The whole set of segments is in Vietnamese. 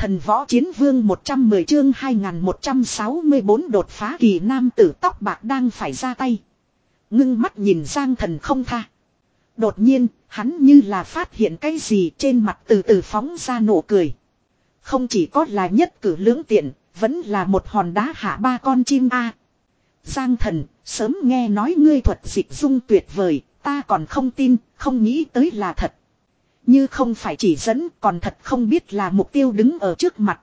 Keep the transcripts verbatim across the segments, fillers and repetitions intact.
Thần võ chiến vương một trăm mười chương hai nghìn một trăm sáu mươi bốn đột phá kỳ nam tử tóc bạc đang phải ra tay. Ngưng mắt nhìn Giang Thần không tha. Đột nhiên, hắn như là phát hiện cái gì trên mặt từ từ phóng ra nụ cười. Không chỉ có là nhất cử lưỡng tiện, vẫn là một hòn đá hạ ba con chim a. Giang Thần, sớm nghe nói ngươi thuật dịch dung tuyệt vời, ta còn không tin, không nghĩ tới là thật. Như không phải chỉ dẫn, còn thật không biết là mục tiêu đứng ở trước mặt.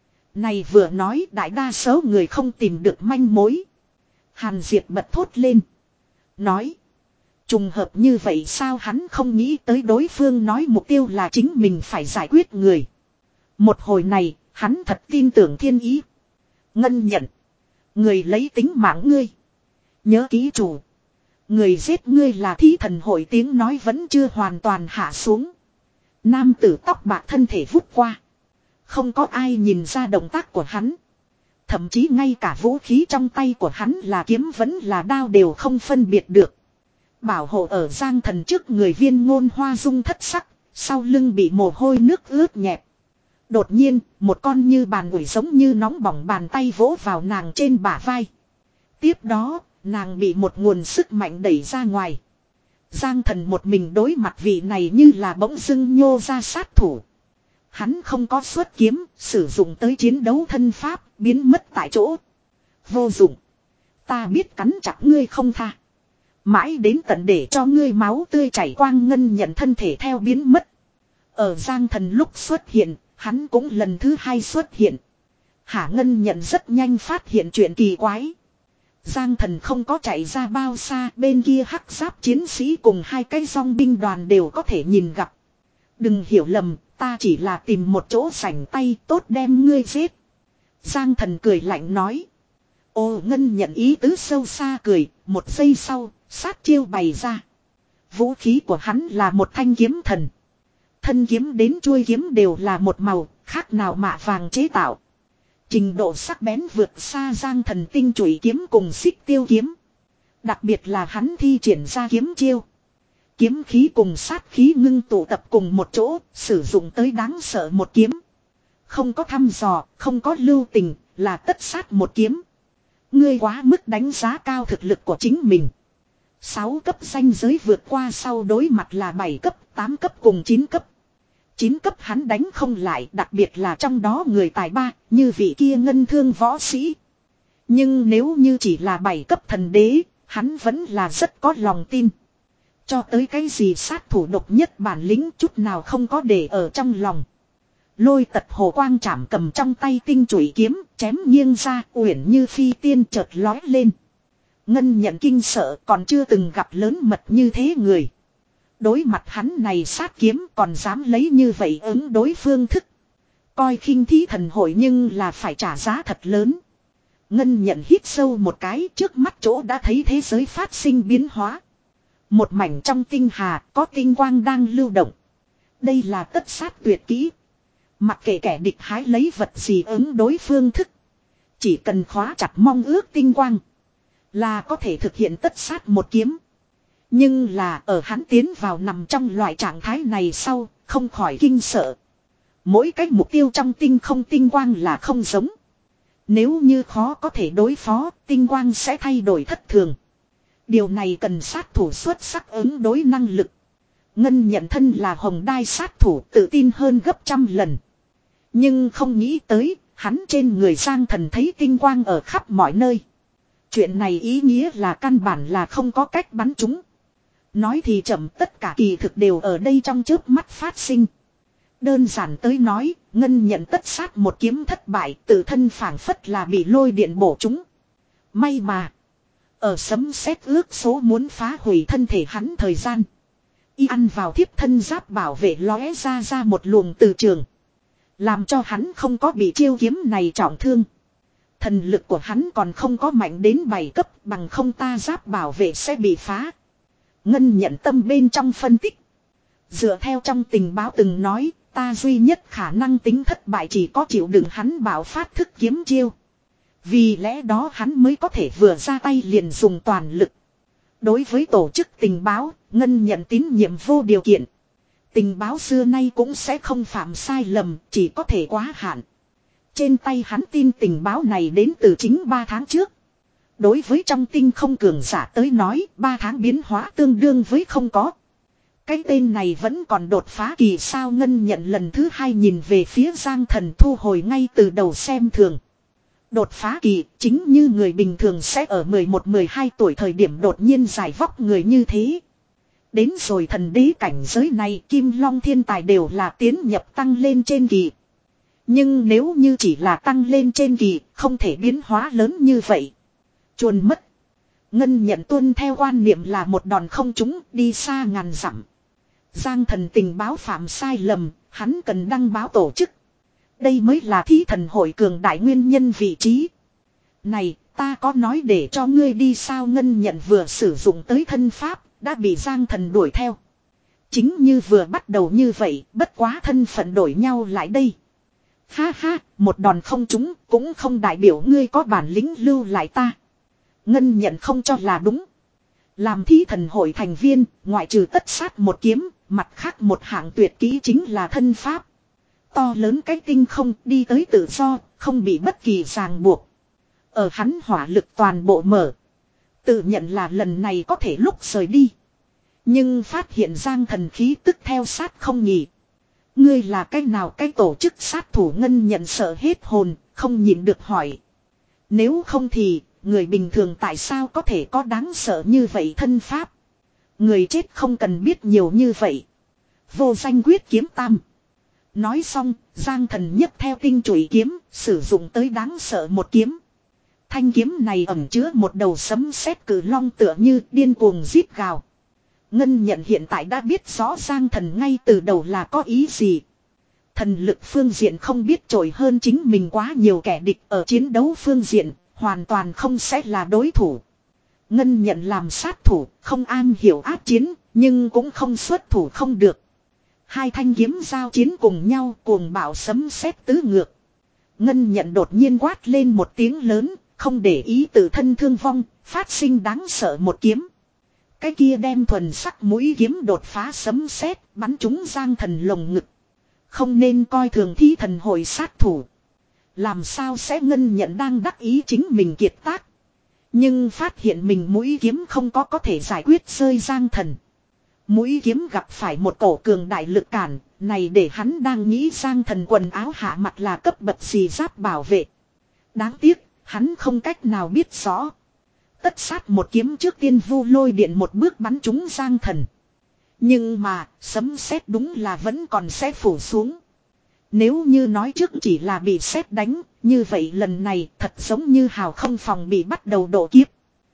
Này vừa nói đại đa số người không tìm được manh mối. Hàn Diệp bật thốt lên. Nói. Trùng hợp như vậy sao hắn không nghĩ tới đối phương nói mục tiêu là chính mình phải giải quyết người. Một hồi này, hắn thật tin tưởng thiên ý. Ngân nhận. Người lấy tính mạng ngươi. Nhớ ký chủ. Người giết ngươi là thí thần hội tiếng nói vẫn chưa hoàn toàn hạ xuống. Nam tử tóc bạc thân thể vút qua. Không có ai nhìn ra động tác của hắn. Thậm chí ngay cả vũ khí trong tay của hắn là kiếm vẫn là đao đều không phân biệt được. Bảo hộ ở Giang Thần trước người Viên Ngôn Hoa rung thất sắc. Sau lưng bị mồ hôi nước ướt nhẹp. Đột nhiên, một con như bàn ủi giống như nóng bỏng bàn tay vỗ vào nàng trên bả vai. Tiếp đó, nàng bị một nguồn sức mạnh đẩy ra ngoài. Giang Thần một mình đối mặt vị này như là bỗng dưng nhô ra sát thủ. Hắn không có xuất kiếm, sử dụng tới chiến đấu thân pháp, biến mất tại chỗ. Vô dụng. Ta biết cắn chặt ngươi không tha. Mãi đến tận để cho ngươi máu tươi chảy quang ngân nhận thân thể theo biến mất. Ở Giang Thần lúc xuất hiện, hắn cũng lần thứ hai xuất hiện. Hả Ngân nhận rất nhanh phát hiện chuyện kỳ quái. Giang Thần không có chạy ra bao xa, bên kia hắc giáp chiến sĩ cùng hai cái dòng binh đoàn đều có thể nhìn gặp. Đừng hiểu lầm, ta chỉ là tìm một chỗ sảnh tay tốt đem ngươi giết. Giang Thần cười lạnh nói. Ô Ngân nhận ý tứ sâu xa cười, một giây sau, sát chiêu bày ra. Vũ khí của hắn là một thanh kiếm thần. Thân kiếm đến chuôi kiếm đều là một màu, khác nào mạ vàng chế tạo. Trình độ sắc bén vượt xa Giang Thần tinh chủy kiếm cùng xích tiêu kiếm. Đặc biệt là hắn thi triển ra kiếm chiêu. Kiếm khí cùng sát khí ngưng tụ tập cùng một chỗ, sử dụng tới đáng sợ một kiếm. Không có thăm dò, không có lưu tình, là tất sát một kiếm. Ngươi quá mức đánh giá cao thực lực của chính mình. sáu cấp danh giới vượt qua sau đối mặt là bảy cấp, tám cấp cùng chín cấp. chín cấp hắn đánh không lại, đặc biệt là trong đó người tài ba, như vị kia ngân thương võ sĩ. Nhưng nếu như chỉ là bảy cấp thần đế, hắn vẫn là rất có lòng tin. Cho tới cái gì sát thủ độc nhất bản lĩnh chút nào không có để ở trong lòng. Lôi tật hồ quang chảm cầm trong tay tinh chủy kiếm, chém nghiêng ra, uyển như phi tiên chợt lói lên. Ngân nhận kinh sợ còn chưa từng gặp lớn mật như thế người. Đối mặt hắn này sát kiếm còn dám lấy như vậy ứng đối phương thức. Coi khinh thí thần hội nhưng là phải trả giá thật lớn. Ngân nhận hít sâu một cái, trước mắt chỗ đã thấy thế giới phát sinh biến hóa. Một mảnh trong tinh hà có tinh quang đang lưu động. Đây là tất sát tuyệt kỹ. Mặc kệ kẻ địch hái lấy vật gì ứng đối phương thức. Chỉ cần khóa chặt mong ước tinh quang. Là có thể thực hiện tất sát một kiếm. Nhưng là ở hắn tiến vào nằm trong loại trạng thái này sau, không khỏi kinh sợ. Mỗi cách mục tiêu trong tinh không tinh quang là không giống. Nếu như khó có thể đối phó, tinh quang sẽ thay đổi thất thường. Điều này cần sát thủ xuất sắc ứng đối năng lực. Ngân nhận thân là hồng đai sát thủ tự tin hơn gấp trăm lần. Nhưng không nghĩ tới, hắn trên người Giang Thần thấy tinh quang ở khắp mọi nơi. Chuyện này ý nghĩa là căn bản là không có cách bắn chúng. Nói thì chậm, tất cả kỳ thực đều ở đây trong chớp mắt phát sinh. Đơn giản tới nói, Ngân nhận tất sát một kiếm thất bại, tự thân phảng phất là bị lôi điện bổ chúng. May mà, ở sấm sét ước số muốn phá hủy thân thể hắn thời gian. Y ăn vào thiếp thân giáp bảo vệ lóe ra ra một luồng từ trường. Làm cho hắn không có bị chiêu kiếm này trọng thương. Thần lực của hắn còn không có mạnh đến bảy cấp, bằng không ta giáp bảo vệ sẽ bị phá. Ngân nhận tâm bên trong phân tích. Dựa theo trong tình báo từng nói, ta duy nhất khả năng tính thất bại chỉ có chịu đựng hắn bảo phát thức kiếm chiêu. Vì lẽ đó hắn mới có thể vừa ra tay liền dùng toàn lực. Đối với tổ chức tình báo, Ngân nhận tín nhiệm vô điều kiện. Tình báo xưa nay cũng sẽ không phạm sai lầm, chỉ có thể quá hạn. Trên tay hắn tin tình báo này đến từ chính ba tháng trước. Đối với trong tinh không cường giả tới nói, ba tháng biến hóa tương đương với không có. Cái tên này vẫn còn đột phá kỳ sao. Ngân nhận lần thứ hai nhìn về phía Giang Thần, thu hồi ngay từ đầu xem thường. Đột phá kỳ chính như người bình thường sẽ ở mười một mười hai tuổi thời điểm đột nhiên giải vóc người như thế. Đến rồi thần đế cảnh giới này, Kim Long thiên tài đều là tiến nhập tăng lên trên kỳ. Nhưng nếu như chỉ là tăng lên trên kỳ, không thể biến hóa lớn như vậy. Chuồn mất. Ngân nhận tuân theo quan niệm là một đòn không trúng, đi xa ngàn dặm. Giang Thần tình báo phạm sai lầm, hắn cần đăng báo tổ chức. Đây mới là thí thần hội cường đại nguyên nhân vị trí. Này, ta có nói để cho ngươi đi sao? Ngân nhận vừa sử dụng tới thân pháp, đã bị Giang Thần đuổi theo. Chính như vừa bắt đầu như vậy, bất quá thân phận đổi nhau lại đây. Ha ha, một đòn không trúng, cũng không đại biểu ngươi có bản lĩnh lưu lại ta. Ngân nhận không cho là đúng. Làm thí thần hội thành viên, ngoại trừ tất sát một kiếm, mặt khác một hạng tuyệt kỹ chính là thân pháp. To lớn cái tinh không đi tới tự do, không bị bất kỳ ràng buộc. Ở hắn hỏa lực toàn bộ mở. Tự nhận là lần này có thể lúc rời đi. Nhưng phát hiện Giang Thần khí tức theo sát không nhỉ. Ngươi là cái nào cái tổ chức sát thủ? Ngân nhận sợ hết hồn, không nhịn được hỏi. Nếu không thì, người bình thường tại sao có thể có đáng sợ như vậy thân pháp? Người chết không cần biết nhiều như vậy. Vô danh quyết kiếm tam. Nói xong, Giang Thần nhấc theo tinh chùy kiếm, sử dụng tới đáng sợ một kiếm. Thanh kiếm này ẩn chứa một đầu sấm sét cử long tựa như điên cuồng rít gào. Ngân nhận hiện tại đã biết rõ Giang Thần ngay từ đầu là có ý gì. Thần lực phương diện không biết trội hơn chính mình quá nhiều, kẻ địch ở chiến đấu phương diện, hoàn toàn không sẽ là đối thủ. Ngân nhận làm sát thủ, không am hiểu áp chiến, nhưng cũng không xuất thủ không được. Hai thanh kiếm giao chiến cùng nhau, cuồng bạo sấm sét tứ ngược. Ngân nhận đột nhiên quát lên một tiếng lớn, không để ý tự thân thương vong, phát sinh đáng sợ một kiếm. Cái kia đem thuần sắc mũi kiếm đột phá sấm sét, bắn trúng Giang Thần lồng ngực. Không nên coi thường thí thần hội sát thủ. Làm sao sẽ? Ngân nhận đang đắc ý chính mình kiệt tác. Nhưng phát hiện mình mũi kiếm không có có thể giải quyết rơi Giang Thần. Mũi kiếm gặp phải một cổ cường đại lực cản, này để hắn đang nghĩ Giang Thần quần áo hạ mặt là cấp bậc gì giáp bảo vệ. Đáng tiếc, hắn không cách nào biết rõ. Tất sát một kiếm trước tiên vu lôi điện một bước bắn trúng Giang Thần. Nhưng mà, sấm sét đúng là vẫn còn sẽ phủ xuống. Nếu như nói trước chỉ là bị sét đánh, như vậy lần này thật giống như hào không phòng bị bắt đầu độ kiếp.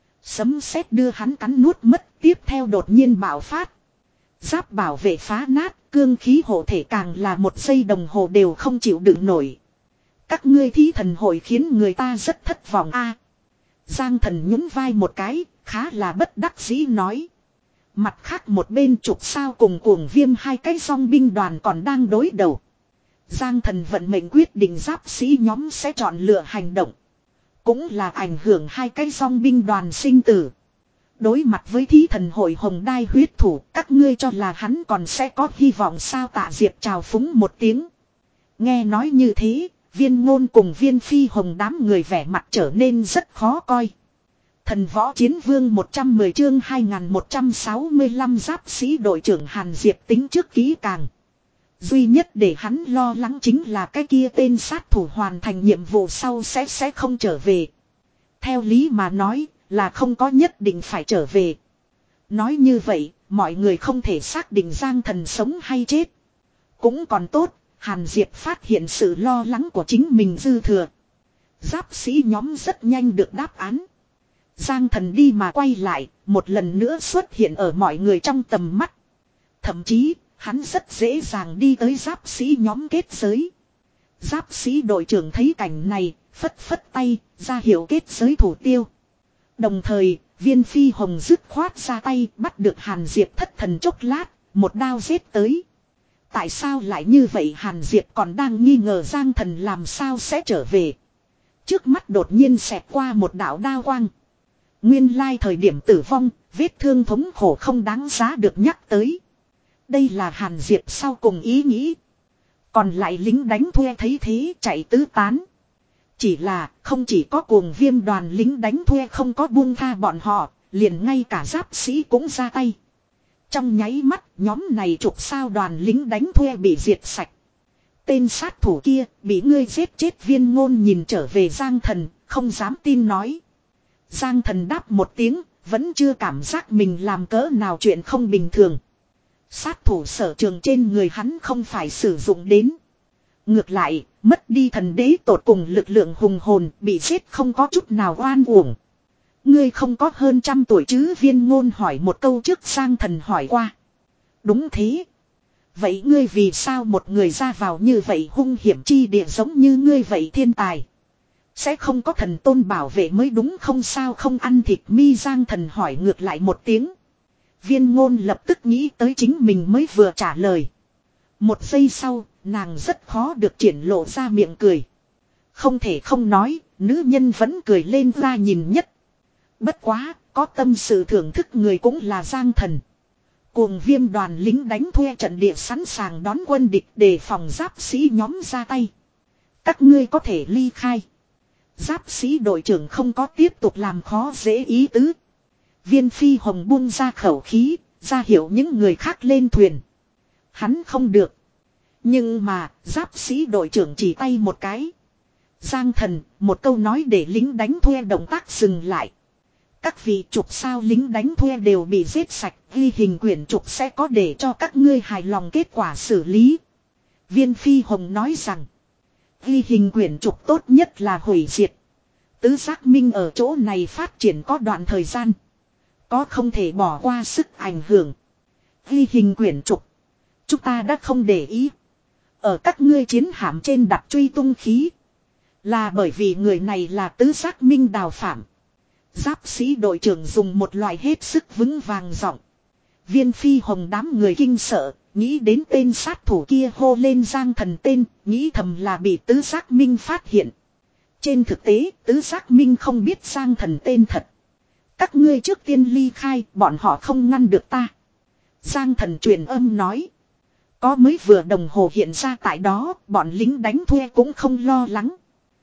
Sấm sét đưa hắn cắn nuốt mất, tiếp theo đột nhiên bạo phát. Giáp bảo vệ phá nát, cương khí hộ thể càng là một giây đồng hồ đều không chịu đựng nổi. Các ngươi thí thần hội khiến người ta rất thất vọng a. Giang Thần nhún vai một cái, khá là bất đắc dĩ nói. Mặt khác một bên trục sao cùng cuồng viêm hai cái song binh đoàn còn đang đối đầu. Giang Thần vận mệnh quyết định giáp sĩ nhóm sẽ chọn lựa hành động. Cũng là ảnh hưởng hai cái song binh đoàn sinh tử. Đối mặt với thí thần hội hồng đai huyết thủ, các ngươi cho là hắn còn sẽ có hy vọng sao? Tạ Diệp chào phúng một tiếng. Nghe nói như thế, Viên Ngôn cùng Viên Phi Hồng đám người vẻ mặt trở nên rất khó coi. Thần võ chiến vương một trăm mười chương hai nghìn một trăm sáu mươi lăm giáp sĩ đội trưởng Hàn Diệp tính trước kỹ càng. Duy nhất để hắn lo lắng chính là cái kia tên sát thủ hoàn thành nhiệm vụ sau sẽ sẽ không trở về. Theo lý mà nói là không có nhất định phải trở về. Nói như vậy, mọi người không thể xác định Giang Thần sống hay chết. Cũng còn tốt, Hàn Diệp phát hiện sự lo lắng của chính mình dư thừa. Giáp sĩ nhóm rất nhanh được đáp án. Giang Thần đi mà quay lại, một lần nữa xuất hiện ở mọi người trong tầm mắt. Thậm chí, hắn rất dễ dàng đi tới giáp sĩ nhóm kết giới. Giáp sĩ đội trưởng thấy cảnh này, phất phất tay, ra hiệu kết giới thủ tiêu. Đồng thời, Viên Phi Hồng dứt khoát ra tay, bắt được Hàn Diệp thất thần chốc lát, một đao giết tới. Tại sao lại như vậy? Hàn Diệp còn đang nghi ngờ Giang Thần làm sao sẽ trở về. Trước mắt đột nhiên xẹt qua một đạo đao quang. Nguyên lai thời điểm tử vong, vết thương thống khổ không đáng giá được nhắc tới. Đây là Hàn Diệp sau cùng ý nghĩ. Còn lại lính đánh thuê thấy thế chạy tứ tán. Chỉ là không chỉ có cuồng viêm đoàn lính đánh thuê không có buông tha bọn họ, liền ngay cả giáp sĩ cũng ra tay. Trong nháy mắt nhóm này chục sao đoàn lính đánh thuê bị diệt sạch. Tên sát thủ kia bị ngươi giết chết. Viên Ngôn nhìn trở về Giang Thần, không dám tin nói. Giang Thần đáp một tiếng, vẫn chưa cảm giác mình làm cỡ nào chuyện không bình thường. Sát thủ sở trường trên người hắn không phải sử dụng đến. Ngược lại, mất đi thần đế tột cùng lực lượng hùng hồn, bị giết không có chút nào oan uổng. Ngươi không có hơn trăm tuổi chứ? Viên Ngôn hỏi một câu trước Giang Thần hỏi qua. Đúng thế. Vậy ngươi vì sao một người ra vào như vậy hung hiểm chi địa giống như ngươi vậy thiên tài? Sẽ không có thần tôn bảo vệ mới đúng không? Sao không ăn thịt mi? Giang Thần hỏi ngược lại một tiếng. Viên Ngôn lập tức nghĩ tới chính mình mới vừa trả lời. Một giây sau, nàng rất khó được triển lộ ra miệng cười. Không thể không nói, nữ nhân vẫn cười lên ra nhìn nhất. Bất quá, có tâm sự thưởng thức người cũng là Giang Thần. Cuồng viêm đoàn lính đánh thuê trận địa sẵn sàng đón quân địch để phòng giáp sĩ nhóm ra tay. Các ngươi có thể ly khai. Giáp sĩ đội trưởng không có tiếp tục làm khó dễ ý tứ. Viên Phi Hồng buông ra khẩu khí, ra hiệu những người khác lên thuyền. Hắn không được. Nhưng mà, giáp sĩ đội trưởng chỉ tay một cái. Giang Thần, một câu nói để lính đánh thuê động tác dừng lại. Các vị chục sao lính đánh thuê đều bị giết sạch, ghi hình quyển trục sẽ có để cho các ngươi hài lòng kết quả xử lý. Viên Phi Hồng nói rằng, ghi hình quyển trục tốt nhất là hủy diệt. Tứ giác minh ở chỗ này phát triển có đoạn thời gian. Có không thể bỏ qua sức ảnh hưởng. Ghi hình quyển trục. Chúng ta đã không để ý. Ở các ngươi chiến hạm trên đặt truy tung khí. Là bởi vì người này là tứ giác minh đào phạm. Giáp sĩ đội trưởng dùng một loại hết sức vững vàng giọng. Viên Phi Hồng đám người kinh sợ, nghĩ đến tên sát thủ kia hô lên Giang Thần tên, nghĩ thầm là bị tứ giác minh phát hiện. Trên thực tế, tứ giác minh không biết Giang Thần tên thật. Các ngươi trước tiên ly khai, bọn họ không ngăn được ta. Giang Thần truyền âm nói. Có mới vừa đồng hồ hiện ra tại đó, bọn lính đánh thuê cũng không lo lắng.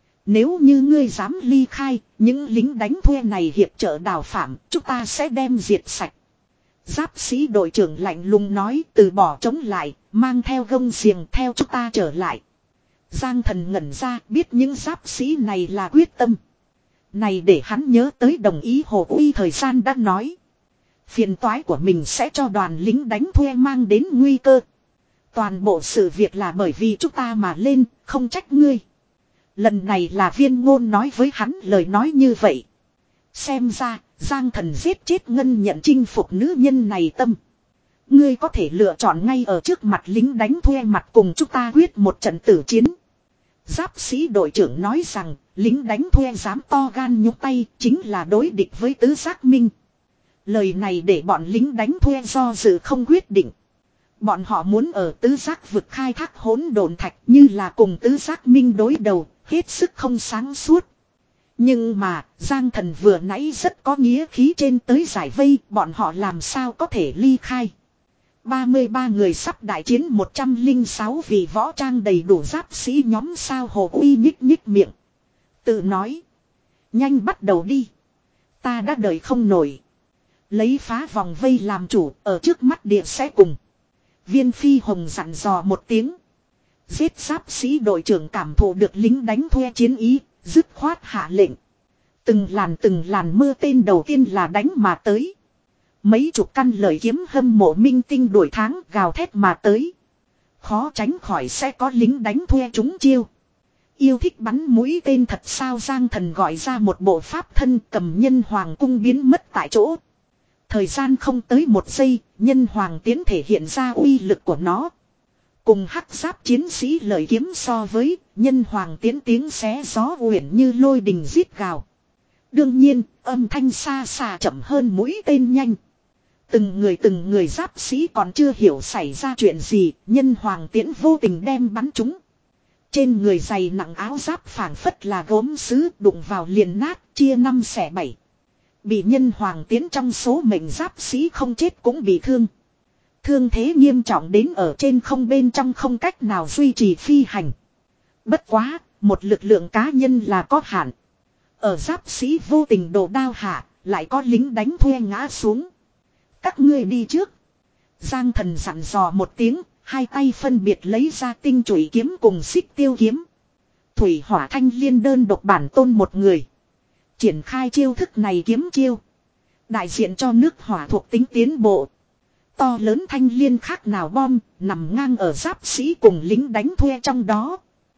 Nếu như ngươi dám ly khai, những lính đánh thuê này hiệp trợ đào phạm, chúng ta sẽ đem diệt sạch. Giáp sĩ đội trưởng lạnh lùng nói, từ bỏ chống lại, mang theo gông xiềng theo chúng ta trở lại. Giang Thần ngẩn ra, biết những giáp sĩ này là quyết tâm. Này để hắn nhớ tới đồng ý Hồ Uy thời gian đã nói. Phiền toái của mình sẽ cho đoàn lính đánh thuê mang đến nguy cơ. Toàn bộ sự việc là bởi vì chúng ta mà lên, không trách ngươi. Lần này là Viên Ngôn nói với hắn lời nói như vậy. Xem ra, Giang Thần giết chết Ngân Nhận chinh phục nữ nhân này tâm. Ngươi có thể lựa chọn ngay ở trước mặt lính đánh thuê mặt cùng chúng ta quyết một trận tử chiến. Giáp sĩ đội trưởng nói rằng, lính đánh thuê dám to gan nhúc tay chính là đối địch với tứ giác minh. Lời này để bọn lính đánh thuê do dự không quyết định. Bọn họ muốn ở tứ giác vực khai thác hỗn độn thạch như là cùng tứ giác minh đối đầu, hết sức không sáng suốt. Nhưng mà, Giang Thần vừa nãy rất có nghĩa khí trên tới giải vây, bọn họ làm sao có thể ly khai. ba mươi ba người sắp đại chiến một trăm lẻ sáu vị võ trang đầy đủ giáp sĩ nhóm sao Hồ Uy nhích nhích miệng. Tự nói. Nhanh bắt đầu đi. Ta đã đợi không nổi. Lấy phá vòng vây làm chủ, ở trước mắt địa sẽ cùng. Viên Phi Hồng dặn dò một tiếng. Giết giáp sĩ đội trưởng cảm thụ được lính đánh thuê chiến ý, dứt khoát hạ lệnh. Từng làn từng làn mưa tên đầu tiên là đánh mà tới. Mấy chục căn lời kiếm hâm mộ minh tinh đuổi tháng gào thét mà tới. Khó tránh khỏi sẽ có lính đánh thuê trúng chiêu. Yêu thích bắn mũi tên thật sao? Giang Thần gọi ra một bộ pháp thân cầm nhân hoàng cung biến mất tại chỗ. Thời gian không tới một giây, nhân hoàng tiến thể hiện ra uy lực của nó. Cùng hắc giáp chiến sĩ lời kiếm so với, nhân hoàng tiến tiếng xé gió uyển như lôi đình rít gào. Đương nhiên, âm thanh xa xa chậm hơn mũi tên nhanh. Từng người từng người giáp sĩ còn chưa hiểu xảy ra chuyện gì, nhân hoàng tiễn vô tình đem bắn chúng. Trên người dày nặng áo giáp phảng phất là gốm sứ đụng vào liền nát, chia năm xẻ bảy. Bị nhân hoàng tiến trong số mệnh giáp sĩ không chết cũng bị thương. Thương thế nghiêm trọng đến ở trên không bên trong không cách nào duy trì phi hành. Bất quá, một lực lượng cá nhân là có hạn. Ở giáp sĩ vô tình đổ đao hạ, lại có lính đánh thuê ngã xuống. Các ngươi đi trước. Giang Thần dặn dò một tiếng, hai tay phân biệt lấy ra tinh chủy kiếm cùng xích tiêu kiếm. Thủy Hỏa Thanh Liên đơn độc bản tôn một người. Triển khai chiêu thức này kiếm chiêu. Đại diện cho nước hỏa thuộc tính tiến bộ. To lớn thanh liên khác nào bom, nằm ngang ở giáp sĩ cùng lính đánh thuê trong đó.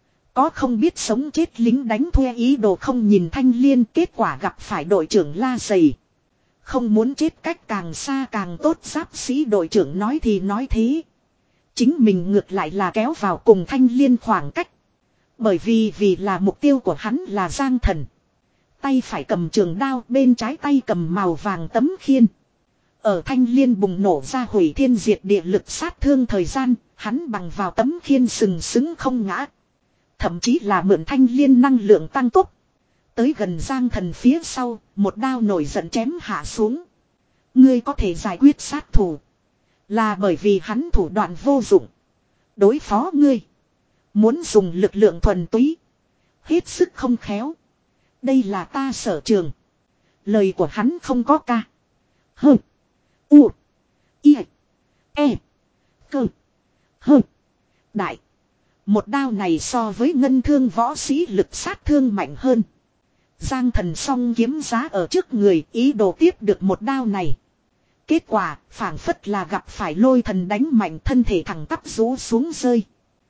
Có không biết sống chết lính đánh thuê ý đồ không nhìn thanh liên, kết quả gặp phải đội trưởng la dày. Không muốn chết cách càng xa càng tốt, giáp sĩ đội trưởng nói thì nói thế. Chính mình ngược lại là kéo vào cùng thanh liên khoảng cách. Bởi vì vì là mục tiêu của hắn là Giang Thần. Tay phải cầm trường đao, bên trái tay cầm màu vàng tấm khiên. Ở thanh liên bùng nổ ra hủy thiên diệt địa lực sát thương thời gian, hắn bằng vào tấm khiên sừng sững không ngã. Thậm chí là mượn thanh liên năng lượng tăng tốc. Tới gần Giang Thần phía sau, một đao nổi giận chém hạ xuống. Ngươi có thể giải quyết sát thủ. Là bởi vì hắn thủ đoạn vô dụng. Đối phó ngươi. Muốn dùng lực lượng thuần túy. Hết sức không khéo. Đây là ta sở trường. Lời của hắn không có ca. Hơ. U. I. E. Cơ. Hơ. Đại. Một đao này so với ngân thương võ sĩ lực sát thương mạnh hơn. Giang Thần song kiếm giá ở trước người, ý đồ tiếp được một đao này. Kết quả, phảng phất là gặp phải lôi thần đánh mạnh, thân thể thẳng tắp rũ xuống rơi.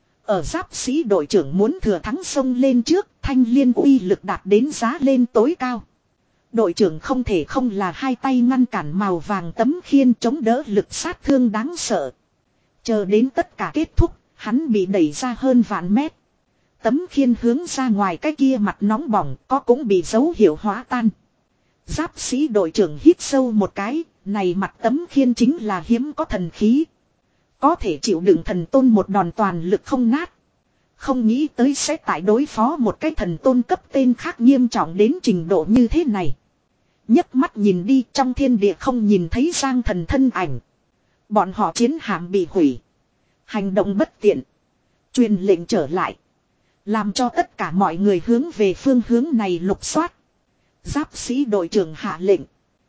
Ở giáp sĩ đội trưởng muốn thừa thắng xông lên trước, thanh liên uy lực đạt đến giá lên tối cao. Đội trưởng không thể không là hai tay ngăn cản màu vàng tấm khiên chống đỡ lực sát thương đáng sợ. Chờ đến tất cả kết thúc, hắn bị đẩy ra hơn vạn mét. Tấm khiên hướng ra ngoài cái kia mặt nóng bỏng có cũng bị dấu hiệu hóa tan. Giáp sĩ đội trưởng hít sâu một cái, này mặt tấm khiên chính là hiếm có thần khí. Có thể chịu đựng thần tôn một đòn toàn lực không nát. Không nghĩ tới sẽ tại đối phó một cái thần tôn cấp tên khác nghiêm trọng đến trình độ như thế này. Nhấc mắt nhìn đi, trong thiên địa không nhìn thấy Giang Thần thân ảnh. Bọn họ chiến hạm bị hủy. Hành động bất tiện. Truyền lệnh trở lại. Làm cho tất cả mọi người hướng về phương hướng này lục soát. Giáp sĩ đội trưởng hạ lệnh.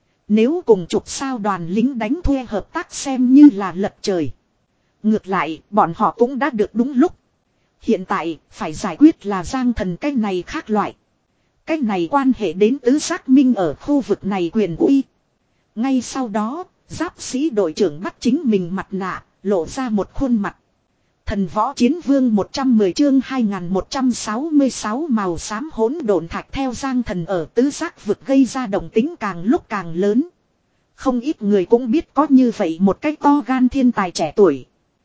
Nếu cùng chục sao đoàn lính đánh thuê hợp tác xem như là lật trời. Ngược lại, bọn họ cũng đã được đúng lúc. Hiện tại, phải giải quyết là Giang Thần cái này khác loại. Cái này quan hệ đến tứ giác minh ở khu vực này quyền uy. Ngay sau đó, giáp sĩ đội trưởng bắt chính mình mặt nạ, lộ ra một khuôn mặt. Thần võ chiến vương một trăm mười chương hai nghìn một trăm sáu mươi sáu màu xám hỗn độn thạch theo Giang Thần ở tứ giác vực gây ra động tính càng lúc càng lớn. Không ít người cũng biết có như vậy một cách to gan thiên tài trẻ tuổi.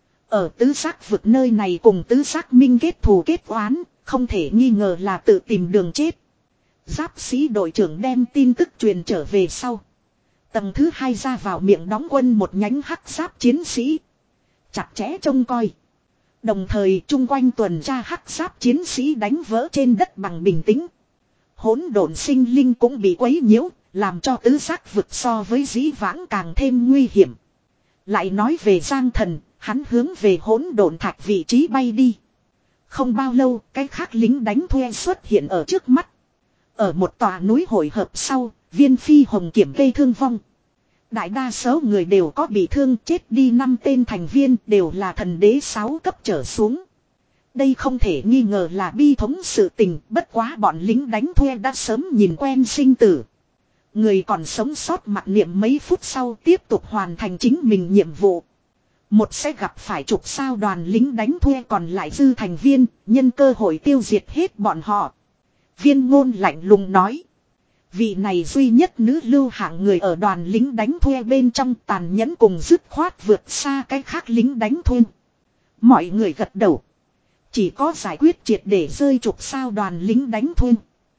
Ở tứ giác vực nơi này cùng tứ giác minh kết thù kết oán, không thể nghi ngờ là tự tìm đường chết. Giáp sĩ đội trưởng đem tin tức truyền trở về sau. Tầng thứ hai ra vào miệng đóng quân một nhánh hắc giáp chiến sĩ. Chặt chẽ trông coi. Đồng thời chung quanh tuần tra hắc giáp chiến sĩ đánh vỡ trên đất bằng bình tĩnh. Hỗn độn sinh linh cũng bị quấy nhiễu, làm cho tứ giác vực so với dĩ vãng càng thêm nguy hiểm. Lại nói về Giang Thần, hắn hướng về hỗn độn thạch vị trí bay đi. Không bao lâu, cái khác lính đánh thuê xuất hiện ở trước mắt. Ở một tòa núi hội hợp sau, viên phi hồng kiểm gây thương vong. Đại đa số người đều có bị thương, chết đi năm tên thành viên đều là thần đế sáu cấp trở xuống. Đây không thể nghi ngờ là bi thống sự tình, bất quá bọn lính đánh thuê đã sớm nhìn quen sinh tử. Người còn sống sót mặc niệm mấy phút sau tiếp tục hoàn thành chính mình nhiệm vụ. Một sẽ gặp phải chục sao đoàn lính đánh thuê còn lại dư thành viên, nhân cơ hội tiêu diệt hết bọn họ. Viên ngôn lạnh lùng nói. Vị này duy nhất nữ lưu hạng người ở đoàn lính đánh thuê bên trong tàn nhẫn cùng dứt khoát vượt xa cái khác lính đánh thuê. Mọi người gật đầu. Chỉ có giải quyết triệt để rơi chục sao đoàn lính đánh thuê.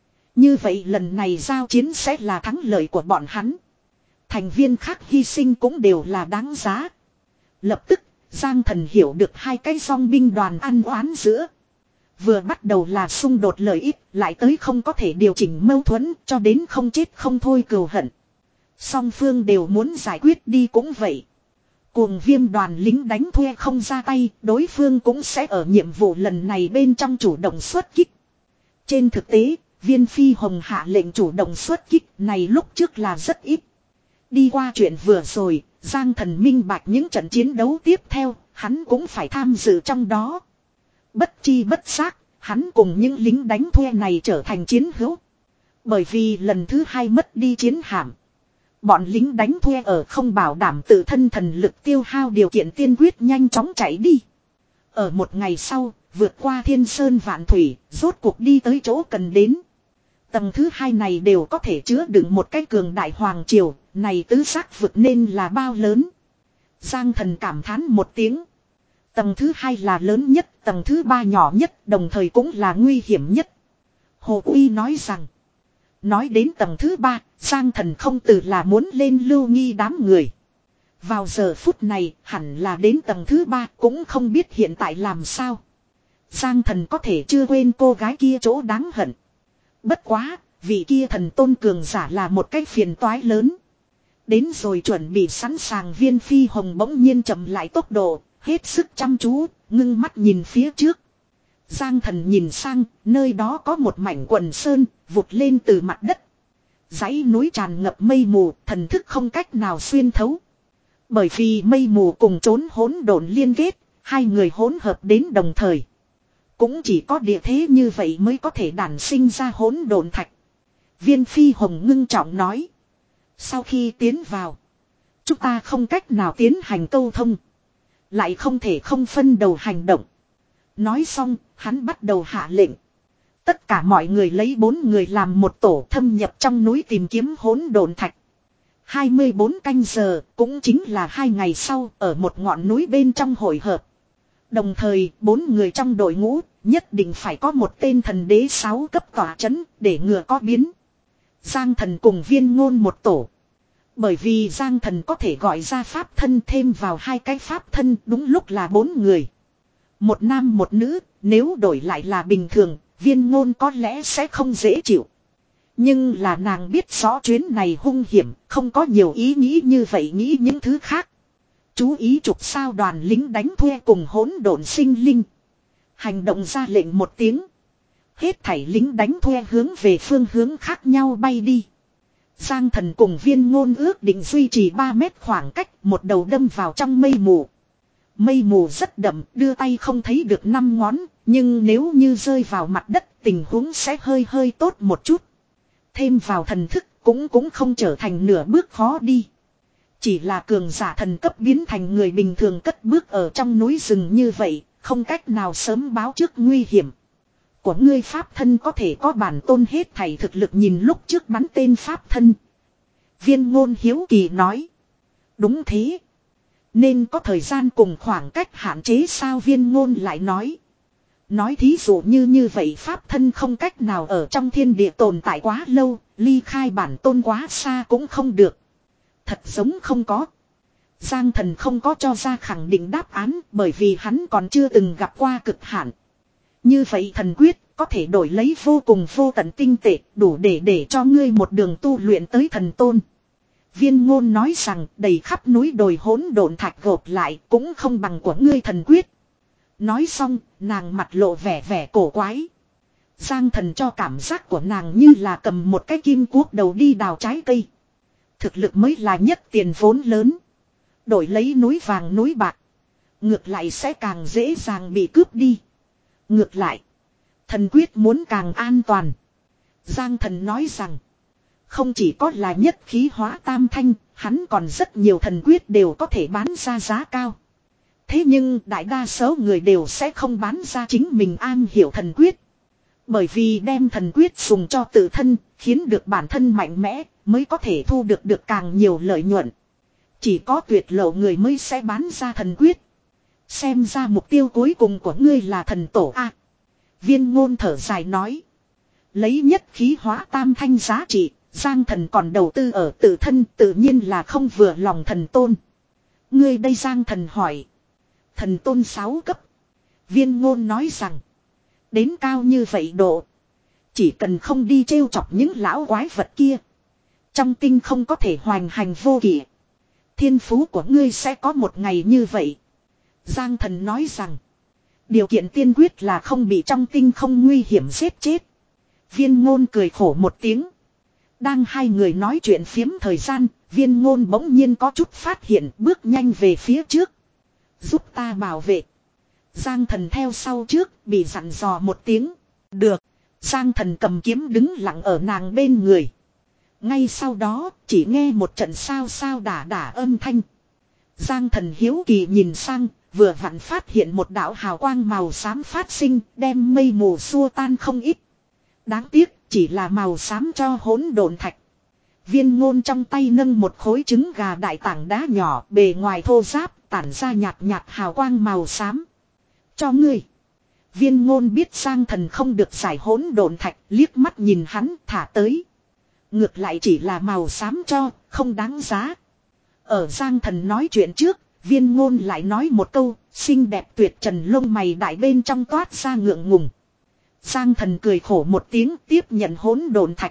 Như vậy lần này giao chiến sẽ là thắng lợi của bọn hắn. Thành viên khác hy sinh cũng đều là đáng giá. Lập tức, Giang Thần hiểu được hai cái song binh đoàn ăn oán giữa. Vừa bắt đầu là xung đột lợi ích, lại tới không có thể điều chỉnh mâu thuẫn, cho đến không chết không thôi cừu hận. Song phương đều muốn giải quyết đi cũng vậy. Cuồng viêm đoàn lính đánh thuê không ra tay, đối phương cũng sẽ ở nhiệm vụ lần này bên trong chủ động xuất kích. Trên thực tế, Viên Phi Hồng hạ lệnh chủ động xuất kích này lúc trước là rất ít. Đi qua chuyện vừa rồi, Giang Thần minh bạch những trận chiến đấu tiếp theo, hắn cũng phải tham dự trong đó. Bất chi bất giác, hắn cùng những lính đánh thuê này trở thành chiến hữu. Bởi vì lần thứ hai mất đi chiến hạm. Bọn lính đánh thuê ở không bảo đảm tự thân thần lực tiêu hao điều kiện tiên quyết nhanh chóng chạy đi. Ở một ngày sau, vượt qua thiên sơn vạn thủy, rốt cuộc đi tới chỗ cần đến. Tầng thứ hai này đều có thể chứa đựng một cái cường đại hoàng triều, này tứ xác vực nên là bao lớn. Giang Thần cảm thán một tiếng. Tầng thứ hai là lớn nhất, tầng thứ ba nhỏ nhất, đồng thời cũng là nguy hiểm nhất. Hồ Uy nói rằng, nói đến tầng thứ ba, Giang Thần không từ là muốn lên lưu nghi đám người. Vào giờ phút này, hẳn là đến tầng thứ ba, cũng không biết hiện tại làm sao. Giang Thần có thể chưa quên cô gái kia chỗ đáng hận. Bất quá, vị kia thần tôn cường giả là một cái phiền toái lớn. Đến rồi chuẩn bị sẵn sàng Viên Phi Hồng bỗng nhiên chậm lại tốc độ, hết sức chăm chú, ngưng mắt nhìn phía trước. Giang Thần nhìn sang, nơi đó có một mảnh quần sơn, vụt lên từ mặt đất. Dãy núi tràn ngập mây mù, thần thức không cách nào xuyên thấu. Bởi vì mây mù cùng trốn hỗn độn liên kết, hai người hỗn hợp đến đồng thời. Cũng chỉ có địa thế như vậy mới có thể đản sinh ra hỗn độn thạch. Viên Phi Hồng ngưng trọng nói. Sau khi tiến vào, chúng ta không cách nào tiến hành câu thông. Lại không thể không phân đầu hành động. Nói xong, hắn bắt đầu hạ lệnh. Tất cả mọi người lấy bốn người làm một tổ thâm nhập trong núi tìm kiếm hỗn độn thạch. hai mươi bốn canh giờ, cũng chính là hai ngày sau, ở một ngọn núi bên trong hội hợp. Đồng thời, bốn người trong đội ngũ, nhất định phải có một tên thần đế sáu cấp tỏa chấn, để ngừa có biến. Giang Thần cùng Viên Ngôn một tổ. Bởi vì Giang Thần có thể gọi ra pháp thân thêm vào hai cái pháp thân đúng lúc là bốn người. Một nam một nữ, nếu đổi lại là bình thường, Viên Ngôn có lẽ sẽ không dễ chịu. Nhưng là nàng biết rõ chuyến này hung hiểm, không có nhiều ý nghĩ như vậy nghĩ những thứ khác. Chú ý trục sao đoàn lính đánh thuê cùng hỗn độn sinh linh. Hành động ra lệnh một tiếng. Hết thảy lính đánh thuê hướng về phương hướng khác nhau bay đi. Giang Thần cùng Viên Ngôn ước định duy trì ba mét khoảng cách, một đầu đâm vào trong mây mù. Mây mù rất đậm, đưa tay không thấy được năm ngón, nhưng nếu như rơi vào mặt đất tình huống sẽ hơi hơi tốt một chút. Thêm vào thần thức cũng cũng không trở thành nửa bước khó đi. Chỉ là cường giả thần cấp biến thành người bình thường cất bước ở trong núi rừng như vậy, không cách nào sớm báo trước nguy hiểm. Của ngươi pháp thân có thể có bản tôn hết thảy thực lực nhìn lúc trước bắn tên pháp thân. Viên Ngôn hiếu kỳ nói. Đúng thế. Nên có thời gian cùng khoảng cách hạn chế sao Viên Ngôn lại nói. Nói thí dụ như như vậy pháp thân không cách nào ở trong thiên địa tồn tại quá lâu, ly khai bản tôn quá xa cũng không được. Thật giống không có. Giang Thần không có cho ra khẳng định đáp án bởi vì hắn còn chưa từng gặp qua cực hạn. Như vậy thần quyết có thể đổi lấy vô cùng vô tận tinh tệ đủ để để cho ngươi một đường tu luyện tới thần tôn. Viên Ngôn nói rằng đầy khắp núi đồi hỗn độn thạch gộp lại cũng không bằng của ngươi thần quyết. Nói xong nàng mặt lộ vẻ vẻ cổ quái. Giang Thần cho cảm giác của nàng như là cầm một cái kim cuốc đầu đi đào trái cây. Thực lực mới là nhất tiền vốn lớn. Đổi lấy núi vàng núi bạc. Ngược lại sẽ càng dễ dàng bị cướp đi. Ngược lại. Thần quyết muốn càng an toàn. Giang Thần nói rằng. Không chỉ có là nhất khí hóa tam thanh. Hắn còn rất nhiều thần quyết đều có thể bán ra giá cao. Thế nhưng đại đa số người đều sẽ không bán ra chính mình an hiểu thần quyết. Bởi vì đem thần quyết dùng cho tự thân. Khiến được bản thân mạnh mẽ. Mới có thể thu được được càng nhiều lợi nhuận. Chỉ có tuyệt lộ người mới sẽ bán ra thần quyết. Xem ra mục tiêu cuối cùng của ngươi là thần tổ A. Viên Ngôn thở dài nói. Lấy nhất khí hóa tam thanh giá trị. Giang Thần còn đầu tư ở tự thân tự nhiên là không vừa lòng thần tôn. Ngươi đây Giang Thần hỏi. Thần tôn sáu cấp. Viên Ngôn nói rằng. Đến cao như vậy độ. Chỉ cần không đi trêu chọc những lão quái vật kia. Trong tinh không có thể hoành hành vô kỷ. Thiên phú của ngươi sẽ có một ngày như vậy. Giang Thần nói rằng. Điều kiện tiên quyết là không bị trong tinh không nguy hiểm giết chết. Viên ngôn cười khổ một tiếng. Đang hai người nói chuyện phiếm thời gian, viên ngôn bỗng nhiên có chút phát hiện, bước nhanh về phía trước. Giúp ta bảo vệ. Giang Thần theo sau trước, bị dặn dò một tiếng. Được. Giang Thần cầm kiếm đứng lặng ở nàng bên người. Ngay sau đó, chỉ nghe một trận sao sao đả đả âm thanh. Giang Thần hiếu kỳ nhìn sang, vừa vặn phát hiện một đạo hào quang màu xám phát sinh, đem mây mù xua tan không ít. Đáng tiếc, chỉ là màu xám cho hỗn độn thạch. Viên ngôn trong tay nâng một khối trứng gà đại tảng đá nhỏ, bề ngoài thô ráp, tản ra nhạt nhạt hào quang màu xám. Cho ngươi. Viên ngôn biết Giang Thần không được giải hỗn độn thạch, liếc mắt nhìn hắn, thả tới. Ngược lại chỉ là màu xám cho, không đáng giá. Ở Giang Thần nói chuyện trước, viên ngôn lại nói một câu, xinh đẹp tuyệt trần lông mày đại bên trong toát ra ngượng ngùng. Giang Thần cười khổ một tiếng, tiếp nhận hỗn độn thạch.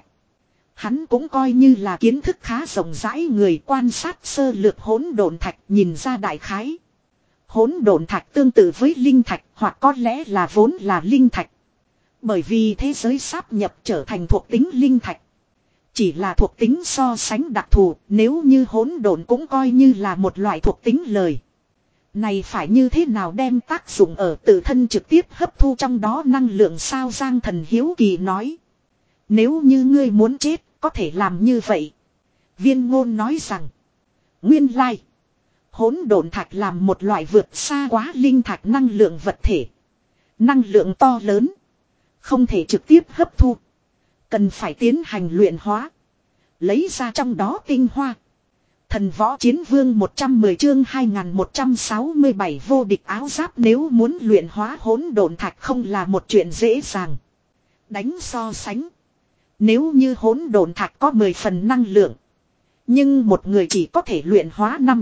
Hắn cũng coi như là kiến thức khá rộng rãi người, quan sát sơ lược hỗn độn thạch, nhìn ra đại khái. Hỗn độn thạch tương tự với linh thạch, hoặc có lẽ là vốn là linh thạch. Bởi vì thế giới sáp nhập trở thành thuộc tính linh thạch. Chỉ là thuộc tính so sánh đặc thù, nếu như hỗn độn cũng coi như là một loại thuộc tính lời. Này phải như thế nào đem tác dụng ở tự thân trực tiếp hấp thu trong đó năng lượng sao? Giang Thần hiếu kỳ nói. Nếu như ngươi muốn chết, có thể làm như vậy. Viên ngôn nói rằng. Nguyên lai. Hỗn độn thạch làm một loại vượt xa quá linh thạch năng lượng vật thể. Năng lượng to lớn. Không thể trực tiếp hấp thu. Cần phải tiến hành luyện hóa. Lấy ra trong đó tinh hoa. Thần võ chiến vương một trăm mười chương hai nghìn một trăm sáu mươi bảy vô địch áo giáp, nếu muốn luyện hóa hỗn độn thạch không là một chuyện dễ dàng. Đánh so sánh. Nếu như hỗn độn thạch có mười phần năng lượng. Nhưng một người chỉ có thể luyện hóa năm,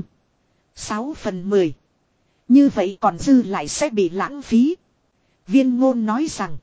sáu phần mười. Như vậy còn dư lại sẽ bị lãng phí. Viên ngôn nói rằng.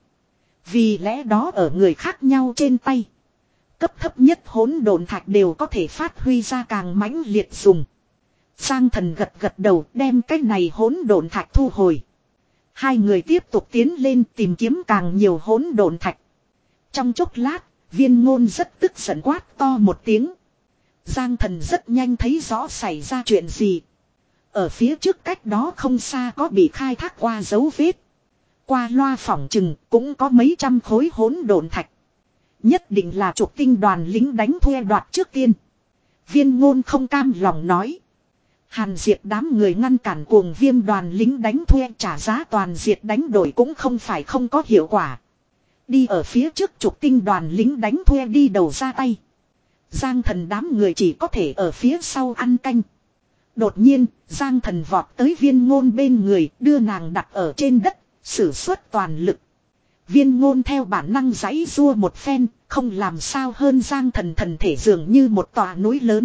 Vì lẽ đó ở người khác nhau trên tay. Cấp thấp nhất hỗn độn thạch đều có thể phát huy ra càng mãnh liệt dùng. Giang Thần gật gật đầu đem cái này hỗn độn thạch thu hồi. Hai người tiếp tục tiến lên tìm kiếm càng nhiều hỗn độn thạch. Trong chốc lát, viên ngôn rất tức giận quát to một tiếng. Giang Thần rất nhanh thấy rõ xảy ra chuyện gì. Ở phía trước cách đó không xa có bị khai thác qua dấu vết. Qua loa phỏng chừng cũng có mấy trăm khối hỗn độn thạch. Nhất định là trục tinh đoàn lính đánh thuê đoạt trước tiên. Viên ngôn không cam lòng nói. Hàn diệt đám người ngăn cản cuồng viêm đoàn lính đánh thuê, trả giá toàn diệt đánh đổi cũng không phải không có hiệu quả. Đi ở phía trước trục tinh đoàn lính đánh thuê đi đầu ra tay. Giang Thần đám người chỉ có thể ở phía sau ăn canh. Đột nhiên, Giang Thần vọt tới viên ngôn bên người, đưa nàng đặt ở trên đất, sử xuất toàn lực. Viên ngôn theo bản năng giãy giụa một phen, không làm sao hơn Giang Thần thần thể dường như một tòa núi lớn.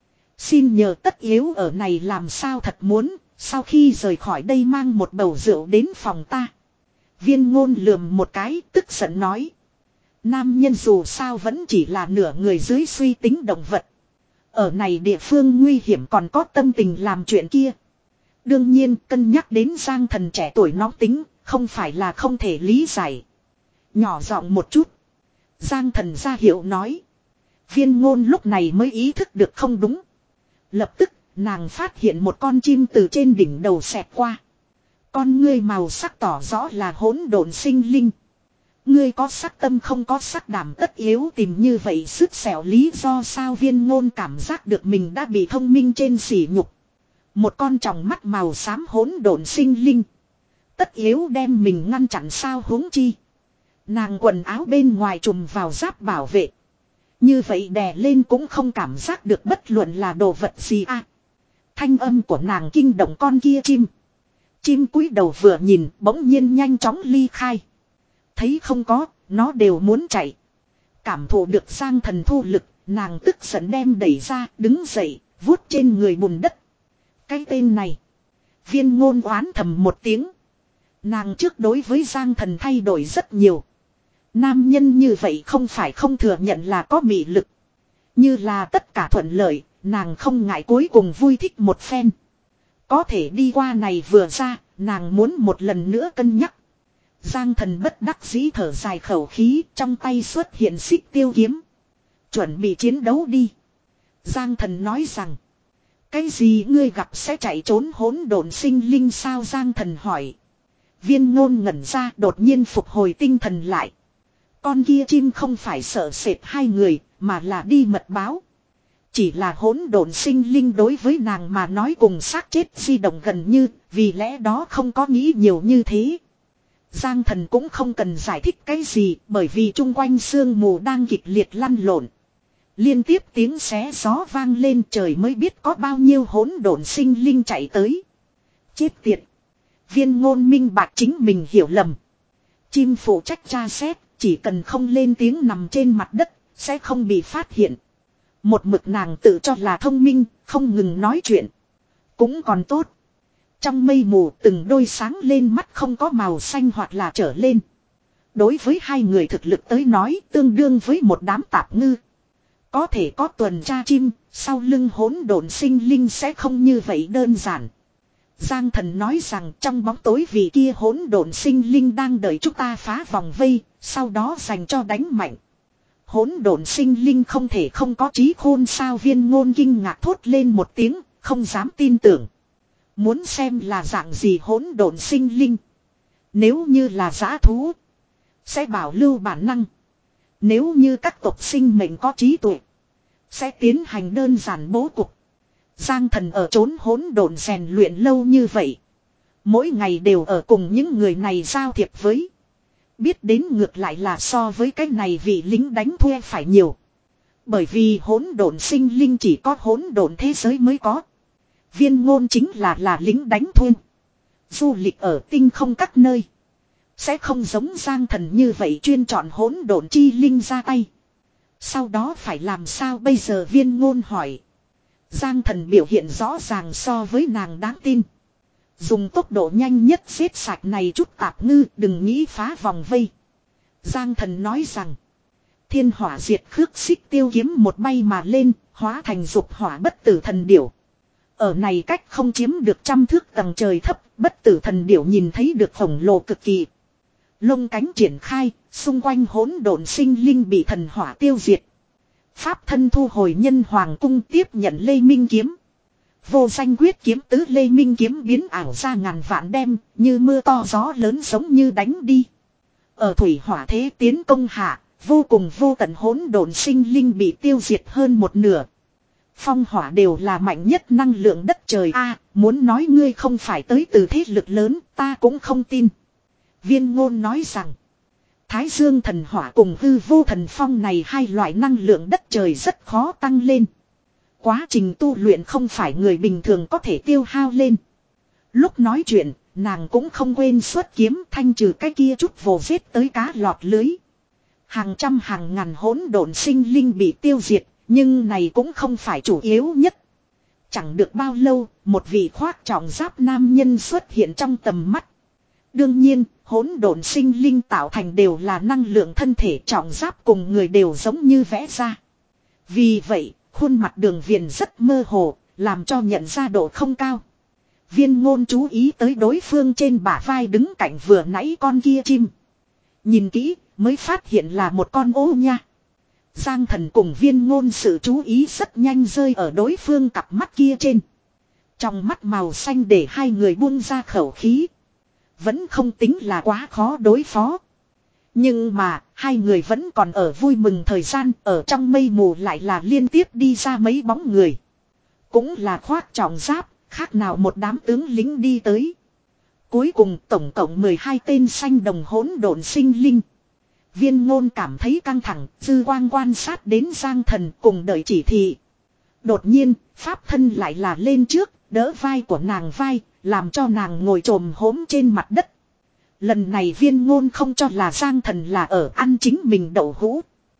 Xin nhờ tất yếu ở này làm sao thật muốn, sau khi rời khỏi đây mang một bầu rượu đến phòng ta. Viên ngôn lườm một cái, tức giận nói. Nam nhân dù sao vẫn chỉ là nửa người dưới suy tính động vật. Ở này địa phương nguy hiểm còn có tâm tình làm chuyện kia. Đương nhiên cân nhắc đến Giang Thần trẻ tuổi nóng tính, không phải là không thể lý giải. Nhỏ giọng một chút. Giang Thần ra hiệu nói. Viên ngôn lúc này mới ý thức được không đúng. Lập tức, nàng phát hiện một con chim từ trên đỉnh đầu xẹt qua. Con ngươi màu sắc tỏ rõ là hỗn độn sinh linh. Ngươi có sắc tâm không có sắc đảm, tất yếu tìm như vậy sức xẻo lý do sao? Viên ngôn cảm giác được mình đã bị thông minh trên sỉ nhục. Một con tròng mắt màu xám hỗn độn sinh linh. Tất yếu đem mình ngăn chặn sao? Huống chi. Nàng quần áo bên ngoài trùm vào giáp bảo vệ. Như vậy đè lên cũng không cảm giác được bất luận là đồ vật gì à. Thanh âm của nàng kinh động con kia chim. Chim cúi đầu vừa nhìn bỗng nhiên nhanh chóng ly khai. Thấy không có, nó đều muốn chạy. Cảm thụ được Giang Thần thu lực, nàng tức giận đem đẩy ra, đứng dậy, vuốt trên người bùn đất. Cái tên này. Viên ngôn oán thầm một tiếng. Nàng trước đối với Giang Thần thay đổi rất nhiều. Nam nhân như vậy không phải không thừa nhận là có mị lực. Như là tất cả thuận lợi, nàng không ngại cuối cùng vui thích một phen. Có thể đi qua này vừa ra, nàng muốn một lần nữa cân nhắc. Giang thần bất đắc dĩ thở dài khẩu khí, trong tay xuất hiện xích tiêu kiếm. Chuẩn bị chiến đấu đi. Giang thần nói rằng. Cái gì ngươi gặp sẽ chạy trốn hỗn độn sinh linh sao? Giang thần hỏi. Viên ngôn ngẩn ra, đột nhiên phục hồi tinh thần lại. Con kia chim không phải sợ sệt hai người, mà là đi mật báo. Chỉ là hỗn độn sinh linh đối với nàng mà nói cùng xác chết di động gần như, vì lẽ đó không có nghĩ nhiều như thế. Giang thần cũng không cần giải thích cái gì, bởi vì chung quanh sương mù đang kịch liệt lăn lộn. Liên tiếp tiếng xé gió vang lên, trời mới biết có bao nhiêu hỗn độn sinh linh chạy tới. Chết tiệt. Viên ngôn minh bạch chính mình hiểu lầm. Chim phụ trách tra xét, chỉ cần không lên tiếng nằm trên mặt đất, sẽ không bị phát hiện. Một mực nàng tự cho là thông minh, không ngừng nói chuyện. Cũng còn tốt. Trong mây mù từng đôi sáng lên mắt không có màu xanh hoặc là trở lên. Đối với hai người thực lực tới nói tương đương với một đám tạp ngư. Có thể có tuần tra chim, sau lưng hỗn độn sinh linh sẽ không như vậy đơn giản. Giang thần nói rằng trong bóng tối vì kia hỗn độn sinh linh đang đợi chúng ta phá vòng vây, sau đó dành cho đánh mạnh. Hỗn độn sinh linh không thể không có trí khôn sao? Viên ngôn kinh ngạc thốt lên một tiếng, không dám tin tưởng. Muốn xem là dạng gì hỗn độn sinh linh. Nếu như là dã thú, sẽ bảo lưu bản năng. Nếu như các tộc sinh mệnh có trí tuệ, sẽ tiến hành đơn giản bố cục. Giang thần ở trốn hỗn độn rèn luyện lâu như vậy, mỗi ngày đều ở cùng những người này giao thiệp với. Biết đến ngược lại là so với cái này vị lính đánh thuê phải nhiều. Bởi vì hỗn độn sinh linh chỉ có hỗn độn thế giới mới có. Viên ngôn chính là là lính đánh thuê. Du lịch ở tinh không các nơi. Sẽ không giống Giang thần như vậy chuyên chọn hỗn độn chi linh ra tay. Sau đó phải làm sao bây giờ? Viên ngôn hỏi. Giang thần biểu hiện rõ ràng so với nàng đáng tin. Dùng tốc độ nhanh nhất giết sạch này chút tạp ngư, đừng nghĩ phá vòng vây. Giang thần nói rằng. Thiên hỏa diệt khước xích tiêu kiếm một bay mà lên, hóa thành dục hỏa bất tử thần điểu. Ở này cách không chiếm được trăm thước tầng trời thấp, bất tử thần điểu nhìn thấy được khổng lồ cực kỳ. Lông cánh triển khai, xung quanh hỗn độn sinh linh bị thần hỏa tiêu diệt. Pháp thân thu hồi nhân hoàng cung tiếp nhận Lê Minh kiếm. Vô danh quyết kiếm tứ Lê Minh kiếm biến ảo ra ngàn vạn đem, như mưa to gió lớn giống như đánh đi. Ở thủy hỏa thế tiến công hạ, vô cùng vô tận hỗn độn sinh linh bị tiêu diệt hơn một nửa. Phong hỏa đều là mạnh nhất năng lượng đất trời a, muốn nói ngươi không phải tới từ thế lực lớn, ta cũng không tin. Viên ngôn nói rằng, Thái Dương thần hỏa cùng hư vô thần phong này hai loại năng lượng đất trời rất khó tăng lên. Quá trình tu luyện không phải người bình thường có thể tiêu hao lên. Lúc nói chuyện, nàng cũng không quên xuất kiếm thanh trừ cái kia chút vồ vết tới cá lọt lưới. Hàng trăm hàng ngàn hỗn độn sinh linh bị tiêu diệt, nhưng này cũng không phải chủ yếu nhất. Chẳng được bao lâu, một vị khoác trọng giáp nam nhân xuất hiện trong tầm mắt. Đương nhiên, hỗn độn sinh linh tạo thành đều là năng lượng thân thể, trọng giáp cùng người đều giống như vẽ ra. Vì vậy, khuôn mặt đường viền rất mơ hồ, làm cho nhận ra độ không cao. Viên ngôn chú ý tới đối phương trên bả vai đứng cạnh vừa nãy con kia chim. Nhìn kỹ, mới phát hiện là một con ô nha. Giang thần cùng viên ngôn sự chú ý rất nhanh rơi ở đối phương cặp mắt kia trên. Trong mắt màu xanh để hai người buông ra khẩu khí. Vẫn không tính là quá khó đối phó. Nhưng mà, hai người vẫn còn ở vui mừng thời gian, ở trong mây mù lại là liên tiếp đi ra mấy bóng người. Cũng là khoác trọng giáp, khác nào một đám tướng lính đi tới. Cuối cùng tổng cộng mười hai tên xanh đồng hỗn độn sinh linh. Viên ngôn cảm thấy căng thẳng, dư quang quan sát đến Giang thần cùng đợi chỉ thị. Đột nhiên, pháp thân lại là lên trước, đỡ vai của nàng vai, làm cho nàng ngồi trồm hốm trên mặt đất. Lần này viên ngôn không cho là Giang thần là ở ăn chính mình đậu hũ.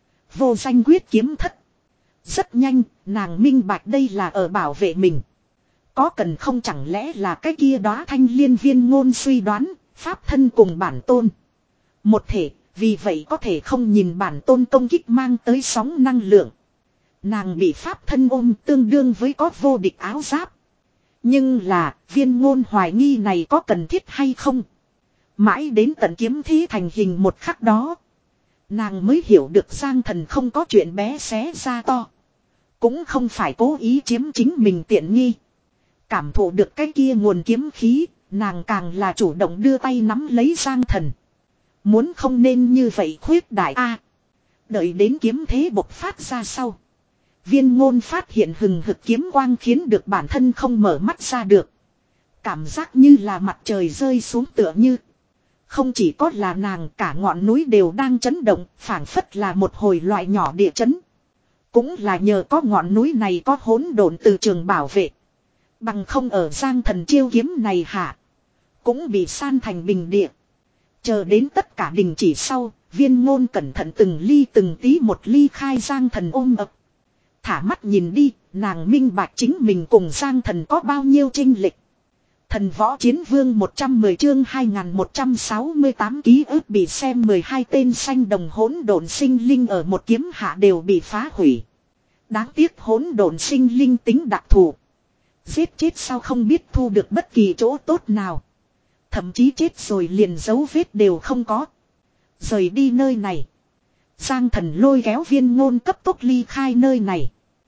Vô danh quyết kiếm thất. Rất nhanh, nàng minh bạch đây là ở bảo vệ mình. Có cần không, chẳng lẽ là cái kia đó thanh liên? Viên ngôn suy đoán, pháp thân cùng bản tôn. Một thể, vì vậy có thể không nhìn bản tôn công kích mang tới sóng năng lượng. Nàng bị pháp thân ôm tương đương với có vô địch áo giáp. Nhưng là, viên ngôn hoài nghi này có cần thiết hay không? Mãi đến tận kiếm thí thành hình một khắc đó. Nàng mới hiểu được Giang Thần không có chuyện bé xé ra to. Cũng không phải cố ý chiếm chính mình tiện nghi. Cảm thụ được cái kia nguồn kiếm khí, nàng càng là chủ động đưa tay nắm lấy Giang Thần. Muốn không nên như vậy khuyết đại a. Đợi đến kiếm thế bộc phát ra sau. Viên Ngôn phát hiện hừng hực kiếm quang khiến được bản thân không mở mắt ra được. Cảm giác như là mặt trời rơi xuống tựa như. Không chỉ có là nàng, cả ngọn núi đều đang chấn động, phảng phất là một hồi loại nhỏ địa chấn. Cũng là nhờ có ngọn núi này có hỗn độn từ trường bảo vệ. Bằng không ở Giang Thần chiêu kiếm này hạ. Cũng bị san thành bình địa. Chờ đến tất cả đình chỉ sau, Viên Ngôn cẩn thận từng ly từng tí một ly khai Giang Thần ôm ập. Thả mắt nhìn đi, nàng minh bạch chính mình cùng Giang Thần có bao nhiêu chênh lệch. Thần Võ Chiến Vương một trăm mười chương hai nghìn một trăm sáu mươi tám ký ức bị xem mười hai tên xanh đồng hỗn độn sinh linh ở một kiếm hạ đều bị phá hủy. Đáng tiếc hỗn độn sinh linh tính đặc thù. Giết chết sao không biết thu được bất kỳ chỗ tốt nào. Thậm chí chết rồi liền dấu vết đều không có. Rời đi nơi này. Giang Thần lôi kéo Viên Ngôn cấp tốc ly khai nơi này.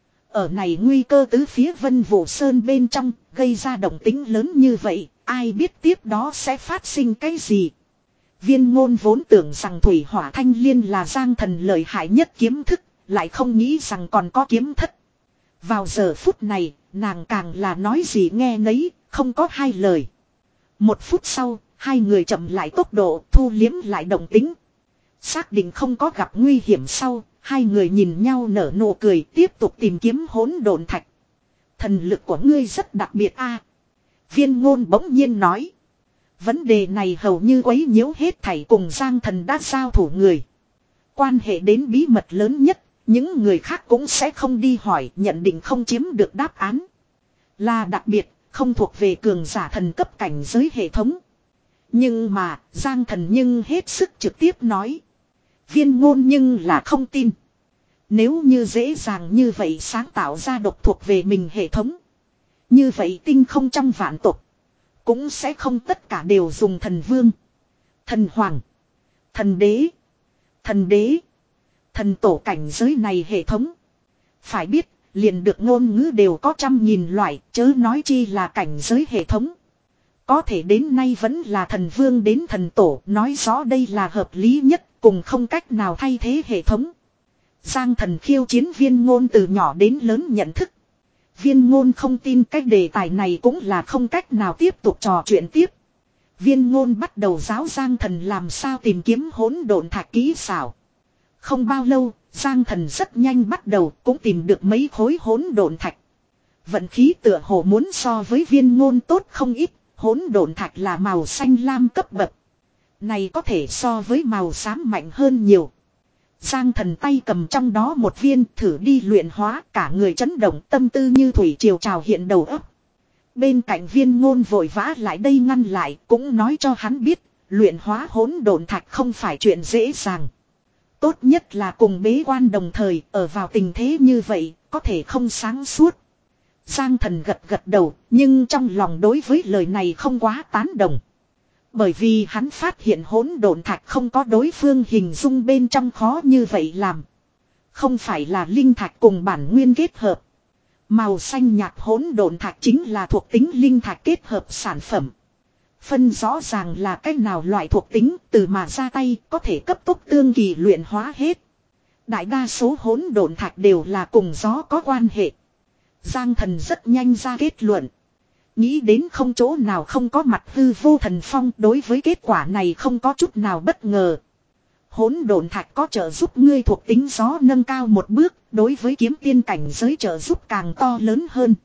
Ở này nguy cơ tứ phía Vân Vũ Sơn bên trong, gây ra động tĩnh lớn như vậy, ai biết tiếp đó sẽ phát sinh cái gì. Viên Ngôn vốn tưởng rằng Thủy Hỏa Thanh Liên là Giang Thần lợi hại nhất kiếm thức, lại không nghĩ rằng còn có kiếm thất. Vào giờ phút này, nàng càng là nói gì nghe nấy, không có hai lời. Một phút sau, hai người chậm lại tốc độ, thu liếm lại động tĩnh. Xác định không có gặp nguy hiểm sau, hai người nhìn nhau nở nụ cười tiếp tục tìm kiếm hỗn độn thạch. Thần lực của ngươi rất đặc biệt a. Viên Ngôn bỗng nhiên nói. Vấn đề này hầu như quấy nhiễu hết thảy cùng Giang Thần đã giao thủ người. Quan hệ đến bí mật lớn nhất, những người khác cũng sẽ không đi hỏi, nhận định không chiếm được đáp án. Là đặc biệt, không thuộc về cường giả thần cấp cảnh giới hệ thống. Nhưng mà, Giang Thần nhưng hết sức trực tiếp nói. Viên Ngôn nhưng là không tin. Nếu như dễ dàng như vậy sáng tạo ra độc thuộc về mình hệ thống. Như vậy tinh không trong vạn tộc. Cũng sẽ không tất cả đều dùng thần vương. Thần hoàng. Thần đế. Thần đế. Thần tổ cảnh giới này hệ thống. Phải biết, liền được ngôn ngữ đều có trăm nghìn loại, chớ nói chi là cảnh giới hệ thống. Có thể đến nay vẫn là thần vương đến thần tổ, nói rõ đây là hợp lý nhất, cùng không cách nào thay thế hệ thống. Giang Thần khiêu chiến Viên Ngôn từ nhỏ đến lớn nhận thức. Viên Ngôn không tin cái đề tài này cũng là không cách nào tiếp tục trò chuyện tiếp. Viên Ngôn bắt đầu giáo Giang Thần làm sao tìm kiếm hỗn độn thạch kỹ xảo. Không bao lâu, Giang Thần rất nhanh bắt đầu cũng tìm được mấy khối hỗn độn thạch. Vận khí tựa hồ muốn so với Viên Ngôn tốt không ít, hỗn độn thạch là màu xanh lam cấp bậc. Này có thể so với màu xám mạnh hơn nhiều. Giang Thần tay cầm trong đó một viên thử đi luyện hóa, cả người chấn động, tâm tư như thủy triều trào hiện đầu óc. Bên cạnh Viên Ngôn vội vã lại đây ngăn lại, cũng nói cho hắn biết, luyện hóa hỗn độn thạch không phải chuyện dễ dàng. Tốt nhất là cùng bế quan đồng thời, ở vào tình thế như vậy, có thể không sáng suốt. Giang Thần gật gật đầu, nhưng trong lòng đối với lời này không quá tán đồng. Bởi vì hắn phát hiện hỗn độn thạch không có đối phương hình dung bên trong khó như vậy làm. Không phải là linh thạch cùng bản nguyên kết hợp. Màu xanh nhạt hỗn độn thạch chính là thuộc tính linh thạch kết hợp sản phẩm. Phân rõ ràng là cách nào loại thuộc tính từ mà ra tay có thể cấp tốc tương kỳ luyện hóa hết. Đại đa số hỗn độn thạch đều là cùng gió có quan hệ. Giang Thần rất nhanh ra kết luận. Nghĩ đến không chỗ nào không có mặt hư vô thần phong, đối với kết quả này không có chút nào bất ngờ. Hỗn độn thạch có trợ giúp ngươi thuộc tính gió nâng cao một bước, đối với kiếm tiên cảnh giới trợ giúp càng to lớn hơn.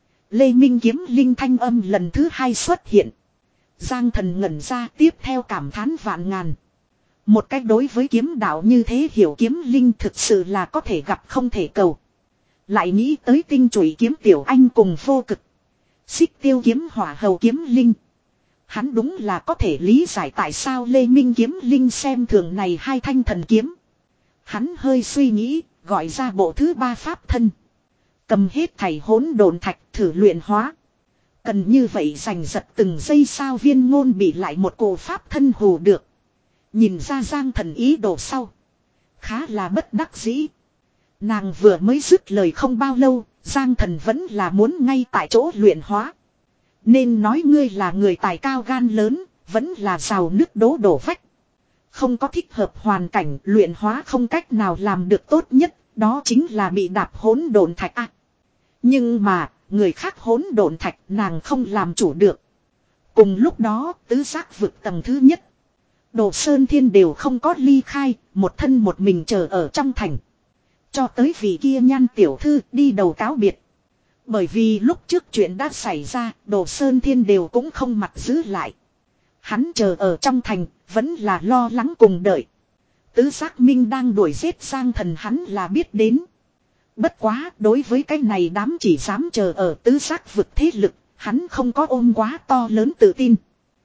Lê Minh kiếm linh thanh âm lần thứ hai xuất hiện. Giang Thần ngẩn ra, tiếp theo cảm thán vạn ngàn. Một cách đối với kiếm đạo như thế hiểu kiếm linh thực sự là có thể gặp không thể cầu. Lại nghĩ tới tinh chủy kiếm tiểu anh cùng vô cực. Xích tiêu kiếm hỏa hầu kiếm linh. Hắn đúng là có thể lý giải tại sao Lê Minh kiếm linh xem thường này hai thanh thần kiếm. Hắn hơi suy nghĩ, gọi ra bộ thứ ba pháp thân. Cầm hết thảy hỗn độn thạch thử luyện hóa. Cần như vậy giành giật từng giây sao Viên Ngôn bị lại một cổ pháp thân hù được. Nhìn ra Giang Thần ý đồ sau. Khá là bất đắc dĩ. Nàng vừa mới dứt lời không bao lâu, Giang Thần vẫn là muốn ngay tại chỗ luyện hóa. Nên nói ngươi là người tài cao gan lớn, vẫn là rào nước đố đổ vách. Không có thích hợp hoàn cảnh luyện hóa không cách nào làm được tốt nhất, đó chính là bị đạp hỗn độn thạch à. Nhưng mà, người khác hỗn độn thạch nàng không làm chủ được. Cùng lúc đó, tứ giác vực tầng thứ nhất. Đồ Sơn Thiên đều không có ly khai, một thân một mình chờ ở trong thành. Cho tới vị kia Nhan tiểu thư đi đầu cáo biệt. Bởi vì lúc trước chuyện đã xảy ra, Đồ Sơn Thiên đều cũng không mặt giữ lại. Hắn chờ ở trong thành, vẫn là lo lắng cùng đợi. Tứ giác minh đang đuổi giết Giang Thần hắn là biết đến. Bất quá, đối với cái này đám chỉ dám chờ ở tứ giác vực thế lực, hắn không có ôm quá to lớn tự tin.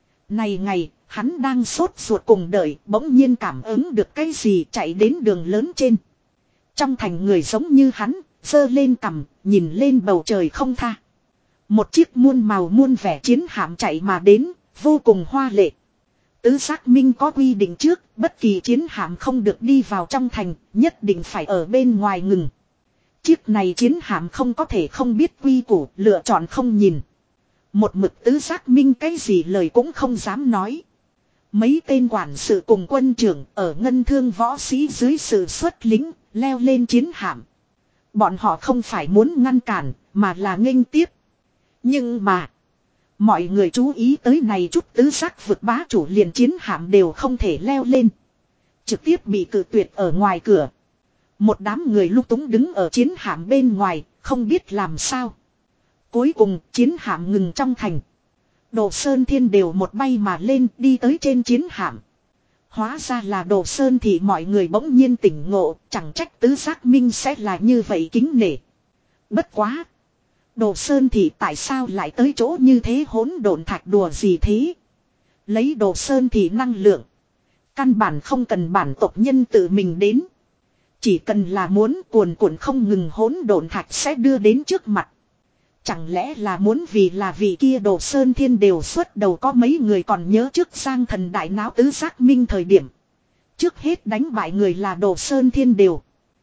Này ngày, hắn đang sốt ruột cùng đợi, bỗng nhiên cảm ứng được cái gì chạy đến đường lớn trên. Trong thành người giống như hắn, giơ lên cằm, nhìn lên bầu trời không tha. Một chiếc muôn màu muôn vẻ chiến hạm chạy mà đến, vô cùng hoa lệ. Tứ giác minh có quy định trước, bất kỳ chiến hạm không được đi vào trong thành, nhất định phải ở bên ngoài ngừng. Chiếc này chiến hạm không có thể không biết quy củ, lựa chọn không nhìn. Một mực tứ giác minh cái gì lời cũng không dám nói. Mấy tên quản sự cùng quân trưởng ở ngân thương võ sĩ dưới sự xuất lính, leo lên chiến hạm. Bọn họ không phải muốn ngăn cản, mà là nghênh tiếp. Nhưng mà, mọi người chú ý tới này chút tứ giác vực bá chủ liền chiến hạm đều không thể leo lên. Trực tiếp bị cự tuyệt ở ngoài cửa. Một đám người lung túng đứng ở chiến hạm bên ngoài, không biết làm sao. Cuối cùng chiến hạm ngừng trong thành. Đồ Sơn Thiên đều một bay mà lên đi tới trên chiến hạm. Hóa ra là Đồ Sơn thì mọi người bỗng nhiên tỉnh ngộ, chẳng trách tứ giác minh sẽ là như vậy kính nể. Bất quá. Đồ Sơn thì tại sao lại tới chỗ như thế hỗn độn thạch đùa gì thế? Lấy Đồ Sơn thì năng lượng. Căn bản không cần bản tộc nhân tự mình đến. Chỉ cần là muốn cuồn cuộn không ngừng hỗn độn thạch sẽ đưa đến trước mặt. Chẳng lẽ là muốn vì là vì kia Đồ Sơn Thiên đều xuất đầu có mấy người còn nhớ trước Giang Thần đại náo tứ giác minh thời điểm. Trước hết đánh bại người là Đồ Sơn Thiên đều.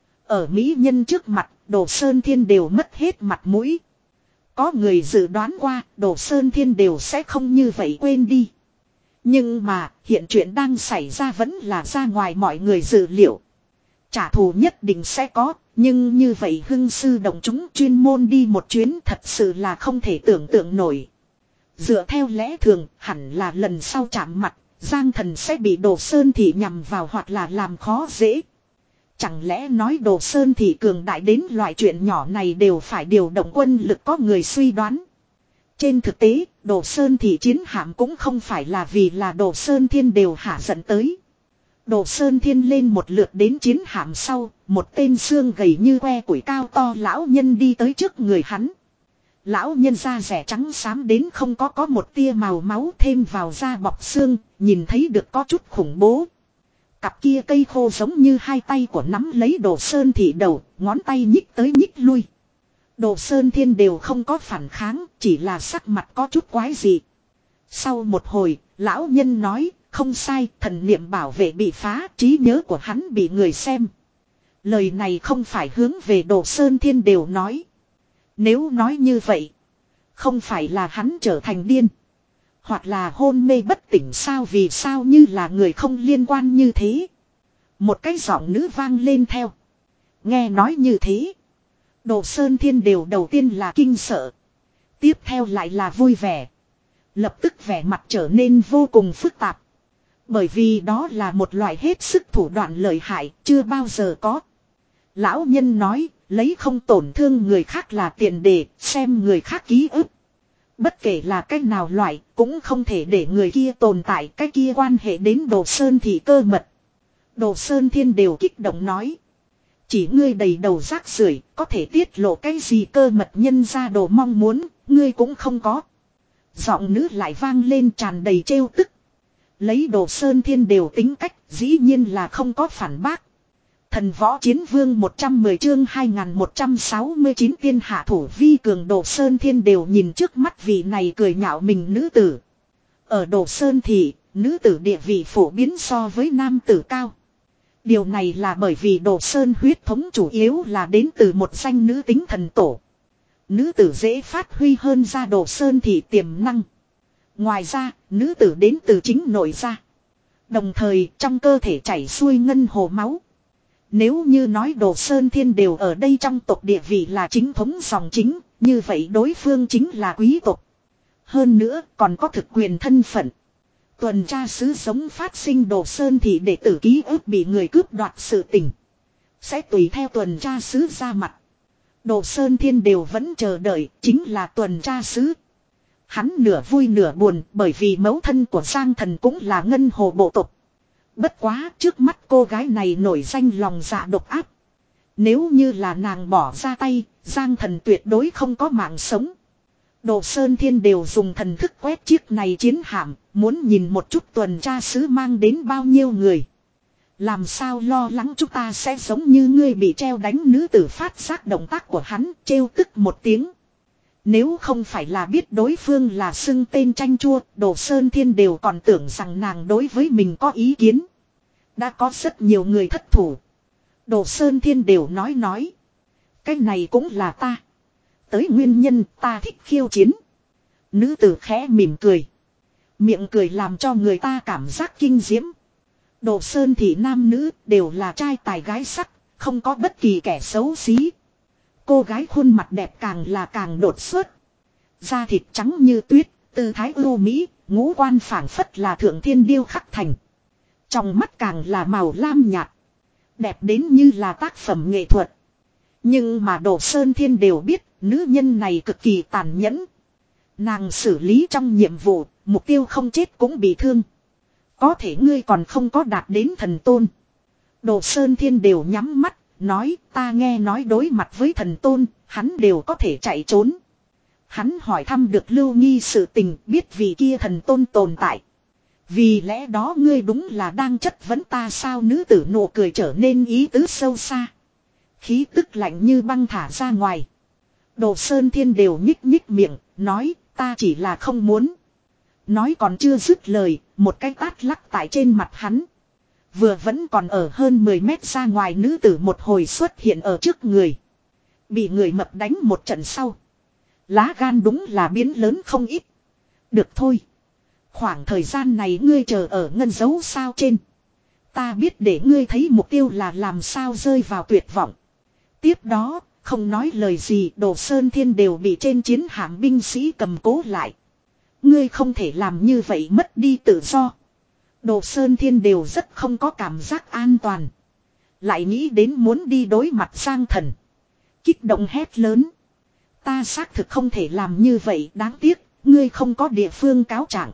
Ở mỹ nhân trước mặt, Đồ Sơn Thiên đều mất hết mặt mũi. Có người dự đoán qua, Đồ Sơn Thiên đều sẽ không như vậy quên đi. Nhưng mà, hiện chuyện đang xảy ra vẫn là ra ngoài mọi người dự liệu. Trả thù nhất định sẽ có, nhưng như vậy hưng sư động chúng chuyên môn đi một chuyến thật sự là không thể tưởng tượng nổi. Dựa theo lẽ thường, hẳn là lần sau chạm mặt, Giang Thần sẽ bị Đồ Sơn Thị nhằm vào hoặc là làm khó dễ. Chẳng lẽ nói Đồ Sơn Thị cường đại đến loại chuyện nhỏ này đều phải điều động quân lực có người suy đoán. Trên thực tế, Đồ Sơn Thị chiến hạm cũng không phải là vì là Đồ Sơn Thiên đều hạ dẫn tới. Đồ Sơn Thiên lên một lượt đến chiến hạm sau, một tên xương gầy như que củi cao to lão nhân đi tới trước người hắn. Lão nhân da rẻ trắng xám đến không có có một tia màu máu thêm vào da bọc xương, nhìn thấy được có chút khủng bố. Cặp kia cây khô giống như hai tay của nắm lấy Đồ Sơn Thị đầu, ngón tay nhích tới nhích lui. Đồ Sơn Thiên đều không có phản kháng, chỉ là sắc mặt có chút quái dị. Sau một hồi, lão nhân nói, không sai, thần niệm bảo vệ bị phá, trí nhớ của hắn bị người xem. Lời này không phải hướng về Đồ Sơn Thiên đều nói. Nếu nói như vậy, không phải là hắn trở thành điên, hoặc là hôn mê bất tỉnh sao vì sao như là người không liên quan như thế. Một cái giọng nữ vang lên theo. Nghe nói như thế, Đồ Sơn Thiên đều đầu tiên là kinh sợ. Tiếp theo lại là vui vẻ. Lập tức vẻ mặt trở nên vô cùng phức tạp. Bởi vì đó là một loại hết sức thủ đoạn lợi hại, chưa bao giờ có. Lão nhân nói, lấy không tổn thương người khác là tiền đề, xem người khác ký ức. Bất kể là cách nào loại, cũng không thể để người kia tồn tại, cái kia quan hệ đến Đồ Sơn thì cơ mật. Đồ Sơn Thiên đều kích động nói. Chỉ ngươi đầy đầu rác rưởi, có thể tiết lộ cái gì cơ mật nhân ra đồ mong muốn, ngươi cũng không có. Giọng nữ lại vang lên tràn đầy trêu tức. Lấy Đồ Sơn Thiên đều tính cách, dĩ nhiên là không có phản bác. Thần võ chiến vương một trăm mười chương hai nghìn một trăm sáu mươi chín tiên hạ thủ vi cường. Đồ Sơn Thiên đều nhìn trước mắt vị này cười nhạo mình nữ tử. Ở Đồ Sơn Thị, nữ tử địa vị phổ biến so với nam tử cao. Điều này là bởi vì Đồ Sơn huyết thống chủ yếu là đến từ một danh nữ tính thần tổ. Nữ tử dễ phát huy hơn ra Đồ Sơn Thị tiềm năng. Ngoài ra, nữ tử đến từ chính nội gia. Đồng thời trong cơ thể chảy xuôi ngân hồ máu. Nếu như nói Đồ Sơn Thiên đều ở đây trong tộc địa vị là chính thống dòng chính, như vậy đối phương chính là quý tộc. Hơn nữa còn có thực quyền thân phận. Tuần tra sứ sống phát sinh Đồ Sơn thì đệ tử ký ức bị người cướp đoạt sự tình. Sẽ tùy theo tuần tra sứ ra mặt. Đồ Sơn Thiên đều vẫn chờ đợi, chính là tuần tra sứ. Hắn nửa vui nửa buồn bởi vì mẫu thân của Giang Thần cũng là ngân hồ bộ tộc. Bất quá trước mắt cô gái này nổi danh lòng dạ độc ác. Nếu như là nàng bỏ ra tay, Giang Thần tuyệt đối không có mạng sống. Đồ Sơn Thiên đều dùng thần thức quét chiếc này chiến hạm, muốn nhìn một chút tuần tra sứ mang đến bao nhiêu người. Làm sao lo lắng chúng ta sẽ giống như ngươi bị treo đánh. Nữ tử phát giác động tác của hắn, trêu tức một tiếng. Nếu không phải là biết đối phương là xưng tên tranh chua, Đồ Sơn Thiên đều còn tưởng rằng nàng đối với mình có ý kiến. Đã có rất nhiều người thất thủ. Đồ Sơn Thiên đều nói nói. Cái này cũng là ta. Tới nguyên nhân ta thích khiêu chiến. Nữ tử khẽ mỉm cười. Miệng cười làm cho người ta cảm giác kinh diễm. Đồ Sơn Thị nam nữ đều là trai tài gái sắc, không có bất kỳ kẻ xấu xí. Cô gái khuôn mặt đẹp càng là càng đột xuất. Da thịt trắng như tuyết, tư thái ưu mỹ, ngũ quan phảng phất là thượng thiên điêu khắc thành. Trong mắt càng là màu lam nhạt. Đẹp đến như là tác phẩm nghệ thuật. Nhưng mà Đồ Sơn Thiên đều biết, nữ nhân này cực kỳ tàn nhẫn. Nàng xử lý trong nhiệm vụ, mục tiêu không chết cũng bị thương. Có thể ngươi còn không có đạt đến thần tôn. Đồ Sơn Thiên đều nhắm mắt, nói ta nghe nói đối mặt với thần tôn, hắn đều có thể chạy trốn. Hắn hỏi thăm được Lưu Nghi sự tình, biết vì kia thần tôn tồn tại. Vì lẽ đó ngươi đúng là đang chất vấn ta sao? Nữ tử nụ cười trở nên ý tứ sâu xa. Khí tức lạnh như băng thả ra ngoài. Đồ Sơn Thiên đều nhích nhích miệng, nói ta chỉ là không muốn. Nói còn chưa dứt lời, một cái tát lắc tại trên mặt hắn. Vừa vẫn còn ở hơn mười mét ra ngoài nữ tử một hồi xuất hiện ở trước người. Bị người mập đánh một trận sau. Lá gan đúng là biến lớn không ít. Được thôi. Khoảng thời gian này ngươi chờ ở ngân dấu sao trên. Ta biết để ngươi thấy mục tiêu là làm sao rơi vào tuyệt vọng. Tiếp đó, không nói lời gì, Đồ Sơn Thiên đều bị trên chiến hạm binh sĩ cầm cố lại. Ngươi không thể làm như vậy mất đi tự do. Đồ Sơn Thiên đều rất không có cảm giác an toàn. Lại nghĩ đến muốn đi đối mặt Giang Thần. Kích động hét lớn. Ta xác thực không thể làm như vậy, đáng tiếc, ngươi không có địa phương cáo trạng.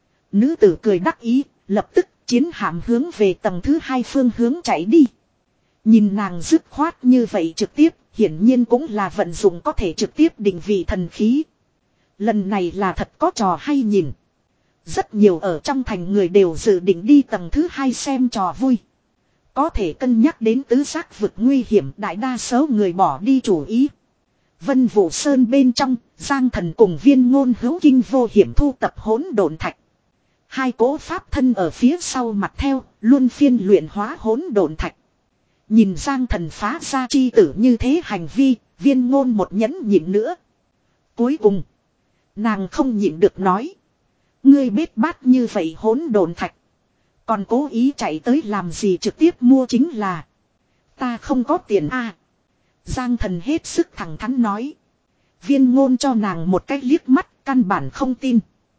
Nữ tử cười đắc ý, lập tức chiến hạm hướng về tầng thứ hai phương hướng chạy đi. Nhìn nàng dứt khoát như vậy trực tiếp, hiển nhiên cũng là vận dụng có thể trực tiếp định vị thần khí. Lần này là thật có trò hay nhìn. Rất nhiều ở trong thành người đều dự định đi tầng thứ hai xem trò vui. Có thể cân nhắc đến tứ giác vực nguy hiểm, đại đa số người bỏ đi chủ ý. Vân Vũ Sơn bên trong, Giang Thần cùng Viên Ngôn hữu kinh vô hiểm thu tập hỗn độn thạch. Hai cỗ pháp thân ở phía sau mặt theo, luôn phiên luyện hóa hỗn độn thạch. Nhìn Giang Thần phá ra chi tử như thế hành vi, Viên Ngôn một nhẫn nhịn nữa. Cuối cùng, nàng không nhịn được nói. Ngươi biết bát như vậy hỗn độn thạch. Còn cố ý chạy tới làm gì, trực tiếp mua chính là. Ta không có tiền a. À, Giang Thần hết sức thẳng thắn nói. Viên Ngôn cho nàng một cái liếc mắt, căn bản không tin.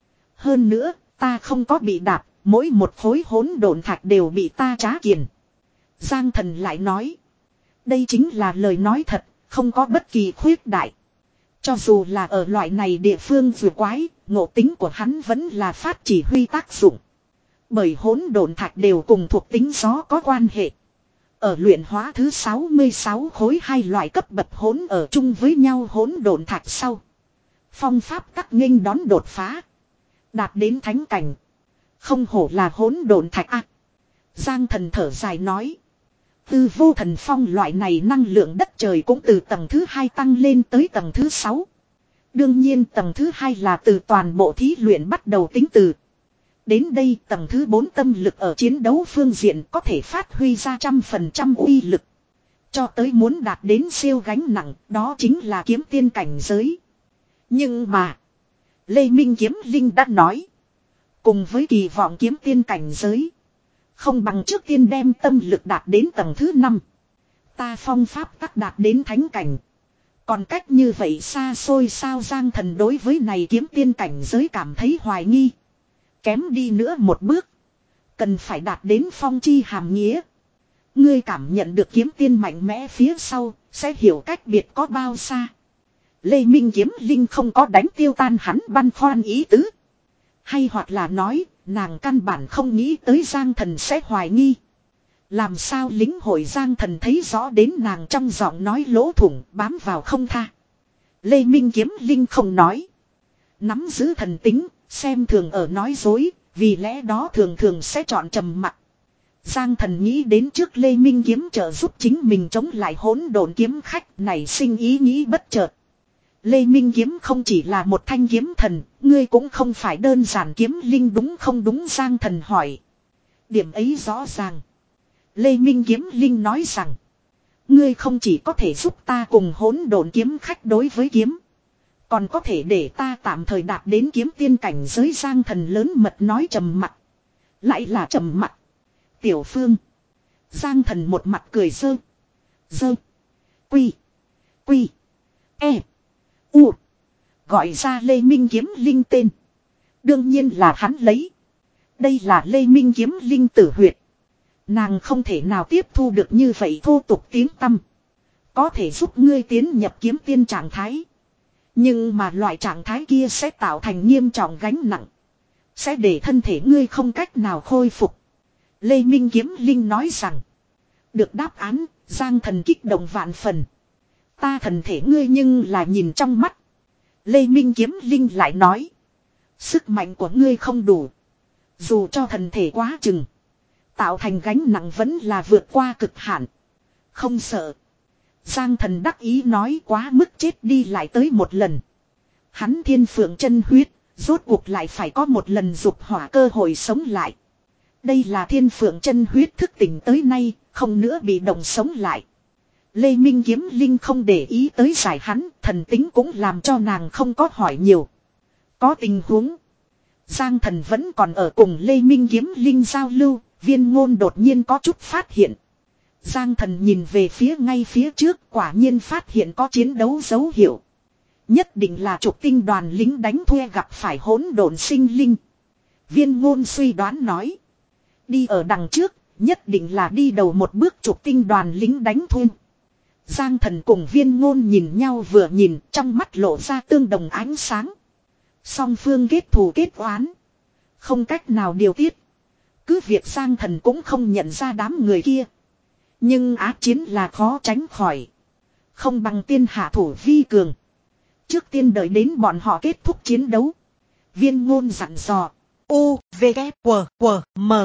Hơn nữa, ta không có bị đạp, mỗi một khối hỗn độn thạch đều bị ta trá kiền. Giang Thần lại nói. Đây chính là lời nói thật, không có bất kỳ khuyết đại. Cho dù là ở loại này địa phương vừa quái, ngộ tính của hắn vẫn là phát chỉ huy tác dụng. Bởi hỗn độn thạch đều cùng thuộc tính gió có quan hệ. Ở luyện hóa thứ sáu mươi sáu khối hai loại cấp bậc hỗn ở chung với nhau hỗn độn thạch sau. Phong pháp tắc nghênh đón đột phá. Đạt đến thánh cảnh. Không hổ là hỗn độn thạch a. Giang Thần thở dài nói. Tư vô thần phong loại này năng lượng đất trời cũng từ tầng thứ hai tăng lên tới tầng thứ sáu. Đương nhiên tầng thứ hai là từ toàn bộ thí luyện bắt đầu tính từ. Đến đây tầng thứ bốn tâm lực ở chiến đấu phương diện có thể phát huy ra trăm phần trăm uy lực. Cho tới muốn đạt đến siêu gánh nặng, đó chính là kiếm tiên cảnh giới. Nhưng mà, Lê Minh Kiếm Linh đã nói, cùng với kỳ vọng kiếm tiên cảnh giới, không bằng trước tiên đem tâm lực đạt đến tầng thứ năm. Ta phong pháp tắc đạt đến thánh cảnh. Còn cách như vậy xa xôi sao Giang Thần đối với này kiếm tiên cảnh giới cảm thấy hoài nghi. Kém đi nữa một bước. Cần phải đạt đến phong chi hàm nghĩa. Ngươi cảm nhận được kiếm tiên mạnh mẽ phía sau, sẽ hiểu cách biệt có bao xa. Lê Minh Kiếm Linh không có đánh tiêu tan hắn băn khoăn ý tứ. Hay hoặc là nói, nàng căn bản không nghĩ tới Giang Thần sẽ hoài nghi. Làm sao lính hội Giang Thần thấy rõ đến nàng trong giọng nói lỗ thủng bám vào không tha. Lê Minh Kiếm Linh không nói. Nắm giữ thần tính, xem thường ở nói dối, vì lẽ đó thường thường sẽ chọn trầm mặc. Giang Thần nghĩ đến trước Lê Minh Kiếm trợ giúp chính mình chống lại hỗn độn kiếm khách này sinh ý nghĩ bất chợt. Lê Minh Kiếm không chỉ là một thanh kiếm thần, ngươi cũng không phải đơn giản kiếm linh đúng không đúng Giang Thần hỏi. Điểm ấy rõ ràng. Lê Minh Kiếm Linh nói rằng, ngươi không chỉ có thể giúp ta cùng hỗn độn kiếm khách đối với kiếm, còn có thể để ta tạm thời đạt đến kiếm tiên cảnh giới. Giang Thần lớn mật nói trầm mặc. Lại là trầm mặc. Tiểu Phương. Giang Thần một mặt cười dơ. Dơ. Quy. Quy. E. U. Gọi ra Lê Minh Kiếm Linh tên. Đương nhiên là hắn lấy. Đây là Lê Minh Kiếm Linh tử huyệt. Nàng không thể nào tiếp thu được như vậy thô tục tiếng tăm. Có thể giúp ngươi tiến nhập kiếm tiên trạng thái. Nhưng mà loại trạng thái kia sẽ tạo thành nghiêm trọng gánh nặng. Sẽ để thân thể ngươi không cách nào khôi phục. Lê Minh Kiếm Linh nói rằng. Được đáp án, Giang Thần kích động vạn phần. Ta thần thể ngươi nhưng là nhìn trong mắt. Lê Minh Kiếm Linh lại nói. Sức mạnh của ngươi không đủ. Dù cho thần thể quá chừng. Tạo thành gánh nặng vẫn là vượt qua cực hạn. Không sợ. Giang Thần đắc ý nói quá mức chết đi lại tới một lần. Hắn thiên phượng chân huyết, rốt cuộc lại phải có một lần dục hỏa cơ hội sống lại. Đây là thiên phượng chân huyết thức tỉnh tới nay, không nữa bị động sống lại. Lê Minh Kiếm Linh không để ý tới giải hắn, thần tính cũng làm cho nàng không có hỏi nhiều. Có tình huống. Giang Thần vẫn còn ở cùng Lê Minh Kiếm Linh giao lưu, Viên Ngôn đột nhiên có chút phát hiện. Giang Thần nhìn về phía ngay phía trước, quả nhiên phát hiện có chiến đấu dấu hiệu. Nhất định là trục tinh đoàn lính đánh thuê gặp phải hỗn độn sinh linh. Viên Ngôn suy đoán nói. Đi ở đằng trước, nhất định là đi đầu một bước trục tinh đoàn lính đánh thuê. Giang Thần cùng Viên Ngôn nhìn nhau vừa nhìn, trong mắt lộ ra tương đồng ánh sáng. Song phương kết thù kết oán. Không cách nào điều tiết. Cứ việc Giang Thần cũng không nhận ra đám người kia. Nhưng ác chiến là khó tránh khỏi. Không bằng tiên hạ thủ vi cường. Trước tiên đợi đến bọn họ kết thúc chiến đấu. Viên Ngôn dặn dò. U, V, K, W, W, M.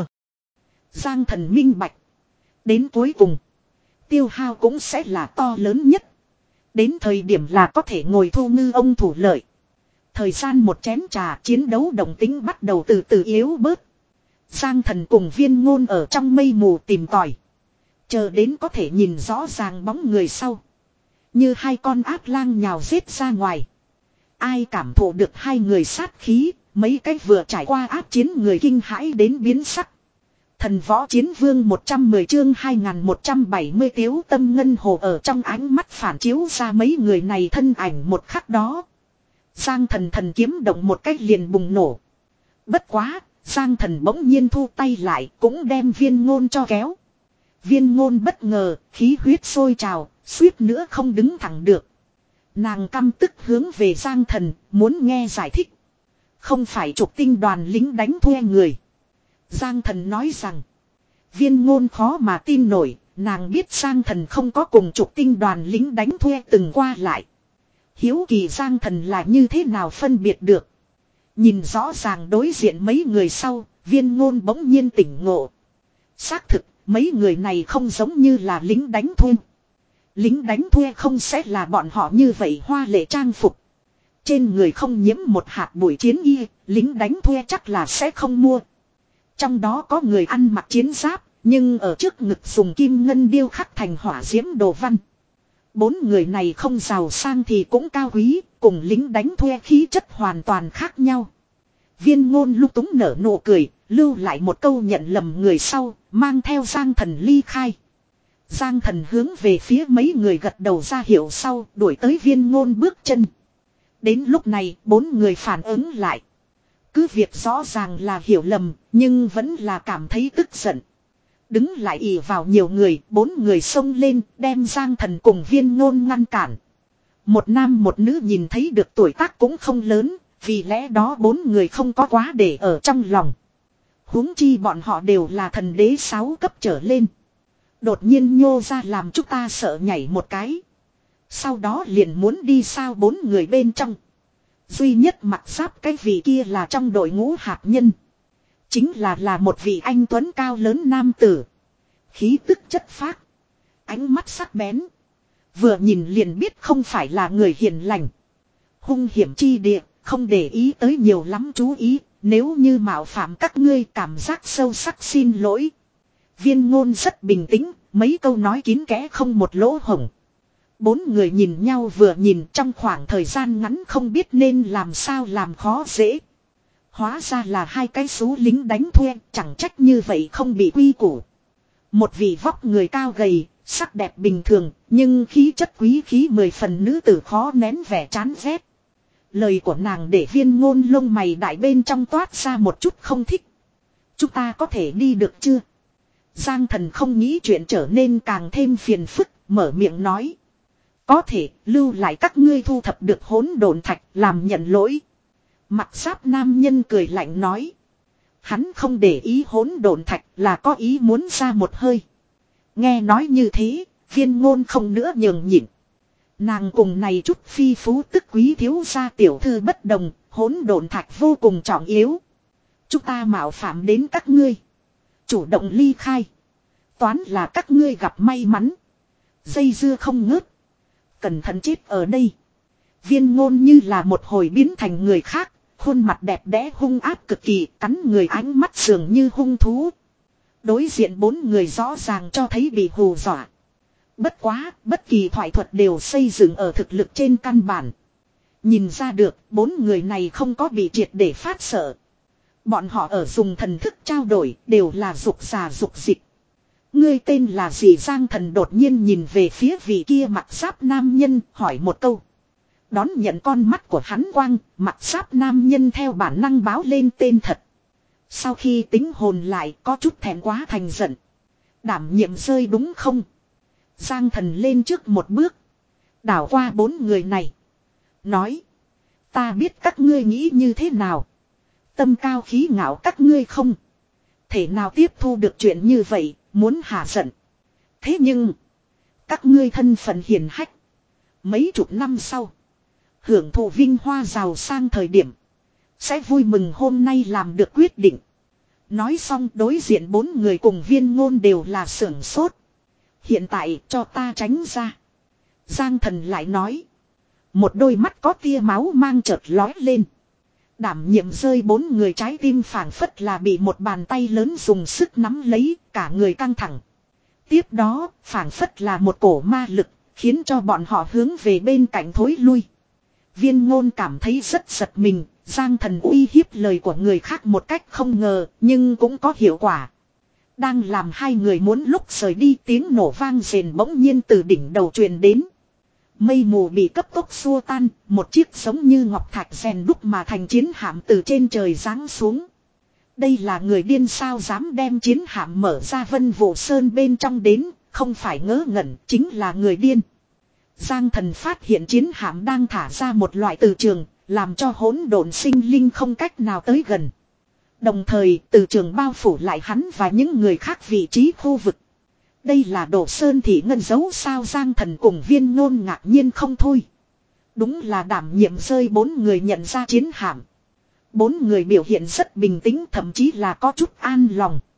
Giang Thần minh bạch. Đến cuối cùng. Tiêu hao cũng sẽ là to lớn nhất. Đến thời điểm là có thể ngồi thu ngư ông thủ lợi. Thời gian một chén trà chiến đấu động tính bắt đầu từ từ yếu bớt. Giang Thần cùng Viên Ngôn ở trong mây mù tìm tòi. Chờ đến có thể nhìn rõ ràng bóng người sau. Như hai con ác lang nhào giết ra ngoài. Ai cảm thụ được hai người sát khí, mấy cái vừa trải qua áp chiến người kinh hãi đến biến sắc. Thần võ chiến vương một trăm mười chương hai nghìn một trăm bảy mươi Tiếu Tâm Ngân Hồ ở trong ánh mắt phản chiếu ra mấy người này thân ảnh một khắc đó. Giang Thần thần kiếm động một cách liền bùng nổ. Bất quá, Giang Thần bỗng nhiên thu tay lại cũng đem Viên Ngôn cho kéo. Viên Ngôn bất ngờ, khí huyết sôi trào, suýt nữa không đứng thẳng được. Nàng căm tức hướng về Giang Thần, muốn nghe giải thích. Không phải trục tinh đoàn lính đánh thuê người. Giang Thần nói rằng, Viên Ngôn khó mà tin nổi, nàng biết Giang Thần không có cùng trục tinh đoàn lính đánh thuê từng qua lại. Hiếu kỳ Giang Thần là như thế nào phân biệt được. Nhìn rõ ràng đối diện mấy người sau, Viên Ngôn bỗng nhiên tỉnh ngộ. Xác thực, mấy người này không giống như là lính đánh thuê. Lính đánh thuê không sẽ là bọn họ như vậy hoa lệ trang phục. Trên người không nhiễm một hạt bụi chiến y, lính đánh thuê chắc là sẽ không mua. Trong đó có người ăn mặc chiến giáp, nhưng ở trước ngực dùng kim ngân điêu khắc thành hỏa diễm đồ văn. Bốn người này không giàu sang thì cũng cao quý, cùng lính đánh thuê khí chất hoàn toàn khác nhau. Viên Ngôn lúc túng nở nụ cười, lưu lại một câu nhận lầm người sau, mang theo Giang Thần ly khai. Giang Thần hướng về phía mấy người gật đầu ra hiệu sau, đuổi tới Viên Ngôn bước chân. Đến lúc này, bốn người phản ứng lại. Cứ việc rõ ràng là hiểu lầm, nhưng vẫn là cảm thấy tức giận. Đứng lại ỉ vào nhiều người, bốn người xông lên, đem Giang Thần cùng Viên Ngôn ngăn cản. Một nam một nữ nhìn thấy được tuổi tác cũng không lớn, vì lẽ đó bốn người không có quá để ở trong lòng. Huống chi bọn họ đều là thần đế sáu cấp trở lên. Đột nhiên nhô ra làm chúng ta sợ nhảy một cái. Sau đó liền muốn đi sao bốn người bên trong. Duy nhất mặc giáp cái vị kia là trong đội ngũ hạt nhân. Chính là là một vị anh tuấn cao lớn nam tử. Khí tức chất phác. Ánh mắt sắc bén. Vừa nhìn liền biết không phải là người hiền lành. Hung hiểm chi địa, không để ý tới nhiều lắm chú ý. Nếu như mạo phạm các ngươi cảm giác sâu sắc xin lỗi. Viên Ngôn rất bình tĩnh, mấy câu nói kín kẽ không một lỗ hổng. Bốn người nhìn nhau vừa nhìn trong khoảng thời gian ngắn không biết nên làm sao làm khó dễ. Hóa ra là hai cái số lính đánh thuê, chẳng trách như vậy không bị quy củ. Một vị vóc người cao gầy, sắc đẹp bình thường, nhưng khí chất quý khí mười phần nữ tử khó nén vẻ chán ghét. Lời của nàng để Viên Ngôn lông mày đại bên trong toát ra một chút không thích. Chúng ta có thể đi được chưa? Giang Thần không nghĩ chuyện trở nên càng thêm phiền phức, mở miệng nói. Có thể, lưu lại các ngươi thu thập được hỗn độn thạch, làm nhận lỗi. Mặc giáp nam nhân cười lạnh nói. Hắn không để ý hỗn độn thạch là có ý muốn ra một hơi. Nghe nói như thế, Viên Ngôn không nữa nhường nhịn. Nàng cùng này chút phi phú tức quý thiếu gia tiểu thư bất đồng, hỗn độn thạch vô cùng trọng yếu. Chúng ta mạo phạm đến các ngươi. Chủ động ly khai. Toán là các ngươi gặp may mắn. Dây dưa không ngớt. Cẩn thận chết ở đây. Viên Ngôn như là một hồi biến thành người khác. Khuôn mặt đẹp đẽ hung áp cực kỳ, cắn người ánh mắt dường như hung thú. Đối diện bốn người rõ ràng cho thấy bị hù dọa. Bất quá, bất kỳ thoại thuật đều xây dựng ở thực lực trên căn bản. Nhìn ra được, bốn người này không có bị triệt để phát sợ. Bọn họ ở dùng thần thức trao đổi, đều là dục giả dục dịch. Ngươi tên là gì? Giang Thần đột nhiên nhìn về phía vị kia mặc giáp nam nhân, hỏi một câu. Đón nhận con mắt của hắn quang, mặc giáp nam nhân theo bản năng báo lên tên thật. Sau khi tính hồn lại có chút thẹn quá thành giận. Đảm nhiệm rơi đúng không? Giang Thần lên trước một bước. Đảo qua bốn người này. Nói. Ta biết các ngươi nghĩ như thế nào. Tâm cao khí ngạo các ngươi không. Thể nào tiếp thu được chuyện như vậy, muốn hạ giận. Thế nhưng. Các ngươi thân phận hiền hách. Mấy chục năm sau. Hưởng thụ vinh hoa giàu sang thời điểm. Sẽ vui mừng hôm nay làm được quyết định. Nói xong đối diện bốn người cùng Viên Ngôn đều là sưởng sốt. Hiện tại cho ta tránh ra. Giang Thần lại nói. Một đôi mắt có tia máu mang chợt lói lên. Đảm nhiệm rơi bốn người trái tim phảng phất là bị một bàn tay lớn dùng sức nắm lấy, cả người căng thẳng. Tiếp đó, phảng phất là một cổ ma lực, khiến cho bọn họ hướng về bên cạnh thối lui. Viên Ngôn cảm thấy rất giật mình, Giang Thần uy hiếp lời của người khác một cách không ngờ, nhưng cũng có hiệu quả. Đang làm hai người muốn lúc rời đi, tiếng nổ vang rền bỗng nhiên từ đỉnh đầu truyền đến. Mây mù bị cấp tốc xua tan, một chiếc giống như ngọc thạch rèn đúc mà thành chiến hạm từ trên trời giáng xuống. Đây là người điên sao dám đem chiến hạm mở ra Vân Vũ Sơn bên trong đến, không phải ngớ ngẩn, chính là người điên. Giang Thần phát hiện chiến hạm đang thả ra một loại từ trường, làm cho hỗn độn sinh linh không cách nào tới gần. Đồng thời từ trường bao phủ lại hắn và những người khác vị trí khu vực. Đây là Đồ Sơn Thị Ngân giấu sao? Giang Thần cùng Viên Ngôn ngạc nhiên không thôi. Đúng là đảm nhiệm rơi bốn người nhận ra chiến hạm. Bốn người biểu hiện rất bình tĩnh, thậm chí là có chút an lòng.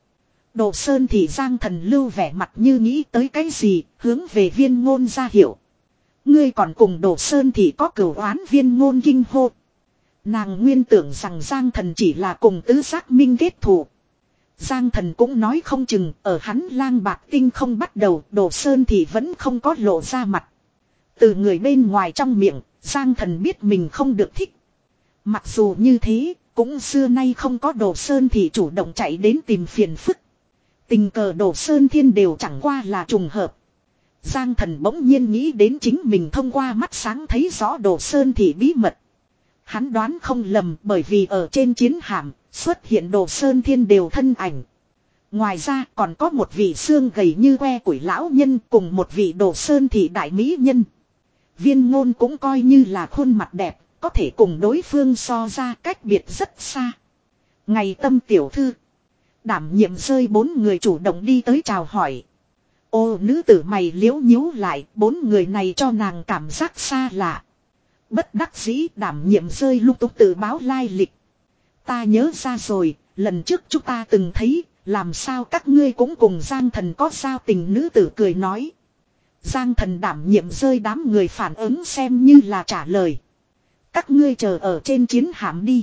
Đồ Sơn thì Giang Thần lưu vẻ mặt như nghĩ tới cái gì, hướng về Viên Ngôn ra hiệu. Ngươi còn cùng Đồ Sơn thì có cửu oán. Viên Ngôn kinh hô. Nàng nguyên tưởng rằng Giang Thần chỉ là cùng tứ giác minh kết thù. Giang Thần cũng nói không chừng ở hắn lang bạc tinh không bắt đầu, Đồ Sơn thì vẫn không có lộ ra mặt. Từ người bên ngoài trong miệng, Giang Thần biết mình không được thích. Mặc dù như thế, cũng xưa nay không có Đồ Sơn thì chủ động chạy đến tìm phiền phức. Tình cờ Đồ Sơn Thiên đều chẳng qua là trùng hợp. Giang Thần bỗng nhiên nghĩ đến chính mình thông qua mắt sáng thấy rõ Đồ Sơn thì bí mật. Hắn đoán không lầm, bởi vì ở trên chiến hạm xuất hiện Đồ Sơn Thiên đều thân ảnh. Ngoài ra còn có một vị xương gầy như que củi lão nhân cùng một vị Đồ Sơn thị đại mỹ nhân. Viên Ngôn cũng coi như là khuôn mặt đẹp, có thể cùng đối phương so ra cách biệt rất xa. Ngày Tâm tiểu thư. Đảm nhiệm rơi bốn người chủ động đi tới chào hỏi. Ô, nữ tử mày liễu nhíu lại, bốn người này cho nàng cảm giác xa lạ. Bất đắc dĩ đảm nhiệm rơi lung tung tự báo lai lịch. Ta nhớ ra rồi, lần trước chúng ta từng thấy, làm sao các ngươi cũng cùng Giang Thần có giao tình. Nữ tử cười nói. Giang Thần đảm nhiệm rơi đám người phản ứng xem như là trả lời. Các ngươi chờ ở trên chiến hạm đi.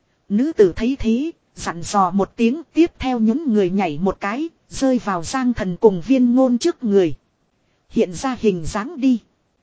Nữ tử thấy thế, dặn dò một tiếng, tiếp theo những người nhảy một cái, rơi vào Giang Thần cùng Viên Ngôn trước người. Hiện ra hình dáng đi.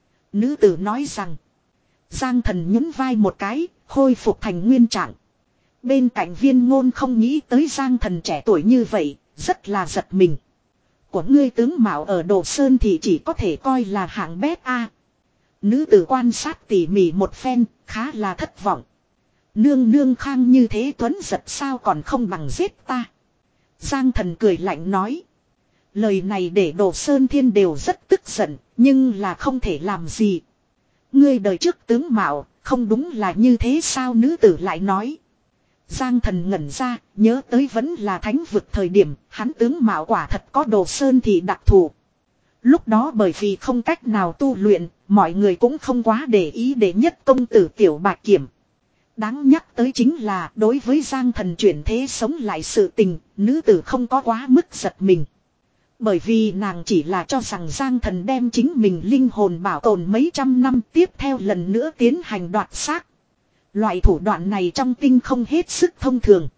Nữ tử nói rằng. Giang Thần nhún vai một cái, khôi phục thành nguyên trạng. Bên cạnh Viên Ngôn không nghĩ tới Giang Thần trẻ tuổi như vậy, rất là giật mình. Của ngươi tướng mạo ở Đồ Sơn thì chỉ có thể coi là hạng bét a. Nữ tử quan sát tỉ mỉ một phen, khá là thất vọng. Nương nương khang như thế tuấn giật sao còn không bằng giết ta. Giang Thần cười lạnh nói. Lời này để Đồ Sơn Thiên đều rất tức giận, nhưng là không thể làm gì. Ngươi đời trước tướng mạo, không đúng là như thế sao? Nữ tử lại nói. Giang Thần ngẩn ra, nhớ tới vẫn là thánh vực thời điểm, hắn tướng mạo quả thật có Đồ Sơn thì đặc thù. Lúc đó bởi vì không cách nào tu luyện, mọi người cũng không quá để ý để nhất công tử Tiểu Bạch Kiểm. Đáng nhắc tới chính là đối với Giang Thần chuyển thế sống lại sự tình, nữ tử không có quá mức giật mình. Bởi vì nàng chỉ là cho rằng Giang Thần đem chính mình linh hồn bảo tồn mấy trăm năm, tiếp theo lần nữa tiến hành đoạt xác. Loại thủ đoạn này trong tinh không hết sức thông thường.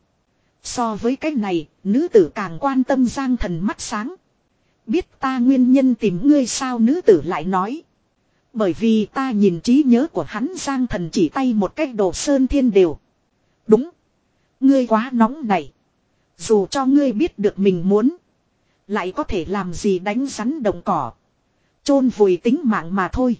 So với cái này, nữ tử càng quan tâm Giang Thần mắt sáng. Biết ta nguyên nhân tìm ngươi sao? Nữ tử lại nói. Bởi vì ta nhìn trí nhớ của hắn. Giang Thần chỉ tay một cái Đồ Sơn Thiên đều. Đúng. Ngươi quá nóng này. Dù cho ngươi biết được mình muốn. Lại có thể làm gì đánh rắn đồng cỏ. Chôn vùi tính mạng mà thôi.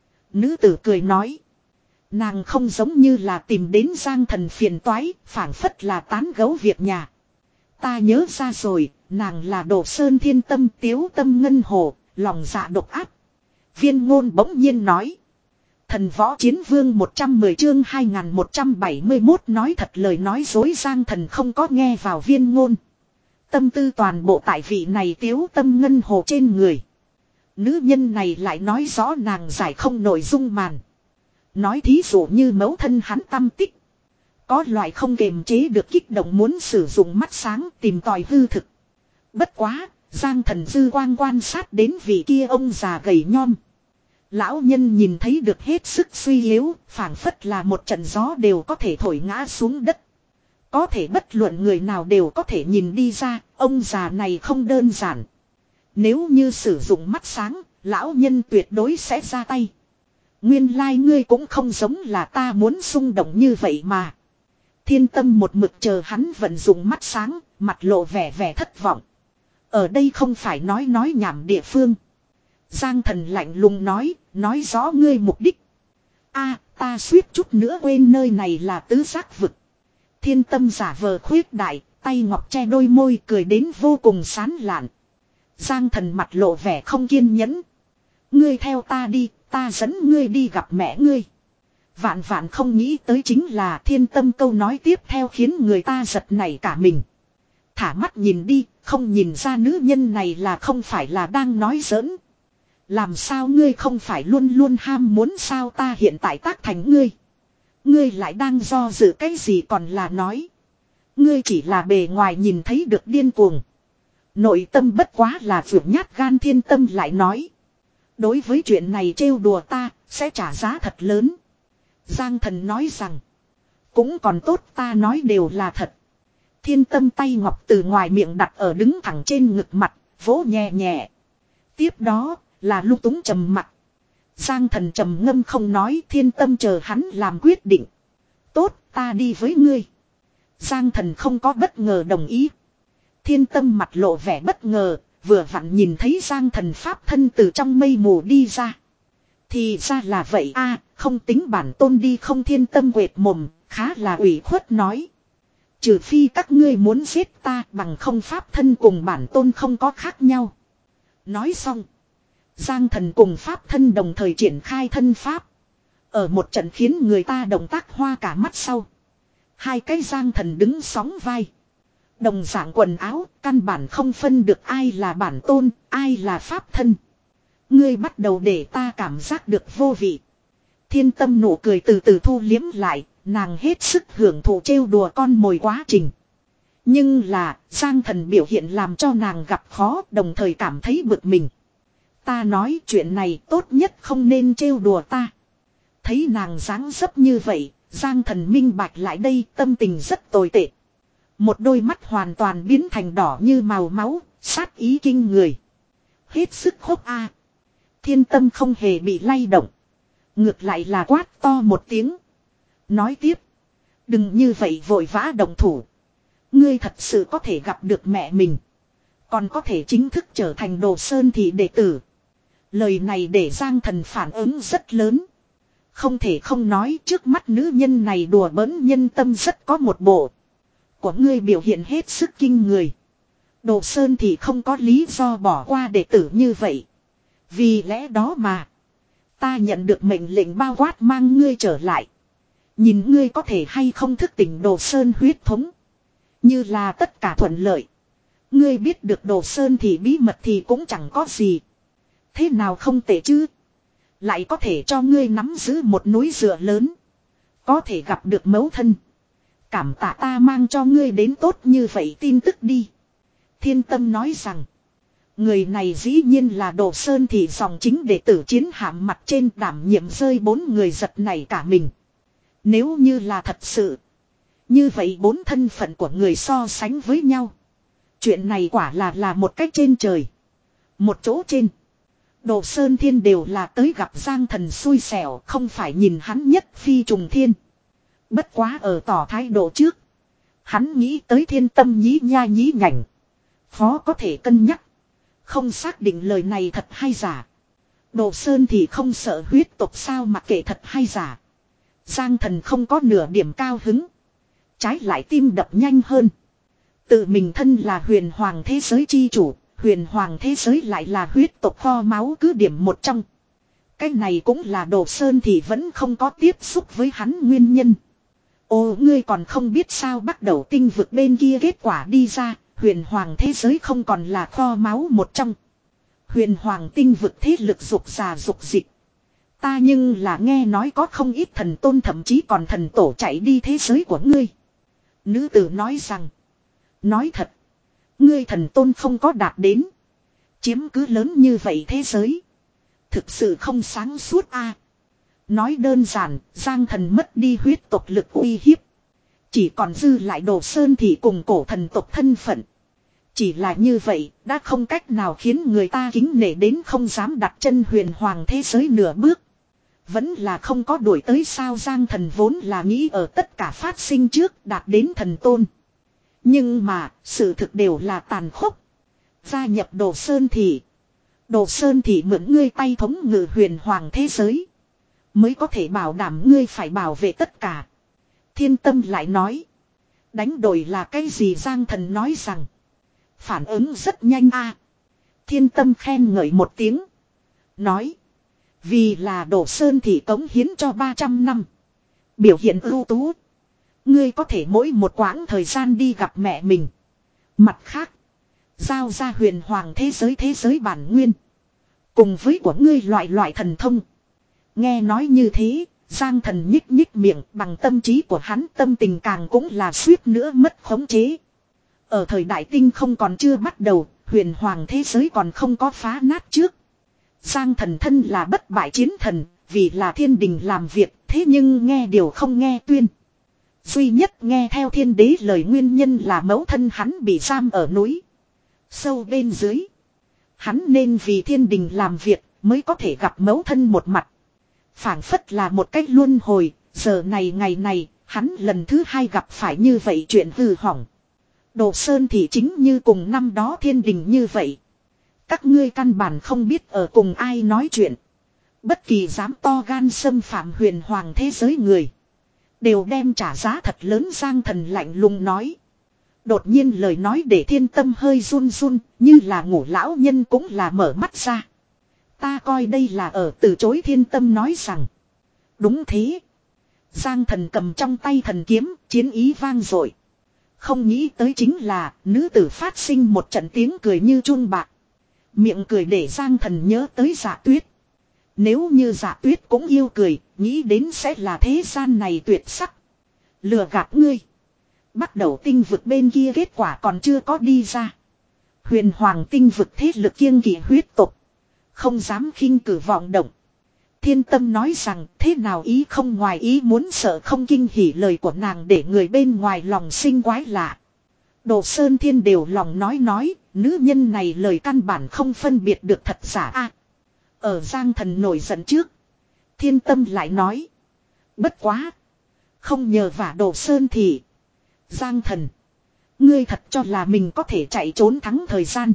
Nữ tử cười nói. Nàng không giống như là tìm đến Giang Thần phiền toái, phảng phất là tán gẫu việc nhà. Ta nhớ ra rồi, nàng là Đồ Sơn Thiên tâm tiếu tâm ngân hồ, lòng dạ độc ác. Viên Ngôn bỗng nhiên nói. Thần võ chiến vương một trăm mười chương hai nghìn một trăm bảy mươi mốt nói thật lời nói dối. Giang Thần không có nghe vào Viên Ngôn. Tâm tư toàn bộ tại vị này tiếu tâm ngân hồ trên người. Nữ nhân này lại nói rõ nàng giải không nội dung màn. Nói thí dụ như mẫu thân hắn tâm tích. Có loại không kềm chế được kích động muốn sử dụng mắt sáng tìm tòi hư thực. Bất quá, Giang Thần dư quang quan sát đến vị kia ông già gầy nhom. Lão nhân nhìn thấy được hết sức suy yếu, phảng phất là một trận gió đều có thể thổi ngã xuống đất. Có thể bất luận người nào đều có thể nhìn đi ra, ông già này không đơn giản. Nếu như sử dụng mắt sáng, lão nhân tuyệt đối sẽ ra tay. Nguyên lai like ngươi cũng không giống là ta muốn xung động như vậy mà. Thiên Tâm một mực chờ hắn vận dụng mắt sáng, mặt lộ vẻ vẻ thất vọng. Ở đây không phải nói nói nhảm địa phương. Giang Thần lạnh lùng nói, nói rõ ngươi mục đích. A, ta suýt chút nữa quên nơi này là tứ giác vực. Thiên Tâm giả vờ khuyết đại, tay ngọc che đôi môi cười đến vô cùng sán lạn. Giang Thần mặt lộ vẻ không kiên nhẫn. Ngươi theo ta đi, ta dẫn ngươi đi gặp mẹ ngươi. Vạn vạn không nghĩ tới chính là Thiên Tâm câu nói tiếp theo khiến người ta giật nảy cả mình. Thả mắt nhìn đi, không nhìn ra nữ nhân này là không phải là đang nói giỡn. Làm sao ngươi không phải luôn luôn ham muốn sao? Ta hiện tại tác thành ngươi. Ngươi lại đang do dự cái gì còn là nói. Ngươi chỉ là bề ngoài nhìn thấy được điên cuồng. Nội tâm bất quá là vượt nhát gan Thiên Tâm lại nói. Đối với chuyện này trêu đùa ta, sẽ trả giá thật lớn. Giang Thần nói rằng. Cũng còn tốt ta nói đều là thật. Thiên Tâm tay ngọc từ ngoài miệng đặt ở đứng thẳng trên ngực mặt, vỗ nhẹ nhẹ. Tiếp đó, là lung túng trầm mặt. Giang Thần trầm ngâm không nói, Thiên Tâm chờ hắn làm quyết định. Tốt, ta đi với ngươi. Giang Thần không có bất ngờ đồng ý. Thiên Tâm mặt lộ vẻ bất ngờ, vừa vặn nhìn thấy Giang Thần pháp thân từ trong mây mù đi ra. Thì ra là vậy a, không tính bản tôn đi không. Thiên Tâm quệt mồm, khá là ủy khuất nói. Trừ phi các ngươi muốn giết ta, bằng không pháp thân cùng bản tôn không có khác nhau. Nói xong, Giang Thần cùng pháp thân đồng thời triển khai thân pháp. Ở một trận khiến người ta động tác hoa cả mắt sau. Hai cái Giang Thần đứng sóng vai. Đồng dạng quần áo, căn bản không phân được ai là bản tôn, ai là pháp thân. Ngươi bắt đầu để ta cảm giác được vô vị. Thiên Tâm nụ cười từ từ thu liếm lại, nàng hết sức hưởng thụ trêu đùa con mồi quá trình. Nhưng là, Giang Thần biểu hiện làm cho nàng gặp khó, đồng thời cảm thấy bực mình. Ta nói chuyện này tốt nhất không nên trêu đùa ta. Thấy nàng dáng dấp như vậy, Giang Thần minh bạch lại đây, tâm tình rất tồi tệ. Một đôi mắt hoàn toàn biến thành đỏ như màu máu, sát ý kinh người. Hết sức khốc a. Thiên Tâm không hề bị lay động. Ngược lại là quát to một tiếng. Nói tiếp. Đừng như vậy vội vã động thủ. Ngươi thật sự có thể gặp được mẹ mình. Còn có thể chính thức trở thành Đồ Sơn Thị đệ tử. Lời này để Giang Thần phản ứng rất lớn. Không thể không nói trước mắt nữ nhân này đùa bỡn nhân tâm rất có một bộ. Của ngươi biểu hiện hết sức kinh người. Đồ Sơn Thị không có lý do bỏ qua đệ tử như vậy. Vì lẽ đó mà. Ta nhận được mệnh lệnh bao quát mang ngươi trở lại. Nhìn ngươi có thể hay không thức tỉnh Đồ Sơn huyết thống. Như là tất cả thuận lợi. Ngươi biết được Đồ Sơn thì bí mật thì cũng chẳng có gì. Thế nào không tệ chứ. Lại có thể cho ngươi nắm giữ một núi dựa lớn. Có thể gặp được mẫu thân. Cảm tạ ta mang cho ngươi đến tốt như vậy tin tức đi. Thiên Tâm nói rằng. Người này dĩ nhiên là Đồ Sơn thì dòng chính đệ tử chiến hạm mặt trên đảm nhiệm rơi bốn người giật này cả mình. Nếu như là thật sự. Như vậy bốn thân phận của người so sánh với nhau. Chuyện này quả là là một cách trên trời. Một chỗ trên. Đồ Sơn Thiên đều là tới gặp Giang Thần xui xẻo, không phải nhìn hắn nhất phi trùng thiên. Bất quá ở tỏ thái độ trước. Hắn nghĩ tới Thiên Tâm nhí nha nhí nhảnh. Khó có thể cân nhắc. Không xác định lời này thật hay giả. Đồ Sơn thì không sợ huyết tộc sao mặc kệ thật hay giả. Giang Thần không có nửa điểm cao hứng. Trái lại tim đập nhanh hơn. Tự mình thân là huyền hoàng thế giới chi chủ. Huyền hoàng thế giới lại là huyết tộc kho máu cứ điểm một trong. Cái này cũng là Đồ Sơn thì vẫn không có tiếp xúc với hắn nguyên nhân. Ồ, ngươi còn không biết sao bắt đầu tinh vực bên kia kết quả đi ra. Huyền hoàng thế giới không còn là kho máu một trong. Huyền hoàng tinh vực thế lực dục già dục dịch. Ta nhưng là nghe nói có không ít thần tôn thậm chí còn thần tổ chạy đi thế giới của ngươi. Nữ tử nói rằng. Nói thật. Ngươi thần tôn không có đạt đến. Chiếm cứ lớn như vậy thế giới. Thực sự không sáng suốt a. Nói đơn giản, Giang Thần mất đi huyết tộc lực uy hiếp. Chỉ còn dư lại Đồ Sơn thì cùng cổ thần tộc thân phận. Chỉ là như vậy, đã không cách nào khiến người ta kính nể đến không dám đặt chân huyền hoàng thế giới nửa bước. Vẫn là không có đuổi tới sao. Giang Thần vốn là nghĩ ở tất cả phát sinh trước đạt đến thần tôn. Nhưng mà, sự thực đều là tàn khốc. Gia nhập Đồ Sơn Thị. Đồ Sơn Thị mượn ngươi tay thống ngự huyền hoàng thế giới. Mới có thể bảo đảm ngươi phải bảo vệ tất cả. Thiên Tâm lại nói. Đánh đổi là cái gì? Giang Thần nói rằng. Phản ứng rất nhanh a. Thiên Tâm khen ngợi một tiếng. Nói. Vì là Đồ Sơn Thị cống hiến cho ba trăm năm. Biểu hiện ưu tú. Ngươi có thể mỗi một quãng thời gian đi gặp mẹ mình. Mặt khác. Giao ra huyền hoàng thế giới thế giới bản nguyên. Cùng với của ngươi loại loại thần thông. Nghe nói như thế. Giang Thần nhích nhích miệng. Bằng tâm trí của hắn tâm tình càng cũng là suýt nữa mất khống chế. Ở thời đại tinh không còn chưa bắt đầu. huyền hoàng thế giới còn không có phá nát trước. Giang thần thân là bất bại chiến thần, vì là thiên đình làm việc, thế nhưng nghe điều không nghe tuyên. Duy nhất nghe theo thiên đế lời nguyên nhân là mẫu thân hắn bị giam ở núi sâu bên dưới. Hắn nên vì thiên đình làm việc mới có thể gặp mẫu thân một mặt. Phảng phất là một cách luân hồi, giờ này ngày này, hắn lần thứ hai gặp phải như vậy chuyện hư hỏng. Đồ Sơn thì chính như cùng năm đó thiên đình như vậy. Các ngươi căn bản không biết ở cùng ai nói chuyện. Bất kỳ dám to gan xâm phạm huyền hoàng thế giới người, đều đem trả giá thật lớn. Giang thần lạnh lùng nói. Đột nhiên lời nói để thiên tâm hơi run run, như là ngủ lão nhân cũng là mở mắt ra. Ta coi đây là ở từ chối. Thiên tâm nói rằng. Đúng thế. Giang thần cầm trong tay thần kiếm, chiến ý vang dội. Không nghĩ tới chính là nữ tử phát sinh một trận tiếng cười như chuông bạc. Miệng cười để Giang thần nhớ tới Dạ Tuyết. Nếu như Dạ Tuyết cũng yêu cười, nghĩ đến sẽ là thế gian này tuyệt sắc. Lừa gạt ngươi. Bắt đầu tinh vực bên kia kết quả còn chưa có đi ra. Huyền hoàng tinh vực thế lực kiêng kỵ huyết tục, không dám khinh cử vọng động. Thiên tâm nói rằng thế nào ý không ngoài ý muốn, sợ không kinh hỉ lời của nàng để người bên ngoài lòng sinh quái lạ. Đồ Sơn Thiên đều lòng nói nói, nữ nhân này lời căn bản không phân biệt được thật giả a. Ở Giang thần nổi giận trước, thiên tâm lại nói. Bất quá. Không nhờ vả Đồ Sơn thì. Giang thần. Ngươi thật cho là mình có thể chạy trốn thắng thời gian.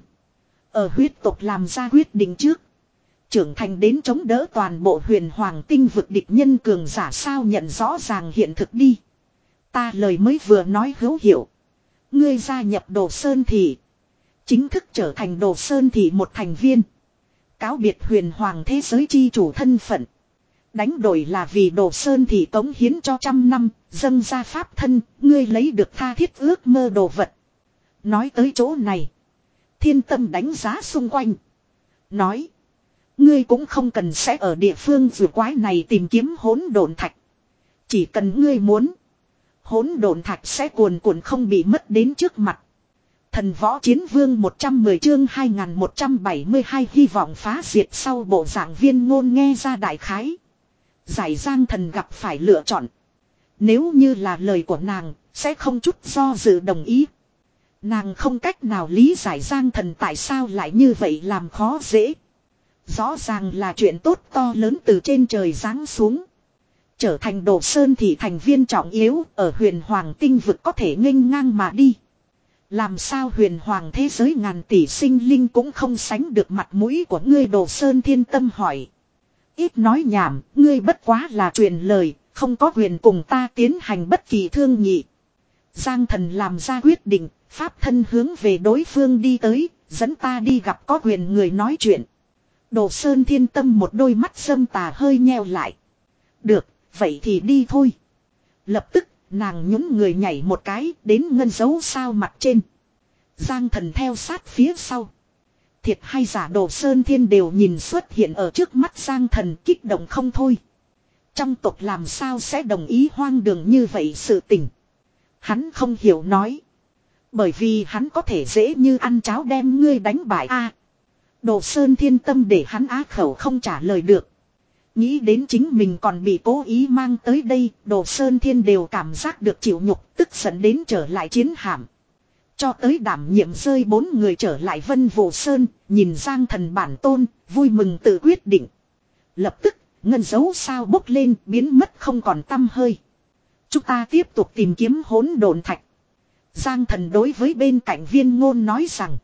Ở huyết tộc làm ra quyết định trước. Trưởng thành đến chống đỡ toàn bộ huyền hoàng tinh vực địch nhân cường giả sao, nhận rõ ràng hiện thực đi. Ta lời mới vừa nói hữu hiệu. Ngươi gia nhập Đồ Sơn Thị, chính thức trở thành Đồ Sơn Thị một thành viên. Cáo biệt huyền hoàng thế giới chi chủ thân phận. Đánh đổi là vì Đồ Sơn Thị cống hiến cho trăm năm, dâng ra pháp thân, ngươi lấy được tha thiết ước mơ đồ vật. Nói tới chỗ này, thiên tâm đánh giá xung quanh. Nói. Ngươi cũng không cần sẽ ở địa phương vừa quái này tìm kiếm hỗn độn thạch. Chỉ cần ngươi muốn, hỗn độn thạch sẽ cuồn cuộn không bị mất đến trước mặt. Thần võ chiến vương một trăm mười chương hai nghìn một trăm bảy mươi hai hy vọng phá diệt. Sau bộ dạng Viên Ngôn nghe ra đại khái. Giải Giang thần gặp phải lựa chọn. Nếu như là lời của nàng, sẽ không chút do dự đồng ý. Nàng không cách nào lý giải Giang thần tại sao lại như vậy làm khó dễ. Rõ ràng là chuyện tốt to lớn từ trên trời giáng xuống. Trở thành Đồ Sơn Thị thành viên trọng yếu, ở huyền hoàng tinh vực có thể nghênh ngang mà đi. Làm sao huyền hoàng thế giới ngàn tỷ sinh linh cũng không sánh được mặt mũi của ngươi? Đồ Sơn Thiên tâm hỏi. Ít nói nhảm, ngươi bất quá là truyền lời, không có quyền cùng ta tiến hành bất kỳ thương nghị. Giang thần làm ra quyết định, pháp thân hướng về đối phương đi tới, dẫn ta đi gặp có quyền người nói chuyện. Đồ Sơn Thiên tâm một đôi mắt sâm tà hơi nheo lại. Được, vậy thì đi thôi. Lập tức, nàng nhún người nhảy một cái đến ngân dấu sao mặt trên. Giang thần theo sát phía sau. Thiệt hay giả Đồ Sơn Thiên đều nhìn xuất hiện ở trước mắt Giang thần, kích động không thôi. Trong tộc làm sao sẽ đồng ý hoang đường như vậy sự tình. Hắn không hiểu nói. Bởi vì hắn có thể dễ như ăn cháo đem ngươi đánh bại a. Đồ Sơn Thiên tâm để hắn á khẩu không trả lời được. Nghĩ đến chính mình còn bị cố ý mang tới đây, Đồ Sơn Thiên đều cảm giác được chịu nhục, tức giận đến trở lại chiến hạm. Cho tới đảm nhiệm rơi bốn người trở lại Vân Vũ Sơn, nhìn Giang thần bản tôn, vui mừng tự quyết định. Lập tức, ngân dấu sao bốc lên, biến mất không còn tăm hơi. Chúng ta tiếp tục tìm kiếm hỗn độn thạch. Giang thần đối với bên cạnh Viên Ngôn nói rằng.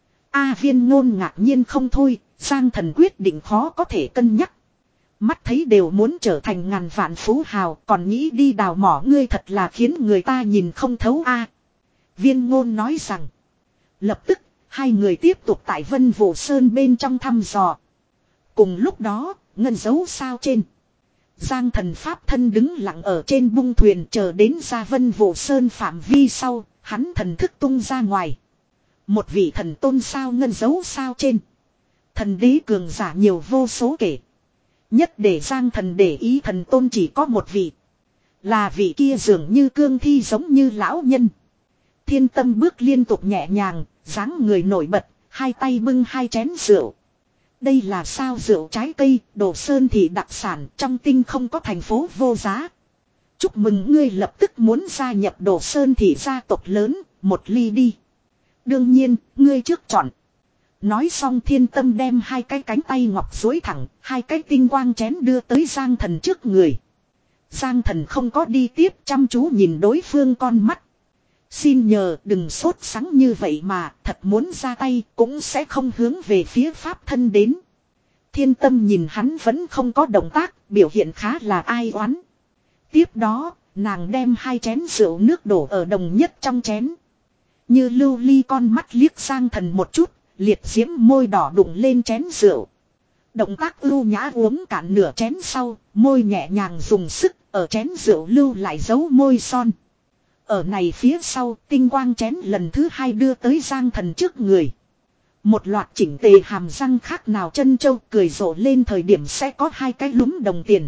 A Viên Ngôn ngạc nhiên không thôi, Giang thần quyết định khó có thể cân nhắc. Mắt thấy đều muốn trở thành ngàn vạn phú hào, còn nghĩ đi đào mỏ, ngươi thật là khiến người ta nhìn không thấu a. Viên Ngôn nói rằng. Lập tức, hai người tiếp tục tại Vân Vũ Sơn bên trong thăm dò. Cùng lúc đó, ngân dấu sao trên. Giang thần pháp thân đứng lặng ở trên bung thuyền chờ đến ra Vân Vũ Sơn phạm vi sau, hắn thần thức tung ra ngoài. Một vị thần tôn sao ngân dấu sao trên. Thần đế cường giả nhiều vô số kể. Nhất để Giang thần để ý thần tôn chỉ có một vị. Là vị kia dường như cương thi giống như lão nhân. Thiên tâm bước liên tục nhẹ nhàng, dáng người nổi bật, hai tay bưng hai chén rượu. Đây là sao rượu trái cây, Đồ Sơn Thị đặc sản, trong tinh không có thành phố vô giá. Chúc mừng ngươi lập tức muốn gia nhập Đồ Sơn Thị gia tộc lớn, một ly đi. Đương nhiên, ngươi trước chọn. Nói xong Thiên Tâm đem hai cái cánh tay ngọc duỗi thẳng, hai cái tinh quang chén đưa tới Giang Thần trước người. Giang Thần không có đi tiếp, chăm chú nhìn đối phương con mắt. Xin nhờ đừng sốt sắng như vậy mà, thật muốn ra tay cũng sẽ không hướng về phía pháp thân đến. Thiên Tâm nhìn hắn vẫn không có động tác, biểu hiện khá là ai oán. Tiếp đó, nàng đem hai chén rượu nước đổ ở đồng nhất trong chén. Như lưu ly con mắt liếc Giang Thần một chút, liệt diễm môi đỏ đụng lên chén rượu. Động tác ưu nhã uống cạn nửa chén sau, môi nhẹ nhàng dùng sức, ở chén rượu lưu lại dấu môi son. Ở này phía sau, tinh quang chén lần thứ hai đưa tới Giang Thần trước người. Một loạt chỉnh tề hàm răng khác nào chân châu cười rộ lên thời điểm sẽ có hai cái lúm đồng tiền.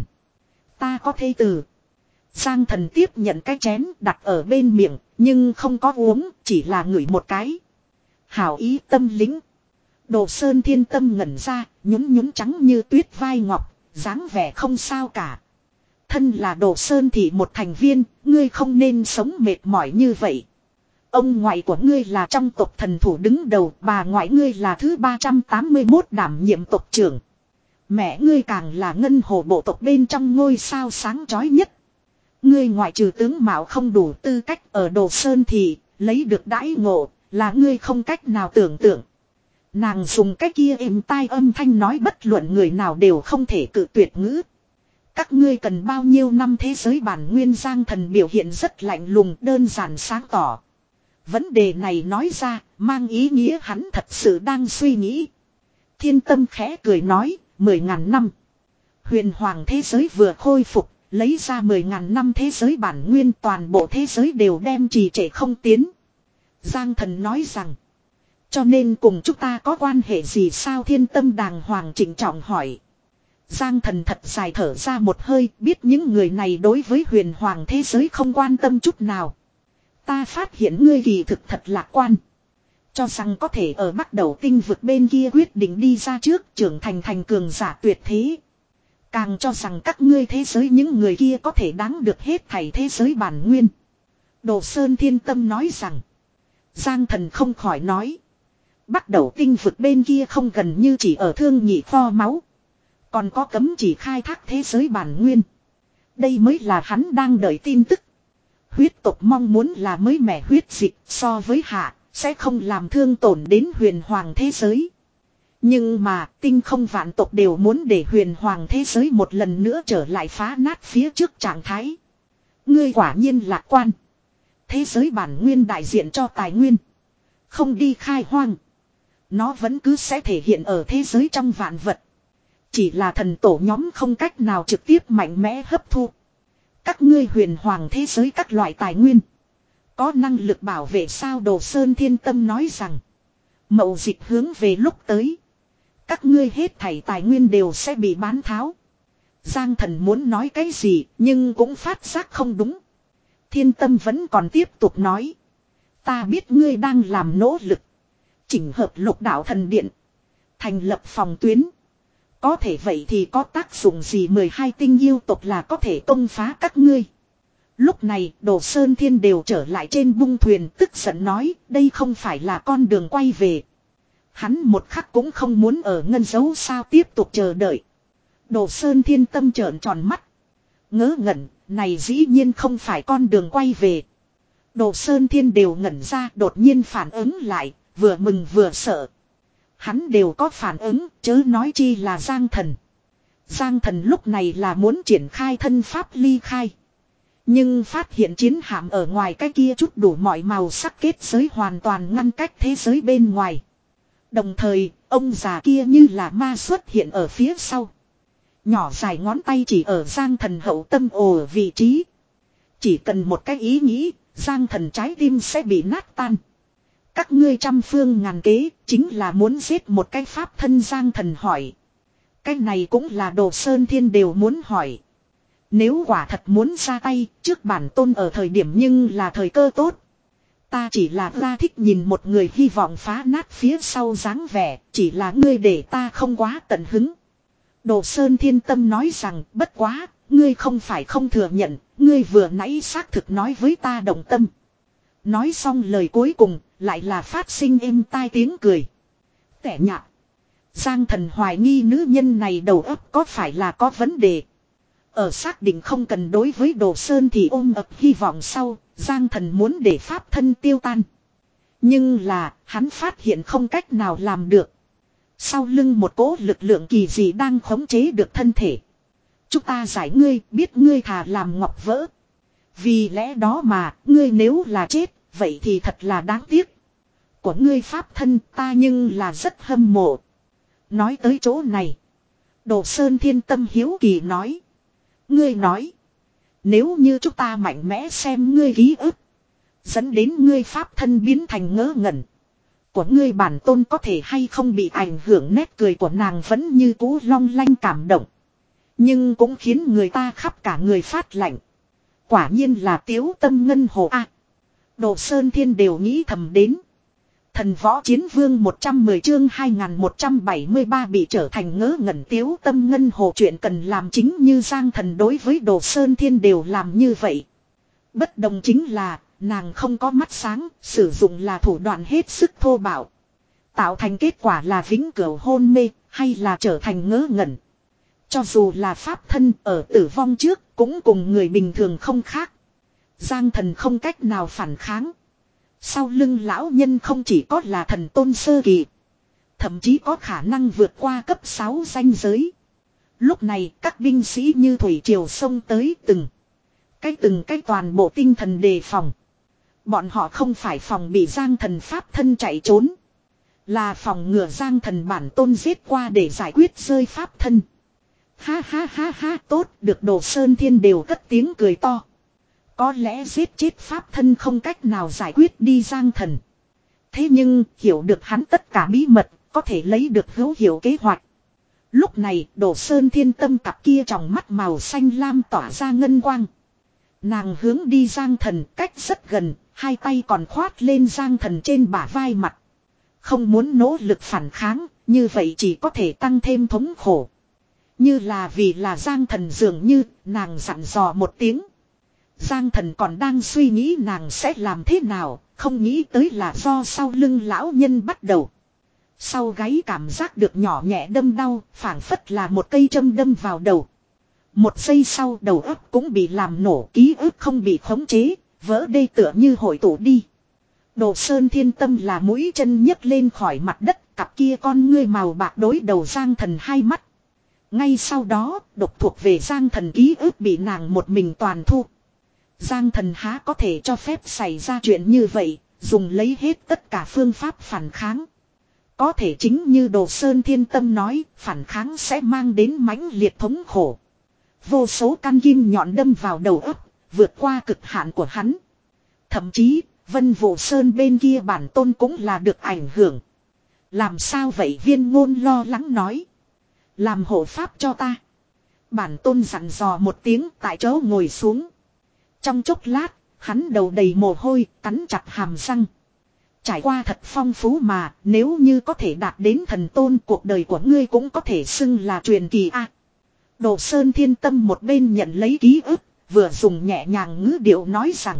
Ta có thê tử. Giang Thần tiếp nhận cái chén đặt ở bên miệng, nhưng không có uống, chỉ là ngửi một cái. Hảo ý tâm lính. Đồ Sơn Thiên Tâm ngẩn ra, nhún nhún trắng như tuyết vai ngọc, dáng vẻ không sao cả. Thân là Đồ Sơn Thị một thành viên, ngươi không nên sống mệt mỏi như vậy. Ông ngoại của ngươi là trong tộc thần thủ đứng đầu, bà ngoại ngươi là thứ ba trăm tám mươi mốt đảm nhiệm tộc trưởng. Mẹ ngươi càng là ngân hồ bộ tộc bên trong ngôi sao sáng chói nhất. Ngươi ngoại trừ tướng mạo không đủ tư cách ở Đồ Sơn Thị, lấy được đãi ngộ, là ngươi không cách nào tưởng tượng. Nàng dùng cái kia êm tai âm thanh nói bất luận người nào đều không thể cự tuyệt ngữ. Các ngươi cần bao nhiêu năm thế giới bản nguyên Giang Thần biểu hiện rất lạnh lùng đơn giản sáng tỏ. Vấn đề này nói ra, mang ý nghĩa hắn thật sự đang suy nghĩ. Thiên Tâm khẽ cười nói, mười ngàn năm. Huyền hoàng thế giới vừa khôi phục, lấy ra mười ngàn năm thế giới bản nguyên toàn bộ thế giới đều đem trì trệ không tiến. Giang Thần nói rằng, cho nên cùng chúng ta có quan hệ gì sao? Thiên Tâm đàng hoàng trịnh trọng hỏi. Giang Thần thật dài thở ra một hơi, biết những người này đối với huyền hoàng thế giới không quan tâm chút nào. Ta phát hiện ngươi kỳ thực thật lạc quan. Cho rằng có thể ở bắt đầu tinh vực bên kia quyết định đi ra trước trưởng thành thành cường giả tuyệt thế. Càng cho rằng các ngươi thế giới những người kia có thể đáng được hết thảy thế giới bản nguyên. Đồ Sơn Thiên Tâm nói rằng. Giang Thần không khỏi nói. Bắt đầu tinh vực bên kia không gần như chỉ ở thương nhị kho máu. Còn có cấm chỉ khai thác thế giới bản nguyên. Đây mới là hắn đang đợi tin tức. Huyết tộc mong muốn là mới mẻ huyết dịch so với hạ, sẽ không làm thương tổn đến huyền hoàng thế giới. Nhưng mà tinh không vạn tộc đều muốn để huyền hoàng thế giới một lần nữa trở lại phá nát phía trước trạng thái. Ngươi quả nhiên lạc quan. Thế giới bản nguyên đại diện cho tài nguyên. Không đi khai hoang. Nó vẫn cứ sẽ thể hiện ở thế giới trong vạn vật. Chỉ là thần tổ nhóm không cách nào trực tiếp mạnh mẽ hấp thu. Các ngươi huyền hoàng thế giới các loại tài nguyên. Có năng lực bảo vệ sao? Đồ Sơn Thiên Tâm nói rằng. Mậu dịch hướng về lúc tới. Các ngươi hết thảy tài nguyên đều sẽ bị bán tháo. Giang Thần muốn nói cái gì nhưng cũng phát giác không đúng. Thiên Tâm vẫn còn tiếp tục nói. Ta biết ngươi đang làm nỗ lực. Chỉnh hợp lục đạo thần điện. Thành lập phòng tuyến. Có thể vậy thì có tác dụng gì? Mười hai tinh yêu tộc là có thể công phá các ngươi. Lúc này Đồ Sơn Thiên đều trở lại trên bung thuyền, tức giận nói đây không phải là con đường quay về. Hắn một khắc cũng không muốn ở ngân dấu sao tiếp tục chờ đợi. Đồ Sơn Thiên tâm trợn tròn mắt. Ngớ ngẩn, này dĩ nhiên không phải con đường quay về. Đồ Sơn Thiên đều ngẩn ra, đột nhiên phản ứng lại, vừa mừng vừa sợ. Hắn đều có phản ứng, chớ nói chi là Giang Thần. Giang Thần lúc này là muốn triển khai thân pháp ly khai. Nhưng phát hiện chiến hạm ở ngoài cái kia chút đủ mọi màu sắc kết giới hoàn toàn ngăn cách thế giới bên ngoài. Đồng thời, ông già kia như là ma xuất hiện ở phía sau. Nhỏ dài ngón tay chỉ ở Giang Thần hậu tâm ồ vị trí. Chỉ cần một cái ý nghĩ, Giang Thần trái tim sẽ bị nát tan. Các ngươi trăm phương ngàn kế, chính là muốn giết một cái pháp thân. Giang Thần hỏi. Cái này cũng là Đồ Sơn Thiên đều muốn hỏi. Nếu quả thật muốn ra tay, trước bản tôn ở thời điểm nhưng là thời cơ tốt. Ta chỉ là ra thích nhìn một người hy vọng phá nát phía sau dáng vẻ, chỉ là ngươi để ta không quá tận hứng. Đồ Sơn Thiên Tâm nói rằng bất quá, ngươi không phải không thừa nhận, ngươi vừa nãy xác thực nói với ta động tâm. Nói xong lời cuối cùng, lại là phát sinh êm tai tiếng cười. Tẻ nhạt. Giang Thần hoài nghi nữ nhân này đầu óc có phải là có vấn đề. Ở xác định không cần đối với Đồ Sơn thì ôm ập hy vọng sau, Giang Thần muốn để pháp thân tiêu tan. Nhưng là, hắn phát hiện không cách nào làm được. Sau lưng một cỗ lực lượng kỳ dị đang khống chế được thân thể. Chúng ta giải ngươi, biết ngươi thà làm ngọc vỡ. Vì lẽ đó mà, ngươi nếu là chết, vậy thì thật là đáng tiếc. Của ngươi pháp thân ta nhưng là rất hâm mộ. Nói tới chỗ này. Đồ Sơn Thiên Tâm hiếu kỳ nói. Ngươi nói. Nếu như chúng ta mạnh mẽ xem ngươi ký ức. Dẫn đến ngươi pháp thân biến thành ngớ ngẩn. Của ngươi bản tôn có thể hay không bị ảnh hưởng, nét cười của nàng vẫn như cũ long lanh cảm động. Nhưng cũng khiến người ta khắp cả người phát lạnh. Quả nhiên là Tiếu Tâm Ngân Hồ a. Đồ Sơn Thiên đều nghĩ thầm đến. Thần Võ Chiến Vương một trăm mười chương hai nghìn một trăm bảy mươi ba bị trở thành ngớ ngẩn Tiếu Tâm Ngân Hồ, chuyện cần làm chính như Giang Thần đối với Đồ Sơn Thiên đều làm như vậy. Bất đồng chính là nàng không có mắt sáng, sử dụng là thủ đoạn hết sức thô bạo. Tạo thành kết quả là vĩnh cửu hôn mê, hay là trở thành ngớ ngẩn. Cho dù là pháp thân ở tử vong trước, cũng cùng người bình thường không khác. Giang Thần không cách nào phản kháng. Sau lưng lão nhân không chỉ có là thần tôn sơ kỳ, thậm chí có khả năng vượt qua cấp sáu ranh giới. Lúc này các binh sĩ như thủy triều xông tới, từng cái từng cái toàn bộ tinh thần đề phòng. Bọn họ không phải phòng bị Giang Thần pháp thân chạy trốn, là phòng ngừa Giang Thần bản tôn giết qua để giải quyết rơi pháp thân. Ha ha ha ha, tốt, được Đồ Sơn Thiên đều cất tiếng cười to. Có lẽ giết chết pháp thân không cách nào giải quyết đi Giang Thần. Thế nhưng hiểu được hắn tất cả bí mật, có thể lấy được hữu hiệu kế hoạch. Lúc này Đồ Sơn Thiên Tâm cặp kia tròng mắt màu xanh lam tỏa ra ngân quang. Nàng hướng đi Giang Thần cách rất gần, hai tay còn khoát lên Giang Thần trên bả vai mặt. Không muốn nỗ lực phản kháng, như vậy chỉ có thể tăng thêm thống khổ. Như là vì là Giang Thần dường như, nàng dặn dò một tiếng. Giang Thần còn đang suy nghĩ nàng sẽ làm thế nào, không nghĩ tới là do sau lưng lão nhân bắt đầu. Sau gáy cảm giác được nhỏ nhẹ đâm đau, phảng phất là một cây châm đâm vào đầu. Một giây sau đầu óc cũng bị làm nổ, ký ức không bị khống chế, vỡ đê tựa như hội tụ đi. Đồ Sơn Thiên Tâm là mũi chân nhấc lên khỏi mặt đất, cặp kia con ngươi màu bạc đối đầu Giang Thần hai mắt. Ngay sau đó, độc thuộc về Giang Thần ký ức bị nàng một mình toàn thu. Giang Thần há có thể cho phép xảy ra chuyện như vậy, dùng lấy hết tất cả phương pháp phản kháng. Có thể chính như Đồ Sơn Thiên Tâm nói, phản kháng sẽ mang đến mãnh liệt thống khổ. Vô số căn kim nhọn đâm vào đầu óc, vượt qua cực hạn của hắn. Thậm chí, Vân Vũ Sơn bên kia bản tôn cũng là được ảnh hưởng. Làm sao vậy, Viên Ngôn lo lắng nói. Làm hộ pháp cho ta. Bản tôn dặn dò một tiếng, tại chỗ ngồi xuống. Trong chốc lát, hắn đầu đầy mồ hôi, cắn chặt hàm răng. Trải qua thật phong phú mà, nếu như có thể đạt đến thần tôn, cuộc đời của ngươi cũng có thể xưng là truyền kỳ a. Đồ Sơn Thiên Tâm một bên nhận lấy ký ức, vừa dùng nhẹ nhàng ngữ điệu nói rằng.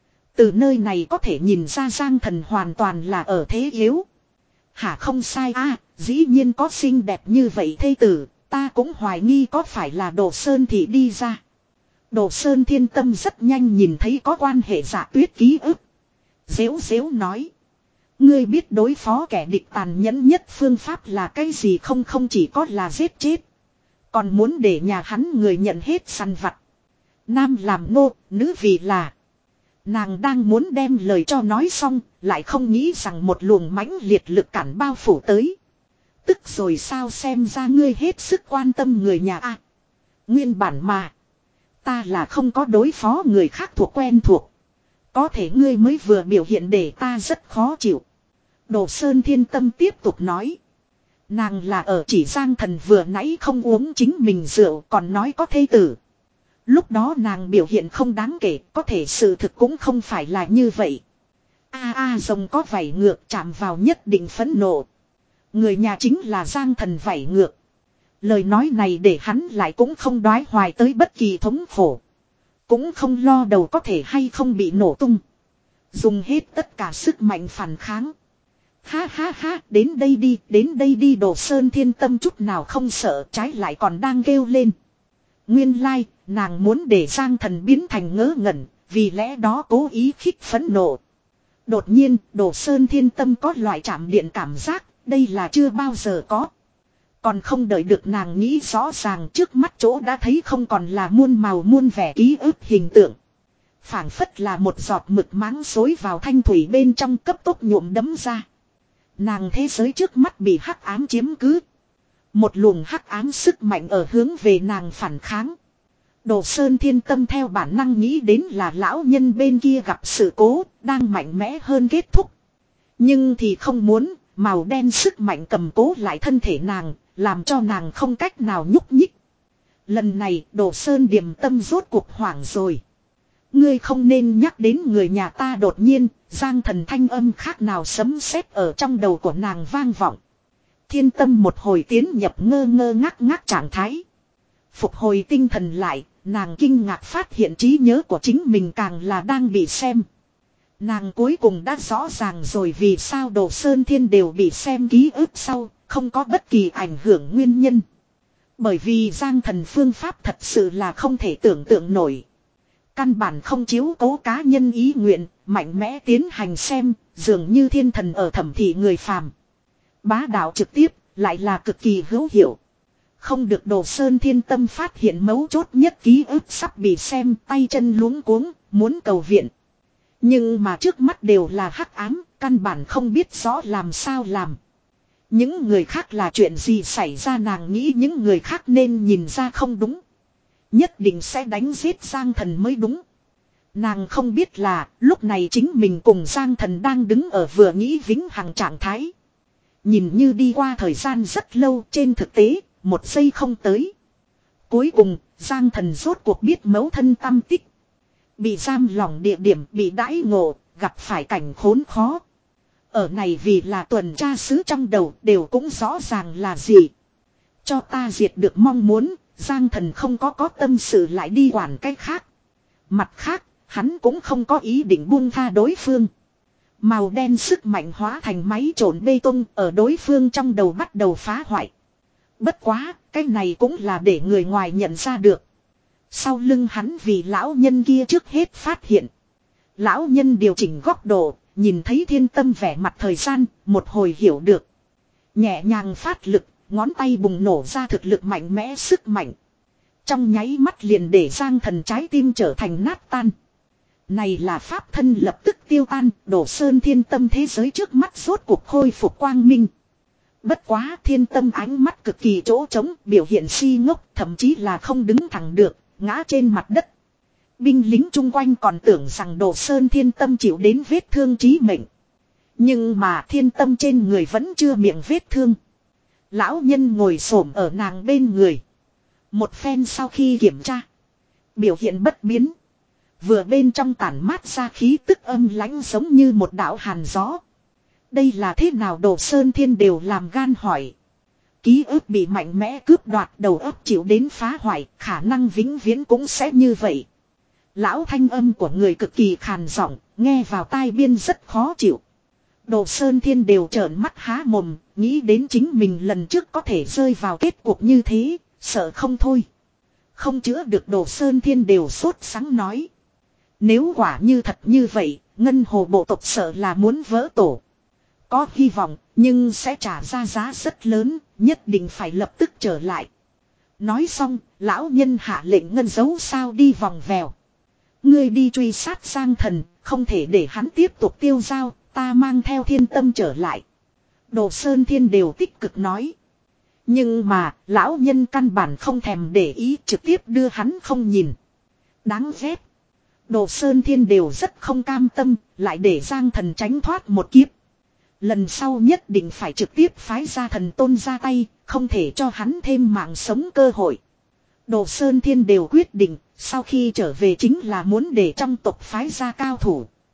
Từ nơi này có thể nhìn ra Giang Thần hoàn toàn là ở thế yếu. Hả, không sai a, dĩ nhiên có xinh đẹp như vậy thê tử, ta cũng hoài nghi có phải là Đồ Sơn thì đi ra. Đồ Sơn Thiên Tâm rất nhanh nhìn thấy có quan hệ Dạ Tuyết ký ức. Dễu dễu nói. Ngươi biết đối phó kẻ địch tàn nhẫn nhất phương pháp là cái gì không? Không chỉ có là giết chết, còn muốn để nhà hắn người nhận hết săn vặt. Nam làm nô, nữ vì là. Nàng đang muốn đem lời cho nói xong, lại không nghĩ rằng một luồng mãnh liệt lực cản bao phủ tới. Tức rồi sao, xem ra ngươi hết sức quan tâm người nhà a. Nguyên bản mà, ta là không có đối phó người khác thuộc quen thuộc. Có thể ngươi mới vừa biểu hiện để ta rất khó chịu. Đồ Sơn Thiên Tâm tiếp tục nói. Nàng là ở chỉ Giang Thần vừa nãy không uống chính mình rượu còn nói có thê tử. Lúc đó nàng biểu hiện không đáng kể, có thể sự thực cũng không phải là như vậy. A a rồng có vảy ngược chạm vào nhất định phẫn nộ. Người nhà chính là Giang Thần vảy ngược. Lời nói này để hắn lại cũng không đoái hoài tới bất kỳ thống khổ. Cũng không lo đầu có thể hay không bị nổ tung. Dùng hết tất cả sức mạnh phản kháng. Ha ha ha, đến đây đi, đến đây đi. Đồ Sơn Thiên Tâm chút nào không sợ, trái lại còn đang kêu lên. Nguyên lai, nàng muốn để Giang Thần biến thành ngớ ngẩn, vì lẽ đó cố ý khích phẫn nộ. Đột nhiên, Đồ Sơn Thiên Tâm có loại chạm điện cảm giác, đây là chưa bao giờ có. Còn không đợi được nàng nghĩ rõ ràng, trước mắt chỗ đã thấy không còn là muôn màu muôn vẻ ký ức hình tượng. Phảng phất là một giọt mực máng xối vào thanh thủy bên trong, cấp tốc nhuộm đấm ra. Nàng thế giới trước mắt bị hắc ám chiếm cứ. Một luồng hắc ám sức mạnh ở hướng về nàng phản kháng. Đồ Sơn Thiên Tâm theo bản năng nghĩ đến là lão nhân bên kia gặp sự cố, đang mạnh mẽ hơn kết thúc. Nhưng thì không muốn, màu đen sức mạnh cầm cố lại thân thể nàng, làm cho nàng không cách nào nhúc nhích. Lần này Đồ Sơn Điềm Tâm rốt cuộc hoảng rồi. Ngươi không nên nhắc đến người nhà ta. Đột nhiên, Giang Thần thanh âm khác nào sấm sét ở trong đầu của nàng vang vọng. Thiên Tâm một hồi tiến nhập ngơ ngơ ngác ngác trạng thái. Phục hồi tinh thần lại, nàng kinh ngạc phát hiện trí nhớ của chính mình càng là đang bị xem. Nàng cuối cùng đã rõ ràng rồi vì sao Đồ Sơn Thiên đều bị xem ký ức sau, không có bất kỳ ảnh hưởng nguyên nhân. Bởi vì Giang Thần phương pháp thật sự là không thể tưởng tượng nổi. Căn bản không chiếu cố cá nhân ý nguyện, mạnh mẽ tiến hành xem, dường như thiên thần ở thẩm thị người phàm. Bá đạo trực tiếp, lại là cực kỳ hữu hiệu. Không được Đồ Sơn Thiên Tâm phát hiện mấu chốt nhất ký ức sắp bị xem, tay chân luống cuống, muốn cầu viện. Nhưng mà trước mắt đều là hắc ám, căn bản không biết rõ làm sao làm. Những người khác là chuyện gì xảy ra, nàng nghĩ những người khác nên nhìn ra không đúng. Nhất định sẽ đánh giết Giang Thần mới đúng. Nàng không biết là lúc này chính mình cùng Giang Thần đang đứng ở vừa nghĩ vĩnh hằng trạng thái. Nhìn như đi qua thời gian rất lâu, trên thực tế, một giây không tới. Cuối cùng, Giang Thần rốt cuộc biết mấu thân tâm tích. Bị giam lỏng địa điểm, bị đãi ngộ, gặp phải cảnh khốn khó. Ở này vì là tuần tra sứ trong đầu đều cũng rõ ràng là gì. Cho ta diệt được mong muốn, Giang Thần không có có tâm sự lại đi quản cách khác. Mặt khác, hắn cũng không có ý định buông tha đối phương. Màu đen sức mạnh hóa thành máy trộn bê tông ở đối phương trong đầu bắt đầu phá hoại. Bất quá, cái này cũng là để người ngoài nhận ra được. Sau lưng hắn vì lão nhân kia trước hết phát hiện. Lão nhân điều chỉnh góc độ, nhìn thấy Thiên Tâm vẻ mặt thời gian, một hồi hiểu được. Nhẹ nhàng phát lực, ngón tay bùng nổ ra thực lực mạnh mẽ sức mạnh. Trong nháy mắt liền để Giang Thần trái tim trở thành nát tan. Này là pháp thân lập tức tiêu tan, Đồ Sơn Thiên Tâm thế giới trước mắt rốt cuộc khôi phục quang minh. Bất quá Thiên Tâm ánh mắt cực kỳ chỗ trống, biểu hiện si ngốc, thậm chí là không đứng thẳng được, ngã trên mặt đất. Binh lính chung quanh còn tưởng rằng Đồ Sơn Thiên Tâm chịu đến vết thương chí mệnh. Nhưng mà Thiên Tâm trên người vẫn chưa miệng vết thương. Lão nhân ngồi xổm ở nàng bên người. Một phen sau khi kiểm tra, biểu hiện bất biến. Vừa bên trong tản mát ra khí tức âm lãnh giống như một đạo hàn gió. Đây là thế nào? Đồ Sơn Thiên đều làm gan hỏi. Ký ức bị mạnh mẽ cướp đoạt, đầu óc chịu đến phá hoại, khả năng vĩnh viễn cũng sẽ như vậy. Lão thanh âm của người cực kỳ khàn giọng, nghe vào tai biên rất khó chịu. Đồ Sơn Thiên đều trợn mắt há mồm, nghĩ đến chính mình lần trước có thể rơi vào kết cục như thế, sợ không thôi. Không chữa được. Đồ Sơn Thiên đều sốt sắng nói. Nếu quả như thật như vậy, Ngân Hồ bộ tộc sợ là muốn vỡ tổ. Có hy vọng, nhưng sẽ trả ra giá rất lớn, nhất định phải lập tức trở lại. Nói xong, lão nhân hạ lệnh ngân dấu sao đi vòng vèo. Ngươi đi truy sát Giang Thần, không thể để hắn tiếp tục tiêu dao, ta mang theo Thiên Tâm trở lại. Đồ Sơn Thiên đều tích cực nói. Nhưng mà, lão nhân căn bản không thèm để ý, trực tiếp đưa hắn không nhìn. Đáng ghét. Đồ Sơn Thiên đều rất không cam tâm, lại để Giang Thần tránh thoát một kiếp. Lần sau nhất định phải trực tiếp phái ra thần tôn ra tay, không thể cho hắn thêm mạng sống cơ hội. Đồ Sơn Thiên đều quyết định, sau khi trở về chính là muốn để trong tộc phái ra cao thủ.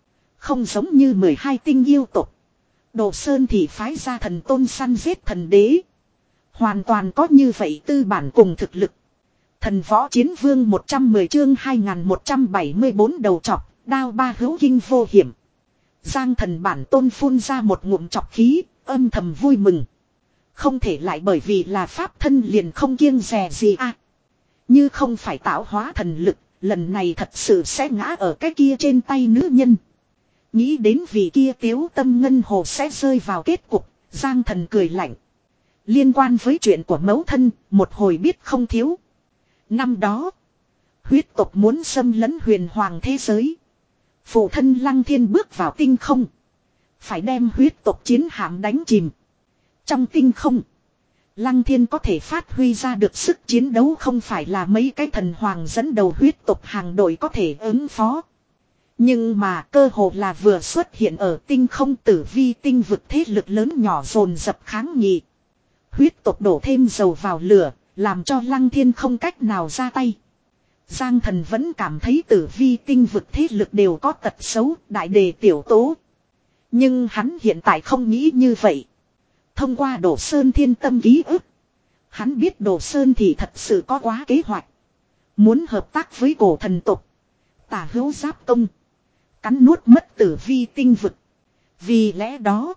Không giống như mười hai tinh yêu tộc. Đồ Sơn thì phái ra thần tôn săn giết thần đế. Hoàn toàn có như vậy tư bản cùng thực lực. Thần võ chiến vương một trăm mười chương hai nghìn một trăm bảy mươi bốn đầu chọc, đao ba hữu kinh vô hiểm. Giang thần bản tôn phun ra một ngụm chọc khí, âm thầm vui mừng. Không thể lại bởi vì là pháp thân liền không kiêng dè gì à. Như không phải tạo hóa thần lực, lần này thật sự sẽ ngã ở cái kia trên tay nữ nhân. Nghĩ đến vì kia tiếu tâm ngân hồ sẽ rơi vào kết cục, Giang thần cười lạnh. Liên quan với chuyện của mẫu thân, một hồi biết không thiếu. Năm đó, huyết tộc muốn xâm lấn huyền hoàng thế giới. Phụ thân Lăng Thiên bước vào tinh không. Phải đem huyết tộc chiến hạm đánh chìm. Trong tinh không, Lăng Thiên có thể phát huy ra được sức chiến đấu không phải là mấy cái thần hoàng dẫn đầu huyết tộc hàng đội có thể ứng phó. Nhưng mà cơ hồ là vừa xuất hiện ở tinh không tử vi tinh vực thế lực lớn nhỏ dồn dập kháng nghị. Huyết tộc đổ thêm dầu vào lửa, làm cho Lăng Thiên không cách nào ra tay. Giang thần vẫn cảm thấy tử vi tinh vực thế lực đều có tật xấu, đại đề tiểu tố. Nhưng hắn hiện tại không nghĩ như vậy. Thông qua Đồ Sơn thiên tâm ký ức, hắn biết Đồ Sơn thì thật sự có quá kế hoạch. Muốn hợp tác với cổ thần tộc, tả hữu giáp công, cắn nuốt mất tử vi tinh vực. Vì lẽ đó,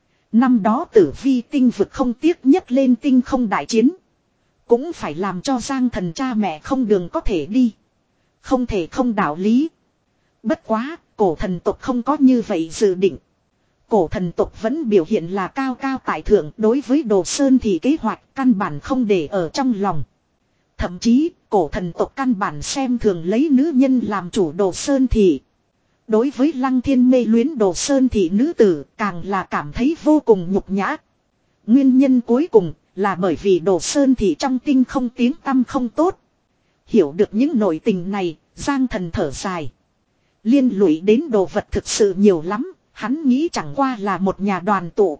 năm đó tử vi tinh vực không tiếc nhất lên tinh không đại chiến. Cũng phải làm cho Giang thần cha mẹ không đường có thể đi. Không thể không đạo lý. Bất quá, cổ thần tộc không có như vậy dự định. Cổ thần tộc vẫn biểu hiện là cao cao tại thượng, đối với Đồ Sơn thì kế hoạch căn bản không để ở trong lòng. Thậm chí, cổ thần tộc căn bản xem thường lấy nữ nhân làm chủ Đồ Sơn thì. Đối với Lăng Thiên mê luyến Đồ Sơn thị nữ tử càng là cảm thấy vô cùng nhục nhã. Nguyên nhân cuối cùng là bởi vì Đồ Sơn thị trong tinh không tiếng tăm không tốt. Hiểu được những nội tình này, Giang thần thở dài. Liên lụy đến đồ vật thực sự nhiều lắm, hắn nghĩ chẳng qua là một nhà đoàn tụ.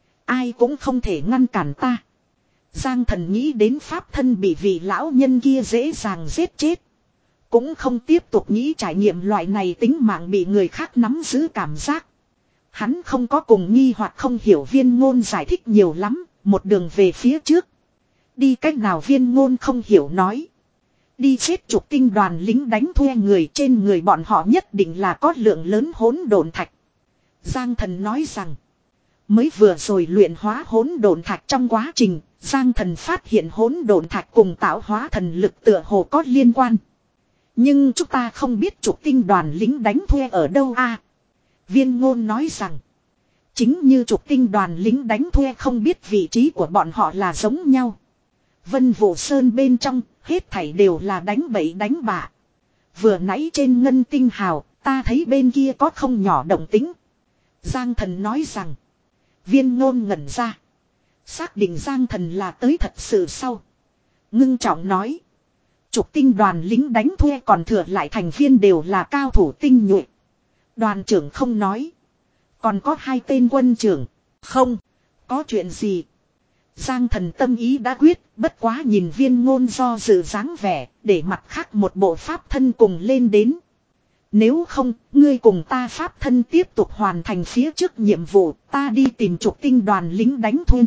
Ai cũng không thể ngăn cản ta. Giang thần nghĩ đến pháp thân bị vị lão nhân kia dễ dàng giết chết. Cũng không tiếp tục nghĩ trải nghiệm loại này tính mạng bị người khác nắm giữ cảm giác. Hắn không có cùng nghi hoặc không hiểu Viên Ngôn giải thích nhiều lắm, một đường về phía trước. Đi cách nào Viên Ngôn không hiểu nói. Đi giết trục tinh đoàn lính đánh thuê người, trên người bọn họ nhất định là có lượng lớn hỗn độn thạch. Giang thần nói rằng, mới vừa rồi luyện hóa hỗn độn thạch trong quá trình, Giang thần phát hiện hỗn độn thạch cùng tạo hóa thần lực tựa hồ có liên quan. Nhưng chúng ta không biết trục tinh đoàn lính đánh thuê ở đâu a. À, Viên Ngôn nói rằng, chính như trục tinh đoàn lính đánh thuê không biết vị trí của bọn họ là giống nhau. Vân Vũ Sơn bên trong, hết thảy đều là đánh bậy đánh bạ. Vừa nãy trên ngân tinh hào, ta thấy bên kia có không nhỏ động tĩnh. Giang thần nói rằng, Viên Ngôn ngẩn ra. Xác định Giang thần là tới thật sự sau. Ngưng trọng nói, trục tinh đoàn lính đánh thuê còn thừa lại thành viên đều là cao thủ tinh nhuệ. Đoàn trưởng không nói. Còn có hai tên quân trưởng. Không, có chuyện gì? Giang thần tâm ý đã quyết, bất quá nhìn Viên Ngôn do dự dáng vẻ, để mặt khác một bộ pháp thân cùng lên đến. Nếu không, ngươi cùng ta pháp thân tiếp tục hoàn thành phía trước nhiệm vụ, ta đi tìm trục tinh đoàn lính đánh thuê.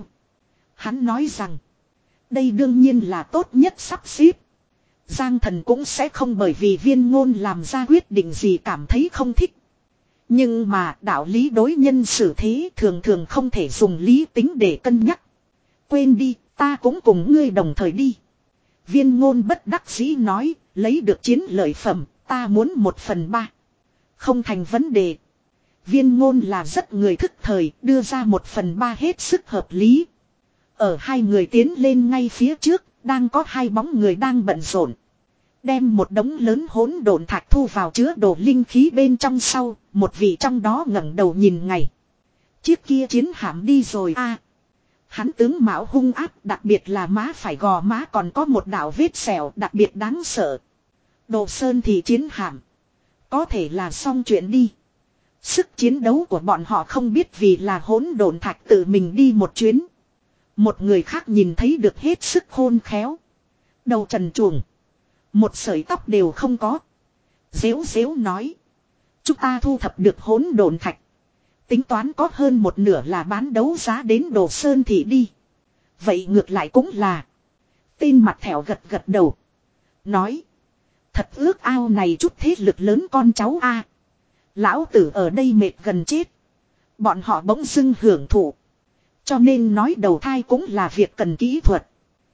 Hắn nói rằng, đây đương nhiên là tốt nhất sắp xếp. Giang thần cũng sẽ không bởi vì Viên Ngôn làm ra quyết định gì cảm thấy không thích. Nhưng mà đạo lý đối nhân xử thế thường thường không thể dùng lý tính để cân nhắc. Quên đi, ta cũng cùng ngươi đồng thời đi. Viên Ngôn bất đắc dĩ nói, lấy được chiến lợi phẩm, ta muốn một phần ba. Không thành vấn đề. Viên Ngôn là rất người thức thời, đưa ra một phần ba hết sức hợp lý. Ở hai người tiến lên ngay phía trước, đang có hai bóng người đang bận rộn. Đem một đống lớn hỗn độn thạch thu vào chứa đồ linh khí bên trong sau, một vị trong đó ngẩng đầu nhìn ngày. Chiếc kia chiến hạm đi rồi a. À, hắn tướng mạo hung ác, đặc biệt là má phải gò má còn có một đạo vết sẹo đặc biệt đáng sợ. Đồ Sơn thì chiến hạm. Có thể là xong chuyện đi. Sức chiến đấu của bọn họ không biết vì là hỗn độn thạch tự mình đi một chuyến. Một người khác nhìn thấy được hết sức khôn khéo. Đầu trần truồng. Một sợi tóc đều không có. Dếu dếu nói. chúng ta thu thập được hỗn độn thạch. Tính toán có hơn một nửa là bán đấu giá đến Đồ Sơn Thị đi. Vậy ngược lại cũng là. Tên mặt thẻo gật gật đầu. Nói. Thật ước ao này chút thế lực lớn con cháu a. Lão tử ở đây mệt gần chết. Bọn họ bỗng dưng hưởng thụ. Cho nên nói đầu thai cũng là việc cần kỹ thuật.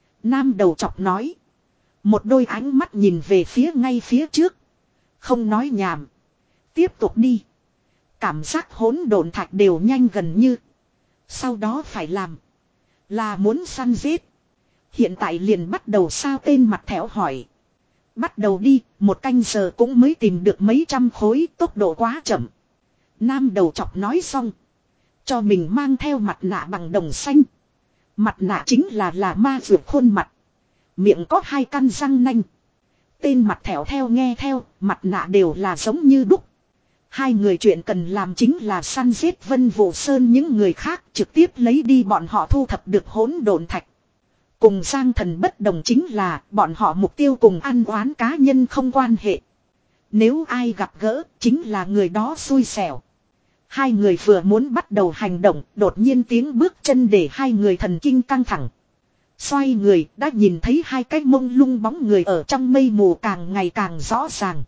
Nam đầu chọc nói. Một đôi ánh mắt nhìn về phía ngay phía trước. Không nói nhảm. Tiếp tục đi. Cảm giác hỗn độn thạch đều nhanh gần như. Sau đó phải làm. Là muốn săn giết. Hiện tại liền bắt đầu sao tên mặt thẻo hỏi. Bắt đầu đi, một canh giờ cũng mới tìm được mấy trăm khối, tốc độ quá chậm. Nam đầu chọc nói xong. Cho mình mang theo mặt nạ bằng đồng xanh. Mặt nạ chính là là ma vượt khuôn mặt. Miệng có hai căn răng nanh. Tên mặt thẻo theo nghe theo, mặt nạ đều là giống như đúc. Hai người chuyện cần làm chính là săn giết Vân Vũ Sơn những người khác trực tiếp lấy đi bọn họ thu thập được hỗn độn thạch. Cùng Giang Thần bất đồng chính là bọn họ mục tiêu cùng ăn oán cá nhân không quan hệ. Nếu ai gặp gỡ chính là người đó xui xẻo. Hai người vừa muốn bắt đầu hành động đột nhiên tiếng bước chân để hai người thần kinh căng thẳng. Xoay người đã nhìn thấy hai cái mông lung bóng người ở trong mây mù càng ngày càng rõ ràng.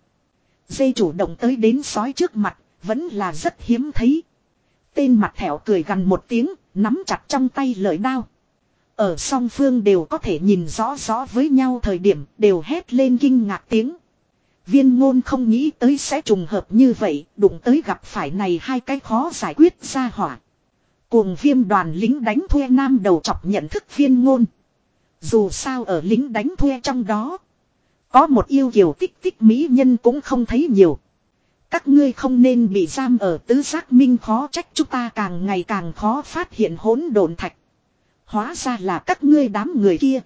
Dê chủ động tới đến sói trước mặt vẫn là rất hiếm thấy. Tên mặt thẻo cười gằn một tiếng nắm chặt trong tay lợi đao. Ở song phương đều có thể nhìn rõ rõ với nhau thời điểm đều hét lên kinh ngạc tiếng. Viên ngôn không nghĩ tới sẽ trùng hợp như vậy, đụng tới gặp phải này hai cái khó giải quyết ra hỏa. Cuồng viêm đoàn lính đánh thuê nam đầu chọc nhận thức viên ngôn. Dù sao ở lính đánh thuê trong đó, có một yêu kiều tích tích mỹ nhân cũng không thấy nhiều. Các ngươi không nên bị giam ở tứ giác minh khó trách chúng ta càng ngày càng khó phát hiện hỗn độn thạch. Hóa ra là các ngươi đám người kia.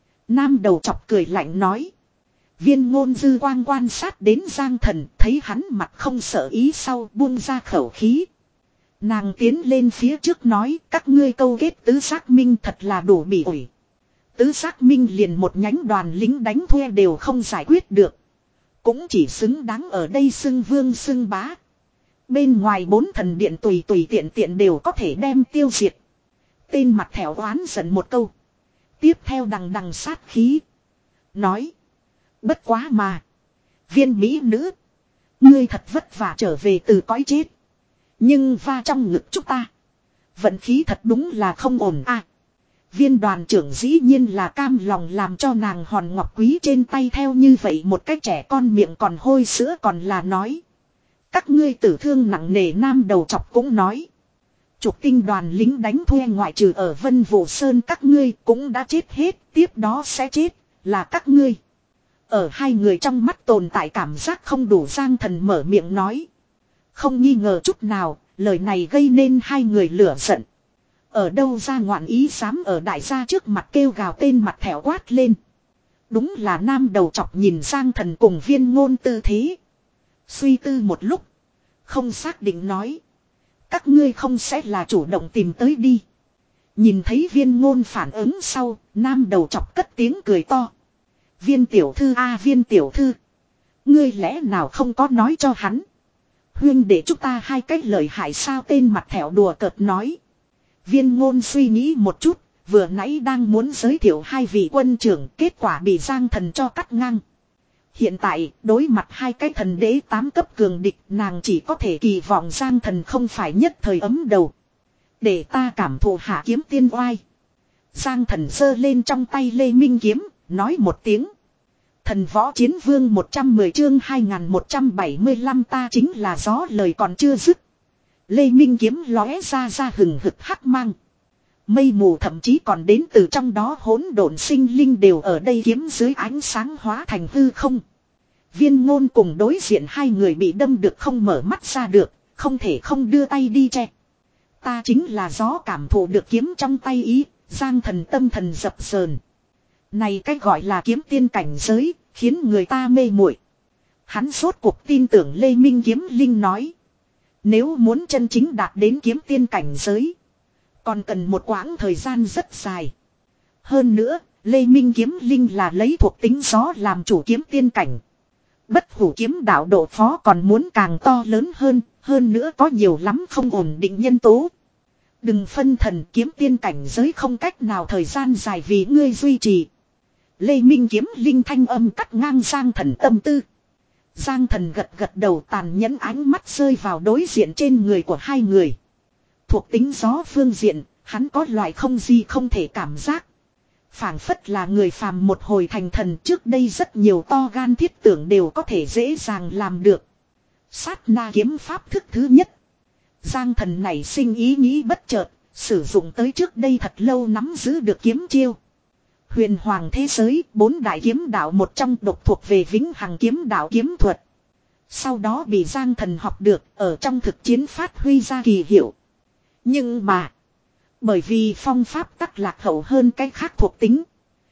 Nam đầu chọc cười lạnh nói. Viên ngôn dư quang quan sát đến Giang Thần thấy hắn mặt không sợ ý sau buông ra khẩu khí. Nàng tiến lên phía trước nói các ngươi câu kết tứ giác minh thật là đủ bỉ ổi. Tứ giác minh liền một nhánh đoàn lính đánh thuê đều không giải quyết được. Cũng chỉ xứng đáng ở đây xưng vương xưng bá. Bên ngoài bốn thần điện tùy tùy tiện tiện đều có thể đem tiêu diệt. Tên mặt thẻo oán giận một câu. Tiếp theo đằng đằng sát khí. Nói. Bất quá mà. Viên mỹ nữ. Ngươi thật vất vả trở về từ cõi chết. Nhưng va trong ngực chúng ta. Vận khí thật đúng là không ổn à. Viên đoàn trưởng dĩ nhiên là cam lòng làm cho nàng hòn ngọc quý trên tay theo như vậy một cách trẻ con miệng còn hôi sữa còn là nói. Các ngươi tử thương nặng nề nam đầu chọc cũng nói. Trục tinh đoàn lính đánh thuê ngoại trừ ở Vân Vũ Sơn các ngươi cũng đã chết hết, tiếp đó sẽ chết, là các ngươi. Ở hai người trong mắt tồn tại cảm giác không đủ Giang Thần mở miệng nói. Không nghi ngờ chút nào, lời này gây nên hai người lửa giận. Ở đâu ra ngoạn ý dám ở đại gia trước mặt kêu gào tên mặt thẻo quát lên. Đúng là nam đầu chọc nhìn Giang Thần cùng viên ngôn tư thế. Suy tư một lúc, không xác định nói. Các ngươi không sẽ là chủ động tìm tới đi. Nhìn thấy viên ngôn phản ứng sau, nam đầu chọc cất tiếng cười to. Viên tiểu thư a viên tiểu thư. Ngươi lẽ nào không có nói cho hắn. Huyên để chúng ta hai cách lời hại sao tên mặt thẻo đùa cợt nói. Viên ngôn suy nghĩ một chút, vừa nãy đang muốn giới thiệu hai vị quân trưởng, kết quả bị Giang Thần cho cắt ngang. Hiện tại, đối mặt hai cái thần đế tám cấp cường địch, nàng chỉ có thể kỳ vọng Giang Thần không phải nhất thời ấm đầu. Để ta cảm thụ hạ kiếm tiên oai. Giang Thần giơ lên trong tay Lê Minh kiếm, nói một tiếng. Thần võ chiến vương một trăm mười chương hai nghìn một trăm bảy mươi lăm ta chính là gió lời còn chưa dứt. Lê Minh kiếm lóe ra ra hừng hực hắc mang. Mây mù thậm chí còn đến từ trong đó hỗn độn sinh linh đều ở đây kiếm dưới ánh sáng hóa thành hư không. Viên ngôn cùng đối diện hai người bị đâm được không mở mắt ra được, không thể không đưa tay đi che. Ta chính là gió cảm thụ được kiếm trong tay ý, Giang Thần tâm thần dập sờn. Này cách gọi là kiếm tiên cảnh giới, khiến người ta mê muội. Hắn rốt cuộc tin tưởng Lê Minh kiếm linh nói. Nếu muốn chân chính đạt đến kiếm tiên cảnh giới, còn cần một quãng thời gian rất dài. Hơn nữa, Lê Minh kiếm linh là lấy thuộc tính gió làm chủ kiếm tiên cảnh. Bất hủ kiếm đạo độ khó còn muốn càng to lớn hơn, hơn nữa có nhiều lắm không ổn định nhân tố. Đừng phân thần, kiếm tiên cảnh giới không cách nào thời gian dài vì ngươi duy trì. Lê Minh kiếm linh thanh âm cắt ngang Giang Thần tâm tư. Giang Thần gật gật đầu, tàn nhẫn ánh mắt rơi vào đối diện trên người của hai người. Thuộc tính gió phương diện, hắn có loại không gì không thể cảm giác. Phảng phất là người phàm một hồi thành thần, trước đây rất nhiều to gan thiết tưởng đều có thể dễ dàng làm được. Sát na kiếm pháp thức thứ nhất. Giang Thần nảy sinh ý nghĩ bất chợt, sử dụng tới trước đây thật lâu nắm giữ được kiếm chiêu. Huyền hoàng thế giới, bốn đại kiếm đạo một trong độc thuộc về vĩnh hằng kiếm đạo kiếm thuật. Sau đó bị Giang Thần học được, ở trong thực chiến phát huy ra kỳ hiệu. Nhưng mà, bởi vì phong pháp tắc lạc hậu hơn cái khác thuộc tính,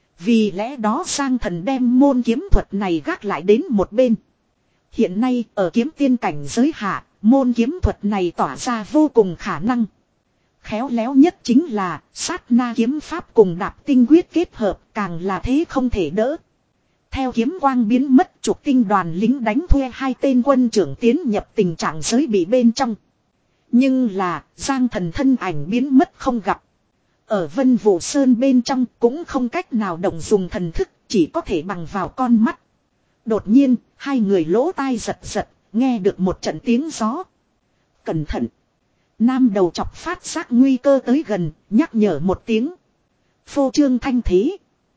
vì lẽ đó Giang Thần đem môn kiếm thuật này gác lại đến một bên. Hiện nay ở kiếm tiên cảnh giới hạ, môn kiếm thuật này tỏa ra vô cùng khả năng. Khéo léo nhất chính là sát na kiếm pháp cùng đạp tinh quyết kết hợp, càng là thế không thể đỡ. Theo kiếm quang biến mất, trục tinh đoàn lính đánh thuê hai tên quân trưởng tiến nhập tình trạng giới bị bên trong. Nhưng là Giang Thần thân ảnh biến mất không gặp. Ở Vân Vũ Sơn bên trong cũng không cách nào động dùng thần thức, chỉ có thể bằng vào con mắt. Đột nhiên, hai người lỗ tai giật giật, nghe được một trận tiếng gió. Cẩn thận! Nam đầu chọc phát giác nguy cơ tới gần, nhắc nhở một tiếng. Phô trương thanh thế.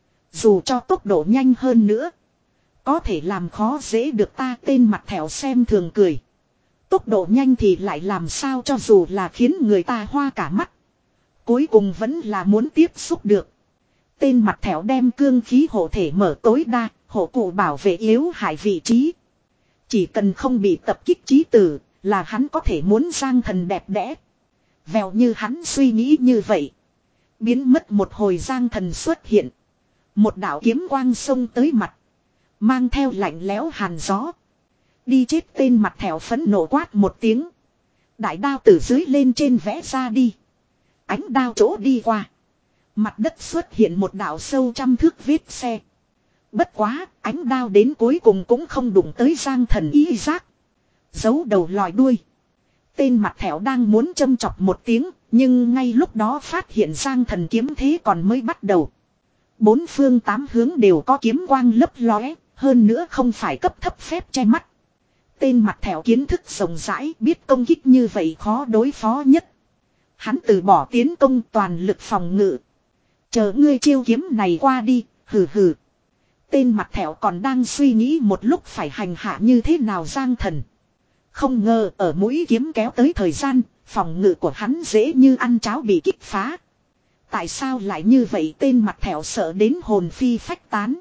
Dù cho tốc độ nhanh hơn nữa, có thể làm khó dễ được ta, tên mặt thẻo xem thường cười. Tốc độ nhanh thì lại làm sao, cho dù là khiến người ta hoa cả mắt, cuối cùng vẫn là muốn tiếp xúc được. Tên mặt thẻo đem cương khí hộ thể mở tối đa, hộ cụ bảo vệ yếu hại vị trí. Chỉ cần không bị tập kích chí tử, là hắn có thể muốn Giang Thần đẹp đẽ. Vèo như hắn suy nghĩ như vậy. Biến mất một hồi, Giang Thần xuất hiện. Một đạo kiếm quang xông tới mặt, mang theo lạnh lẽo hàn gió. Đi chết, tên mặt thẻo phẫn nộ quát một tiếng. Đại đao từ dưới lên trên vẽ ra đi. Ánh đao chỗ đi qua, mặt đất xuất hiện một đạo sâu trăm thước vết xe. Bất quá, ánh đao đến cuối cùng cũng không đụng tới Giang Thần ý giác. Giấu đầu lòi đuôi. Tên mặt thẻo đang muốn châm chọc một tiếng, nhưng ngay lúc đó phát hiện Giang Thần kiếm thế còn mới bắt đầu. Bốn phương tám hướng đều có kiếm quang lấp lóe, hơn nữa không phải cấp thấp phép che mắt. Tên mặt thẻo kiến thức rộng rãi, biết công kích như vậy khó đối phó nhất. Hắn từ bỏ tiến công, toàn lực phòng ngự. Chờ ngươi chiêu kiếm này qua đi, hừ hừ. Tên mặt thẻo còn đang suy nghĩ một lúc phải hành hạ như thế nào Giang Thần. Không ngờ ở mũi kiếm kéo tới thời gian, phòng ngự của hắn dễ như ăn cháo bị kích phá. Tại sao lại như vậy, tên mặt thẻo sợ đến hồn phi phách tán.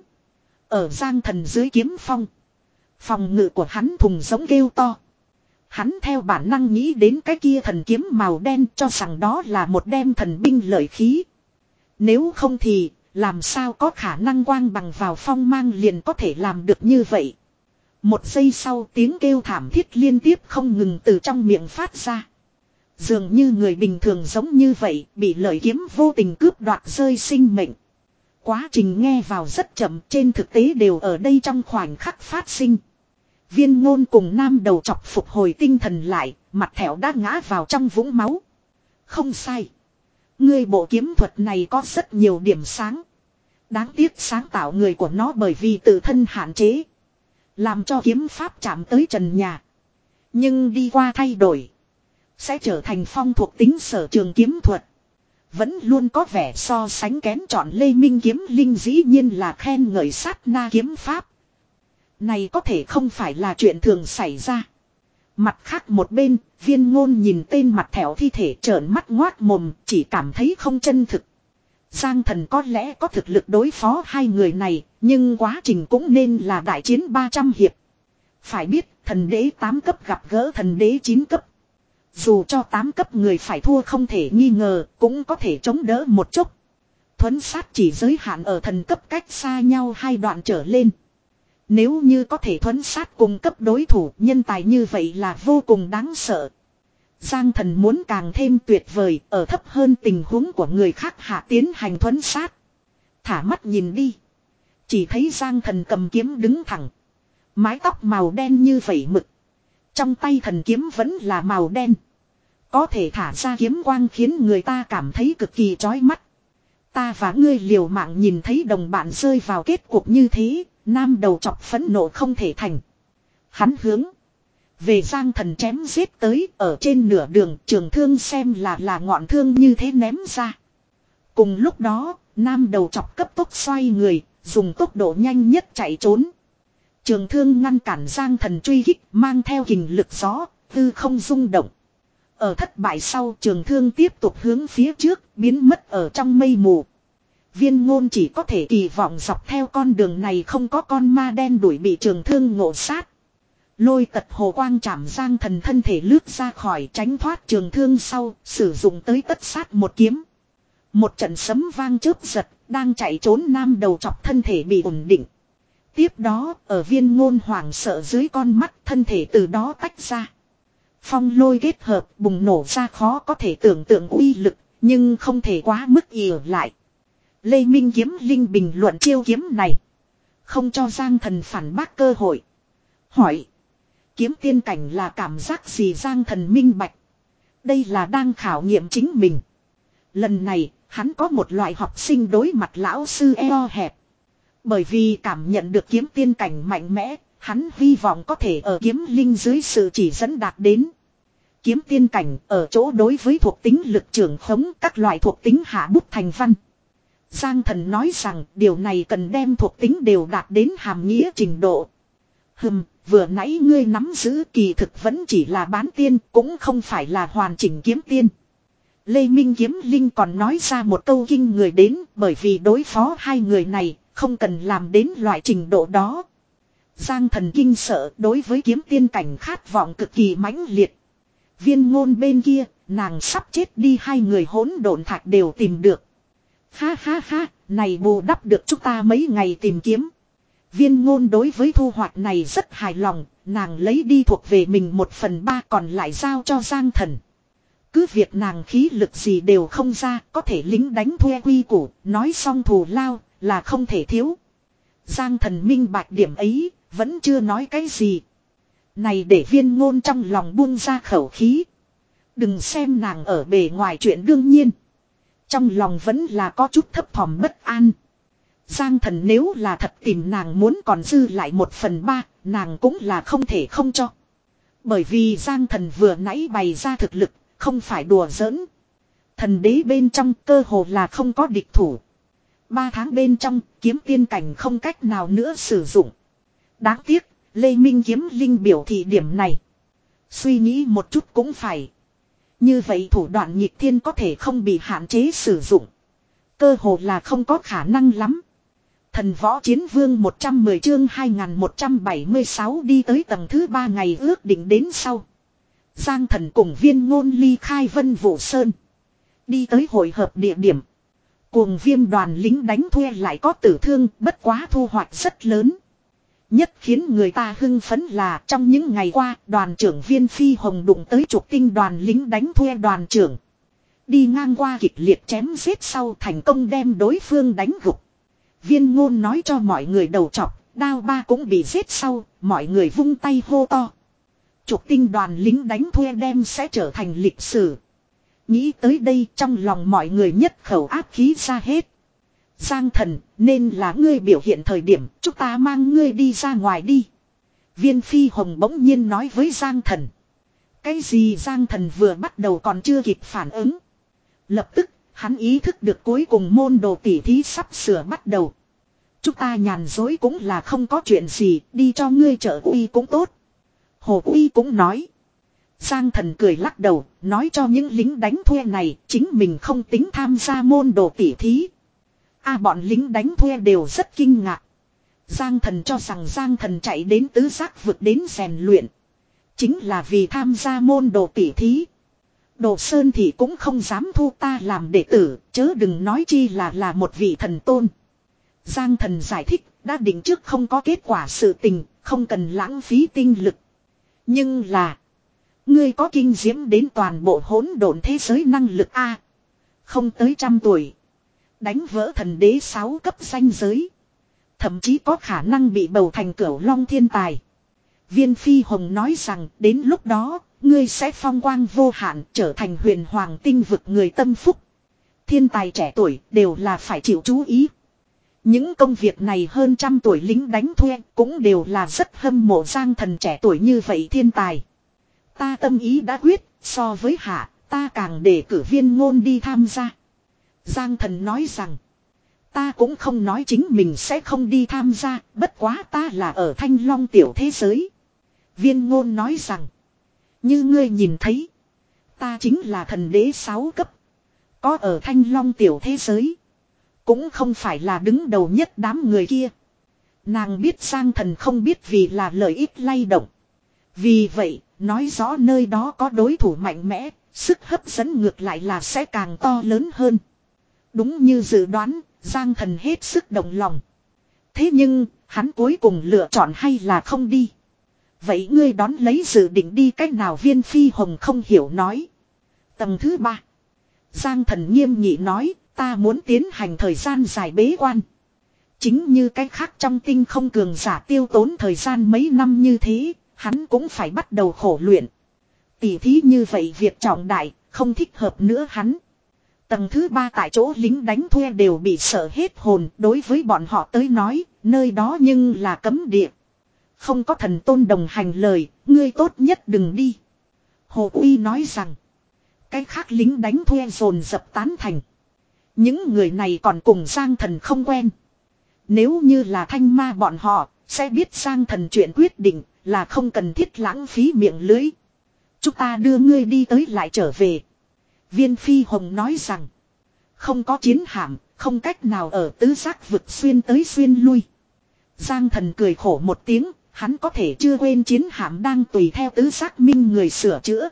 Ở Giang Thần dưới kiếm phong, phòng ngự của hắn thùng giống kêu to. Hắn theo bản năng nghĩ đến cái kia thần kiếm màu đen, cho rằng đó là một đem thần binh lợi khí. Nếu không thì, làm sao có khả năng quang bằng vào phong mang liền có thể làm được như vậy. Một giây sau, tiếng kêu thảm thiết liên tiếp không ngừng từ trong miệng phát ra. Dường như người bình thường giống như vậy, bị lợi kiếm vô tình cướp đoạt rơi sinh mệnh. Quá trình nghe vào rất chậm, trên thực tế đều ở đây trong khoảnh khắc phát sinh. Viên Ngôn cùng Nam đầu chọc phục hồi tinh thần lại, mặt thẻo đã ngã vào trong vũng máu. Không sai. Ngươi bộ kiếm thuật này có rất nhiều điểm sáng. Đáng tiếc sáng tạo người của nó bởi vì tự thân hạn chế, làm cho kiếm pháp chạm tới trần nhà. Nhưng đi qua thay đổi, sẽ trở thành phong thuộc tính sở trường kiếm thuật. Vẫn luôn có vẻ so sánh kén chọn Lê Minh kiếm linh dĩ nhiên là khen ngợi sát na kiếm pháp. Này có thể không phải là chuyện thường xảy ra. Mặt khác một bên, Viên Ngôn nhìn tên mặt thẻo thi thể trợn mắt ngoác mồm, chỉ cảm thấy không chân thực. Giang Thần có lẽ có thực lực đối phó hai người này, nhưng quá trình cũng nên là đại chiến ba trăm hiệp. Phải biết, thần đế tám cấp gặp gỡ thần đế chín cấp. Dù cho tám cấp người phải thua không thể nghi ngờ, cũng có thể chống đỡ một chút. Thuấn sát chỉ giới hạn ở thần cấp cách xa nhau hai đoạn trở lên. Nếu như có thể thuấn sát cùng cấp đối thủ, nhân tài như vậy là vô cùng đáng sợ. Giang Thần muốn càng thêm tuyệt vời, ở thấp hơn tình huống của người khác hạ tiến hành thuấn sát. Thả mắt nhìn đi, chỉ thấy Giang Thần cầm kiếm đứng thẳng, Mái tóc màu đen như vẩy mực. Trong tay thần kiếm vẫn là màu đen. Có thể thả ra kiếm quang khiến người ta cảm thấy cực kỳ chói mắt. Ta và ngươi liều mạng nhìn thấy đồng bạn rơi vào kết cục như thế, nam đầu chọc phẫn nộ không thể thành. Hắn hướng về Giang Thần chém giết tới, ở trên nửa đường trường thương xem là là ngọn thương như thế ném ra. Cùng lúc đó, nam đầu chọc cấp tốc xoay người, dùng tốc độ nhanh nhất chạy trốn. Trường thương ngăn cản Giang Thần truy kích, mang theo kình lực gió, tư không rung động. Ở thất bại sau, trường thương tiếp tục hướng phía trước, biến mất ở trong mây mù. Viên Ngôn chỉ có thể kỳ vọng dọc theo con đường này không có con ma đen đuổi bị trường thương ngộ sát. Lôi tật hồ quang chạm Giang Thần thân thể lướt ra khỏi, tránh thoát trường thương sau, sử dụng tới tất sát một kiếm. Một trận sấm vang chớp giật, đang chạy trốn nam đầu chọc thân thể bị ổn định. Tiếp đó, ở Viên Ngôn hoảng sợ dưới con mắt, thân thể từ đó tách ra. Phong lôi kết hợp bùng nổ ra khó có thể tưởng tượng uy lực, nhưng không thể quá mức ỉ lại. Lê Minh Kiếm Linh bình luận chiêu kiếm này, không cho Giang Thần phản bác cơ hội. Hỏi, kiếm tiên cảnh là cảm giác gì? Giang Thần minh bạch. Đây là đang khảo nghiệm chính mình. Lần này, hắn có một loại học sinh đối mặt lão sư eo hẹp. Bởi vì cảm nhận được kiếm tiên cảnh mạnh mẽ, hắn hy vọng có thể ở kiếm linh dưới sự chỉ dẫn đạt đến. Kiếm tiên cảnh ở chỗ đối với thuộc tính lực trưởng khống các loại thuộc tính hạ bút thành văn. Giang Thần nói rằng điều này cần đem thuộc tính đều đạt đến hàm nghĩa trình độ. Hừm, vừa nãy ngươi nắm giữ kỳ thực vẫn chỉ là bán tiên, cũng không phải là hoàn chỉnh kiếm tiên. Lê Minh Kiếm Linh còn nói ra một câu kinh người đến, bởi vì đối phó hai người này, không cần làm đến loại trình độ đó. Giang Thần kinh sợ, đối với kiếm tiên cảnh khát vọng cực kỳ mãnh liệt. Viên Ngôn bên kia, nàng sắp chết đi, hai người hỗn độn thạch đều tìm được. Ha ha ha, này bù đắp được chúng ta mấy ngày tìm kiếm. Viên Ngôn đối với thu hoạch này rất hài lòng, nàng lấy đi thuộc về mình một phần ba còn lại giao cho Giang Thần. Cứ việc nàng khí lực gì đều không ra, có thể lính đánh thuê quy củ, nói xong thù lao là không thể thiếu. Giang Thần minh bạch điểm ấy, vẫn chưa nói cái gì. Này để Viên Ngôn trong lòng buông ra khẩu khí. Đừng xem nàng ở bề ngoài chuyện đương nhiên, trong lòng vẫn là có chút thấp thỏm bất an. Giang Thần nếu là thật tìm nàng muốn còn dư lại một phần ba, nàng cũng là không thể không cho. Bởi vì Giang Thần vừa nãy bày ra thực lực, không phải đùa giỡn. Thần đế bên trong cơ hồ là không có địch thủ. Ba tháng bên trong, kiếm tiên cảnh không cách nào nữa sử dụng. Đáng tiếc, Lê Minh Kiếm Linh biểu thị điểm này. Suy nghĩ một chút cũng phải. Như vậy thủ đoạn nghịch thiên có thể không bị hạn chế sử dụng. Cơ hồ là không có khả năng lắm. Thần Võ Chiến Vương một trăm mười chương hai nghìn một trăm bảy mươi sáu đi tới tầng thứ ba ngày ước định đến sau. Giang Thần cùng Viên Ngôn ly khai Vân Vũ Sơn. Đi tới hội hợp địa điểm. Cuồng Viêm đoàn lính đánh thuê lại có tử thương, bất quá thu hoạch rất lớn. Nhất khiến người ta hưng phấn là trong những ngày qua, đoàn trưởng Viên Phi Hồng đụng tới trục tinh đoàn lính đánh thuê đoàn trưởng. Đi ngang qua kịch liệt chém giết sau thành công đem đối phương đánh gục. Viên Ngôn nói cho mọi người đầu chọc, đao ba cũng bị giết sau, mọi người vung tay hô to. Trục tinh đoàn lính đánh thuê đem sẽ trở thành lịch sử. Nghĩ tới đây trong lòng mọi người nhất khẩu áp khí ra hết. Giang Thần, nên là ngươi biểu hiện thời điểm, chúng ta mang ngươi đi ra ngoài đi. Viên Phi Hồng bỗng nhiên nói với Giang Thần. Cái gì? Giang Thần vừa bắt đầu còn chưa kịp phản ứng. Lập tức, hắn ý thức được cuối cùng môn đồ tỉ thí sắp sửa bắt đầu. Chúng ta nhàn dối cũng là không có chuyện gì, đi cho ngươi trợ uy cũng tốt. Hồ Uy cũng nói. Giang Thần cười lắc đầu, nói cho những lính đánh thuê này, chính mình không tính tham gia môn đồ tỉ thí. A bọn lính đánh thuê đều rất kinh ngạc. Giang Thần cho rằng Giang Thần chạy đến tứ giác vực đến rèn luyện, chính là vì tham gia môn đồ tỉ thí. Đồ Sơn thì cũng không dám thu ta làm đệ tử, chớ đừng nói chi là là một vị thần tôn. Giang Thần giải thích, đã định trước không có kết quả sự tình, không cần lãng phí tinh lực. Nhưng là, ngươi có kinh diễm đến toàn bộ hỗn độn thế giới năng lực A. Không tới trăm tuổi. Đánh vỡ thần đế sáu cấp danh giới. Thậm chí có khả năng bị bầu thành cửu long thiên tài. Viên Phi Hồng nói rằng đến lúc đó, ngươi sẽ phong quang vô hạn trở thành huyền hoàng tinh vực người tâm phúc. Thiên tài trẻ tuổi đều là phải chịu chú ý. Những công việc này hơn trăm tuổi lính đánh thuê cũng đều là rất hâm mộ Giang Thần trẻ tuổi như vậy thiên tài. Ta tâm ý đã quyết, so với hạ, ta càng để cử Viên Ngôn đi tham gia. Giang Thần nói rằng, ta cũng không nói chính mình sẽ không đi tham gia, bất quá ta là ở Thanh Long tiểu thế giới. Viên Ngôn nói rằng, như ngươi nhìn thấy, ta chính là thần đế sáu cấp. Có ở Thanh Long tiểu thế giới, cũng không phải là đứng đầu nhất đám người kia. Nàng biết Giang Thần không biết vì là lợi ích lay động. Vì vậy, nói rõ nơi đó có đối thủ mạnh mẽ, sức hấp dẫn ngược lại là sẽ càng to lớn hơn. Đúng như dự đoán, Giang Thần hết sức đồng lòng. Thế nhưng, hắn cuối cùng lựa chọn hay là không đi. Vậy ngươi đón lấy dự định đi cách nào? Viên Phi Hồng không hiểu nói. Tầng thứ ba. Giang Thần nghiêm nghị nói, ta muốn tiến hành thời gian dài bế quan. Chính như cách khác trong tinh không cường giả tiêu tốn thời gian mấy năm như thế, hắn cũng phải bắt đầu khổ luyện. Tỉ thí như vậy việc trọng đại, không thích hợp nữa hắn. Tầng thứ ba tại chỗ lính đánh thuê đều bị sợ hết hồn, đối với bọn họ tới nói, nơi đó nhưng là cấm địa. Không có thần tôn đồng hành lời, ngươi tốt nhất đừng đi. Hồ Uy nói rằng, cái khác lính đánh thuê dồn dập tán thành. Những người này còn cùng Giang Thần không quen. Nếu như là thanh ma bọn họ, sẽ biết Giang Thần chuyện quyết định là không cần thiết lãng phí miệng lưới. Chúng ta đưa ngươi đi tới lại trở về. Viên Phi Hồng nói rằng, không có chiến hạm, không cách nào ở tứ giác vực xuyên tới xuyên lui. Giang Thần cười khổ một tiếng, hắn có thể chưa quên chiến hạm đang tùy theo tứ giác minh người sửa chữa.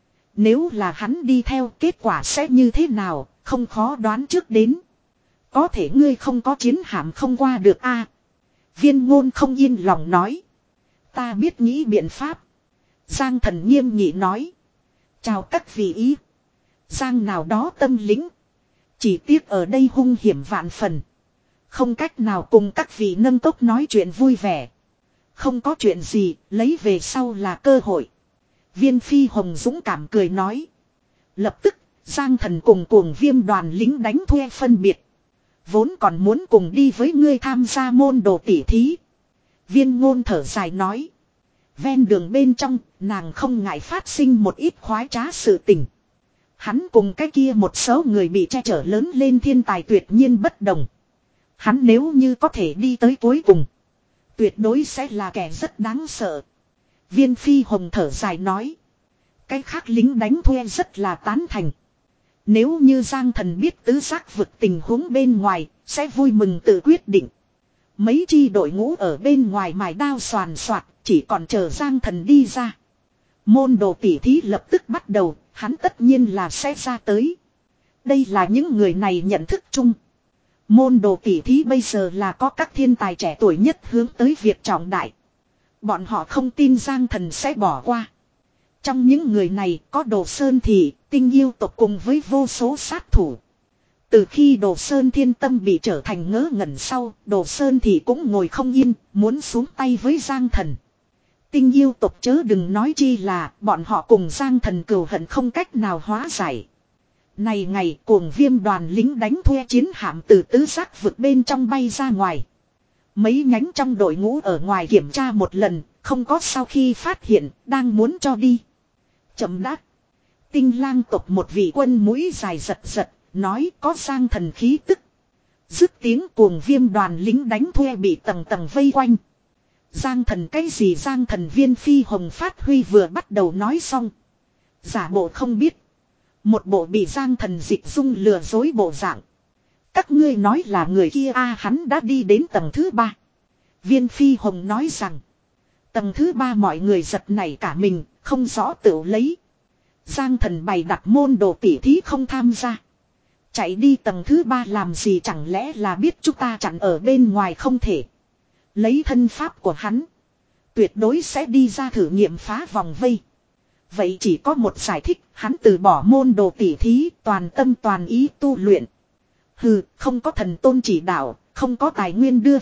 Nếu là hắn đi theo, kết quả sẽ như thế nào, không khó đoán trước đến. Có thể ngươi không có chiến hạm không qua được a. Viên Ngôn không yên lòng nói. Ta biết nghĩ biện pháp. Giang Thần nghiêm nghị nói. Chào các vị ý. Giang nào đó tâm lĩnh. Chỉ tiếc ở đây hung hiểm vạn phần. Không cách nào cùng các vị nâng tốc nói chuyện vui vẻ. Không có chuyện gì, lấy về sau là cơ hội. Viên Phi Hồng dũng cảm cười nói. Lập tức, Giang Thần cùng cuồng viêm đoàn lính đánh thuê phân biệt. Vốn còn muốn cùng đi với ngươi tham gia môn đồ tỉ thí. Viên Ngôn thở dài nói. Ven đường bên trong, nàng không ngại phát sinh một ít khoái trá sự tình. Hắn cùng cái kia một số người bị che chở lớn lên thiên tài tuyệt nhiên bất đồng. Hắn nếu như có thể đi tới cuối cùng, tuyệt đối sẽ là kẻ rất đáng sợ. Viên Phi Hồng thở dài nói. Cái khác lính đánh thuê rất là tán thành. Nếu như Giang Thần biết tứ giác vực tình huống bên ngoài, sẽ vui mừng tự quyết định. Mấy chi đội ngũ ở bên ngoài mài đao xoàn xoạt, chỉ còn chờ Giang Thần đi ra. Môn đồ tỉ thí lập tức bắt đầu, hắn tất nhiên là sẽ ra tới. Đây là những người này nhận thức chung. Môn đồ tỉ thí bây giờ là có các thiên tài trẻ tuổi nhất hướng tới việc trọng đại. Bọn họ không tin Giang Thần sẽ bỏ qua. Trong những người này có Đồ Sơn Thị, Tinh Yêu tộc cùng với vô số sát thủ. Từ khi Đồ Sơn Thiên Tâm bị trở thành ngớ ngẩn sau, Đồ Sơn Thị cũng ngồi không yên, muốn xuống tay với Giang Thần. Tinh Yêu tộc chớ đừng nói chi là bọn họ cùng Giang Thần cừu hận không cách nào hóa giải. Này ngày cuồng viêm đoàn lính đánh thuê chiến hạm từ tứ giác vực bên trong bay ra ngoài. Mấy nhánh trong đội ngũ ở ngoài kiểm tra một lần, không có sau khi phát hiện, đang muốn cho đi. Chậm đã. Tinh Lang tộc một vị quân mũi dài giật giật, nói có Giang Thần khí tức. Dứt tiếng cuồng viêm đoàn lính đánh thuê bị tầng tầng vây quanh. Giang Thần cái gì? Giang Thần? Viên Phi Hồng phát huy vừa bắt đầu nói xong. Giả bộ không biết. Một bộ bị Giang Thần dịch dung lừa dối bộ dạng. Các ngươi nói là người kia a, hắn đã đi đến tầng thứ ba. Viên Phi Hồng nói rằng. Tầng thứ ba mọi người giật nảy cả mình, không rõ tự lấy. Giang Thần bày đặt môn đồ tỉ thí không tham gia. Chạy đi tầng thứ ba làm gì? Chẳng lẽ là biết chúng ta chặn ở bên ngoài không thể. Lấy thân pháp của hắn, tuyệt đối sẽ đi ra thử nghiệm phá vòng vây. Vậy chỉ có một giải thích, hắn từ bỏ môn đồ tỉ thí, toàn tâm toàn ý tu luyện. Hừ, không có thần tôn chỉ đạo, không có tài nguyên đưa vào,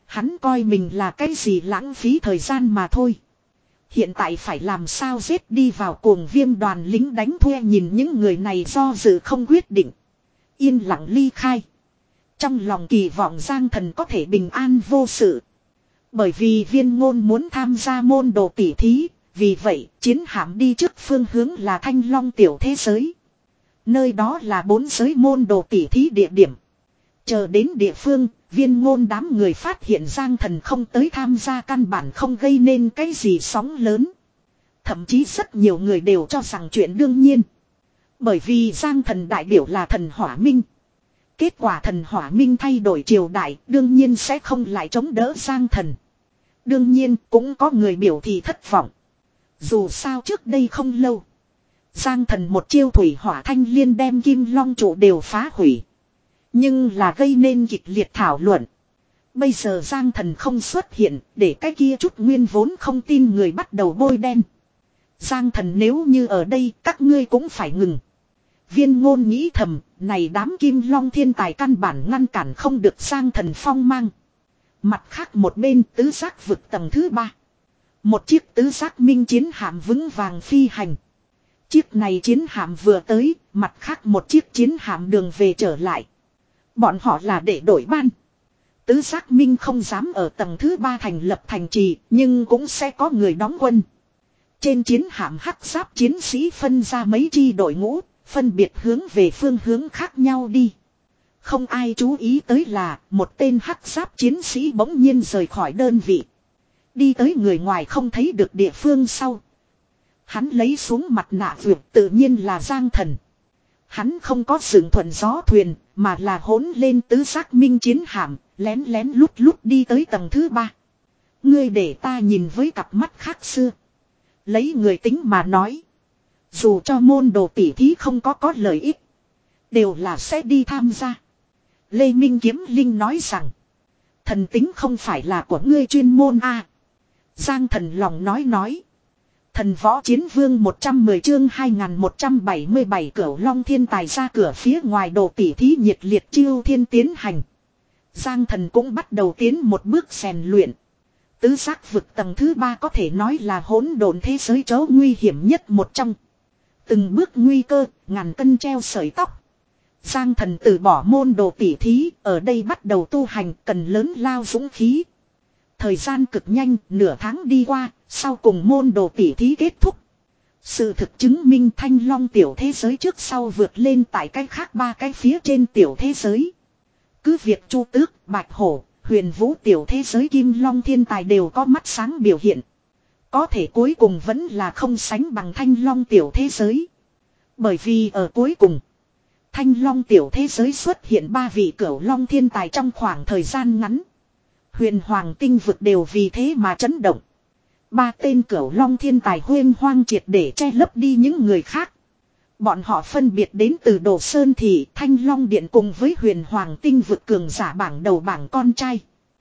Hắn coi mình là cái gì lãng phí thời gian mà thôi. Hiện tại phải làm sao giết đi vào cuồng viêm đoàn lính đánh thuê nhìn những người này do dự không quyết định. Yên lặng ly khai. Trong lòng kỳ vọng Giang Thần có thể bình an vô sự. Bởi vì Viên Ngôn muốn tham gia môn đồ tỷ thí. Vì vậy chiến hạm đi trước phương hướng là Thanh Long tiểu thế giới. Nơi đó là bốn giới môn đồ tỷ thí địa điểm. Chờ đến địa phương, Viên Ngôn đám người phát hiện Giang Thần không tới tham gia căn bản không gây nên cái gì sóng lớn. Thậm chí rất nhiều người đều cho rằng chuyện đương nhiên. Bởi vì Giang Thần đại biểu là thần Hỏa Minh. Kết quả thần Hỏa Minh thay đổi triều đại đương nhiên sẽ không lại chống đỡ Giang Thần. Đương nhiên cũng có người biểu thị thất vọng. Dù sao trước đây không lâu. Giang Thần một chiêu thủy hỏa thanh liên đem Kim Long trụ đều phá hủy. Nhưng là gây nên kịch liệt thảo luận. Bây giờ Giang Thần không xuất hiện để cái kia chút nguyên vốn không tin người bắt đầu bôi đen. Giang Thần nếu như ở đây các ngươi cũng phải ngừng. Viên Ngôn nghĩ thầm, này đám Kim Long thiên tài căn bản ngăn cản không được Giang Thần phong mang. Mặt khác một bên tứ giác vực tầng thứ ba. Một chiếc tứ giác minh chiến hạm vững vàng phi hành. Chiếc này chiến hạm vừa tới, mặt khác một chiếc chiến hạm đường về trở lại. Bọn họ là để đổi ban. Tứ giác minh không dám ở tầng thứ ba thành lập thành trì, nhưng cũng sẽ có người đóng quân. Trên chiến hạm hắc giáp chiến sĩ phân ra mấy chi đội ngũ, phân biệt hướng về phương hướng khác nhau đi. Không ai chú ý tới là một tên hắc giáp chiến sĩ bỗng nhiên rời khỏi đơn vị. Đi tới người ngoài không thấy được địa phương sau. Hắn lấy xuống mặt nạ vượt tự nhiên là Giang Thần. Hắn không có dựng thuận gió thuyền mà là hỗn lên tứ giác minh chiến hạm, lén lén lút lút đi tới tầng thứ ba. Ngươi để ta nhìn với cặp mắt khác xưa. Lấy người tính mà nói. Dù cho môn đồ tỷ thí không có có lợi ích. Đều là sẽ đi tham gia. Lê Minh Kiếm Linh nói rằng. Thần tính không phải là của ngươi chuyên môn a. À. Giang Thần lòng nói nói. Thần võ chiến vương một trăm mười chương hai nghìn một trăm bảy mươi bảy Cửu Long thiên tài ra cửa phía ngoài đồ tỷ thí nhiệt liệt chiêu thiên tiến hành. Giang Thần cũng bắt đầu tiến một bước rèn luyện. Tứ giác vực tầng thứ ba có thể nói là hỗn độn thế giới chỗ nguy hiểm nhất một trong. Từng bước nguy cơ, ngàn cân treo sợi tóc. Giang Thần từ bỏ môn đồ tỷ thí, ở đây bắt đầu tu hành cần lớn lao dũng khí. Thời gian cực nhanh, nửa tháng đi qua, sau cùng môn đồ tỷ thí kết thúc. Sự thực chứng minh Thanh Long tiểu thế giới trước sau vượt lên tại cái khác ba cái phía trên tiểu thế giới. Cứ việc Chu Tước, Bạch Hổ, Huyền Vũ tiểu thế giới Kim Long thiên tài đều có mắt sáng biểu hiện. Có thể cuối cùng vẫn là không sánh bằng Thanh Long tiểu thế giới. Bởi vì ở cuối cùng, Thanh Long tiểu thế giới xuất hiện ba vị Cửu Long thiên tài trong khoảng thời gian ngắn. Huyền Hoàng tinh vực đều vì thế mà chấn động. Ba tên Cửu Long thiên tài huyên hoang triệt để che lấp đi những người khác. Bọn họ phân biệt đến từ Đồ Sơn Thị, Thanh Long Điện cùng với Huyền Hoàng tinh vực cường giả bảng đầu bảng con trai.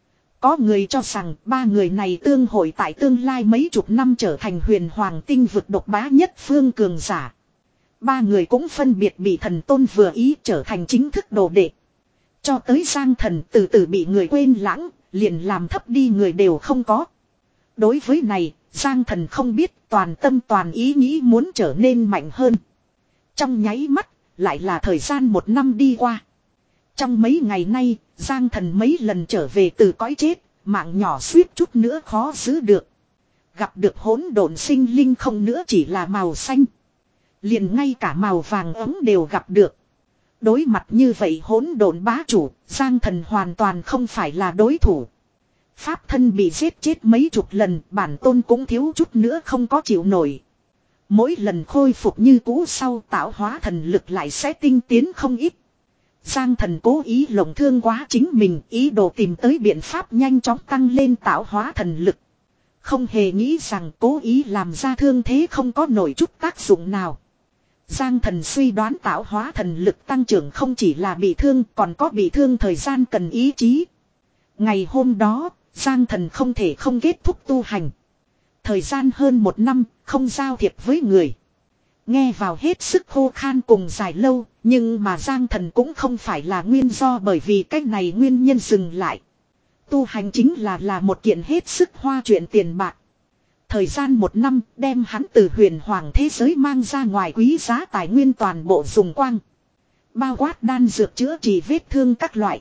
Có người cho rằng ba người này tương hội tại tương lai mấy chục năm trở thành Huyền Hoàng tinh vực độc bá nhất phương cường giả. Ba người cũng phân biệt bị thần tôn vừa ý trở thành chính thức đồ đệ. Cho tới Giang Thần từ từ bị người quên lãng, liền làm thấp đi người đều không có. Đối với này, Giang Thần không biết toàn tâm toàn ý nghĩ muốn trở nên mạnh hơn. Trong nháy mắt, lại là thời gian một năm đi qua. Trong mấy ngày nay, Giang Thần mấy lần trở về từ cõi chết, mạng nhỏ suýt chút nữa khó giữ được. Gặp được hỗn độn sinh linh không nữa chỉ là màu xanh. Liền ngay cả màu vàng ấm đều gặp được. Đối mặt như vậy hỗn độn bá chủ, Giang Thần hoàn toàn không phải là đối thủ. Pháp thân bị giết chết mấy chục lần, bản tôn cũng thiếu chút nữa không có chịu nổi. Mỗi lần khôi phục như cũ sau tạo hóa thần lực lại sẽ tinh tiến không ít. Giang Thần cố ý lộng thương quá chính mình, ý đồ tìm tới biện pháp nhanh chóng tăng lên tạo hóa thần lực. Không hề nghĩ rằng cố ý làm ra thương thế không có nổi chút tác dụng nào. Giang Thần suy đoán tạo hóa thần lực tăng trưởng không chỉ là bị thương còn có bị thương thời gian cần ý chí. Ngày hôm đó, Giang Thần không thể không kết thúc tu hành. Thời gian hơn một năm, không giao thiệp với người. Nghe vào hết sức khô khan cùng dài lâu, nhưng mà Giang Thần cũng không phải là nguyên do bởi vì cách này nguyên nhân dừng lại. Tu hành chính là là một kiện hết sức hoa chuyện tiền bạc. Thời gian một năm đem hắn từ huyền hoàng thế giới mang ra ngoài quý giá tài nguyên toàn bộ dùng quang. Bao quát đan dược chữa trị vết thương các loại.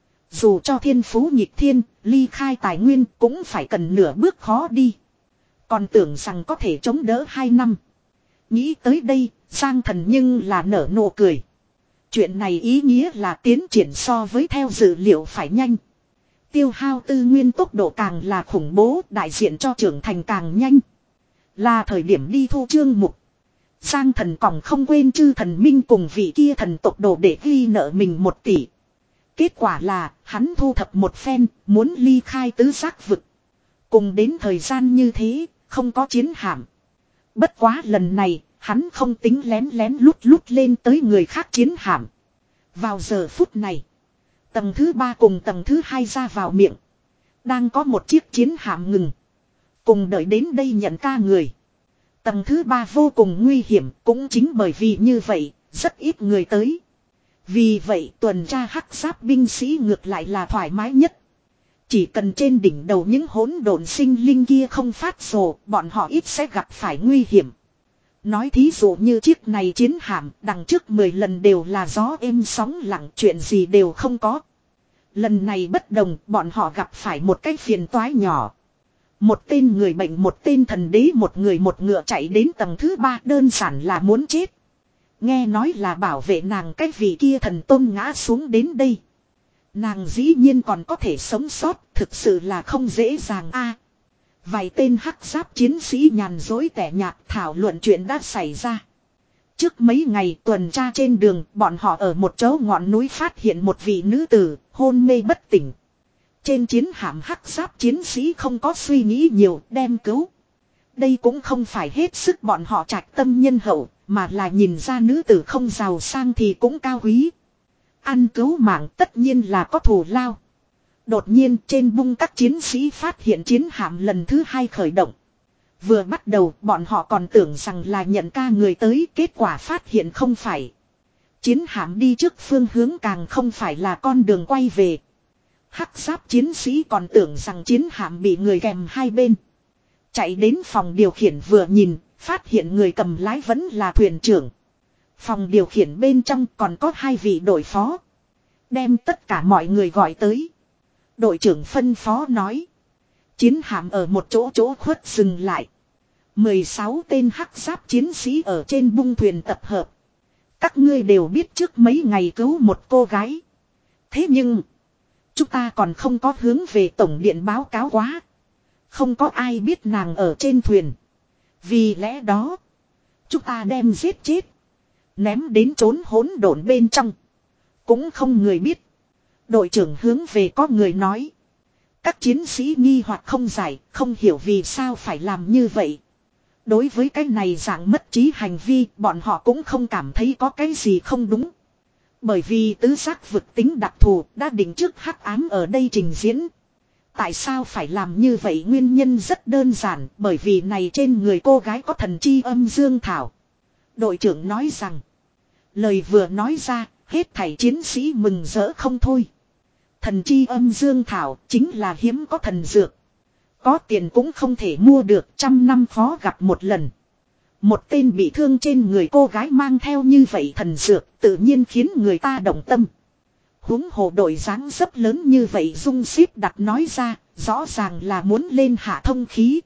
Dù cho thiên phú nhịp thiên, ly khai tài nguyên cũng phải cần nửa bước khó đi. Còn tưởng rằng có thể chống đỡ hai năm. Nghĩ tới đây, Giang Thần nhưng là nở nụ cười. Chuyện này ý nghĩa là tiến triển so với theo dự liệu phải nhanh. Tiêu hao tư nguyên tốc độ càng là khủng bố, đại diện cho trưởng thành càng nhanh. Là thời điểm đi thu chương mục. Giang Thần còn không quên chư thần minh cùng vị kia thần tộc đồ để ghi nợ mình một tỷ. Kết quả là, hắn thu thập một phen, muốn ly khai tứ giác vực. Cùng đến thời gian như thế, không có chiến hạm. Bất quá lần này, hắn không tính lén lén lút lút lên tới người khác chiến hạm. Vào giờ phút này, tầng thứ ba cùng tầng thứ hai ra vào miệng. Đang có một chiếc chiến hạm ngừng. Cùng đợi đến đây nhận ca người. Tầng thứ ba vô cùng nguy hiểm, cũng chính bởi vì như vậy, rất ít người tới. Vì vậy tuần tra hắc giáp binh sĩ ngược lại là thoải mái nhất. Chỉ cần trên đỉnh đầu những hỗn độn sinh linh kia không phát rồ, bọn họ ít sẽ gặp phải nguy hiểm. Nói thí dụ như chiếc này chiến hạm, đằng trước mười lần đều là gió êm sóng lặng, chuyện gì đều không có. Lần này bất đồng, bọn họ gặp phải một cái phiền toái nhỏ. Một tên người bệnh, một tên thần đế, một người một ngựa chạy đến tầng thứ ba, đơn giản là muốn chết. Nghe nói là bảo vệ nàng cái vị kia thần tôn ngã xuống đến đây. Nàng dĩ nhiên còn có thể sống sót, thực sự là không dễ dàng a. Vài tên hắc giáp chiến sĩ nhàn dối tẻ nhạt thảo luận chuyện đã xảy ra. Trước mấy ngày tuần tra trên đường, bọn họ ở một chỗ ngọn núi phát hiện một vị nữ tử, hôn mê bất tỉnh. Trên chiến hạm hắc giáp chiến sĩ không có suy nghĩ nhiều, đem cứu. Đây cũng không phải hết sức bọn họ trạch tâm nhân hậu, mà là nhìn ra nữ tử không giàu sang thì cũng cao quý. Ăn cứu mạng tất nhiên là có thù lao. Đột nhiên trên bung các chiến sĩ phát hiện chiến hạm lần thứ hai khởi động. Vừa bắt đầu bọn họ còn tưởng rằng là nhận ca người tới, kết quả phát hiện không phải. Chiến hạm đi trước phương hướng càng không phải là con đường quay về. Hắc giáp chiến sĩ còn tưởng rằng chiến hạm bị người kèm hai bên. Chạy đến phòng điều khiển vừa nhìn, phát hiện người cầm lái vẫn là thuyền trưởng. Phòng điều khiển bên trong còn có hai vị đội phó. Đem tất cả mọi người gọi tới. Đội trưởng phân phó nói. Chiến hạm ở một chỗ chỗ khuất dừng lại. mười sáu tên hắc giáp chiến sĩ ở trên bung thuyền tập hợp. Các ngươi đều biết trước mấy ngày cứu một cô gái. Thế nhưng, chúng ta còn không có hướng về tổng điện báo cáo quá. Không có ai biết nàng ở trên thuyền. Vì lẽ đó, chúng ta đem giết chết. Ném đến trốn hỗn độn bên trong. Cũng không người biết. Đội trưởng hướng về có người nói. Các chiến sĩ nghi hoặc không giải, không hiểu vì sao phải làm như vậy. Đối với cái này dạng mất trí hành vi, bọn họ cũng không cảm thấy có cái gì không đúng. Bởi vì tứ giác vực tính đặc thù đã định trước hắc ám ở đây trình diễn. Tại sao phải làm như vậy? Nguyên nhân rất đơn giản, bởi vì này trên người cô gái có thần chi âm dương thảo. Đội trưởng nói rằng, lời vừa nói ra, hết thảy chiến sĩ mừng rỡ không thôi. Thần chi âm dương thảo chính là hiếm có thần dược. Có tiền cũng không thể mua được, trăm năm khó gặp một lần. Một tên bị thương trên người cô gái mang theo như vậy thần dược tự nhiên khiến người ta động tâm. Huống hồ đội dáng dấp lớn như vậy dung xíp đặt nói ra, rõ ràng là muốn lên hạ thông khí.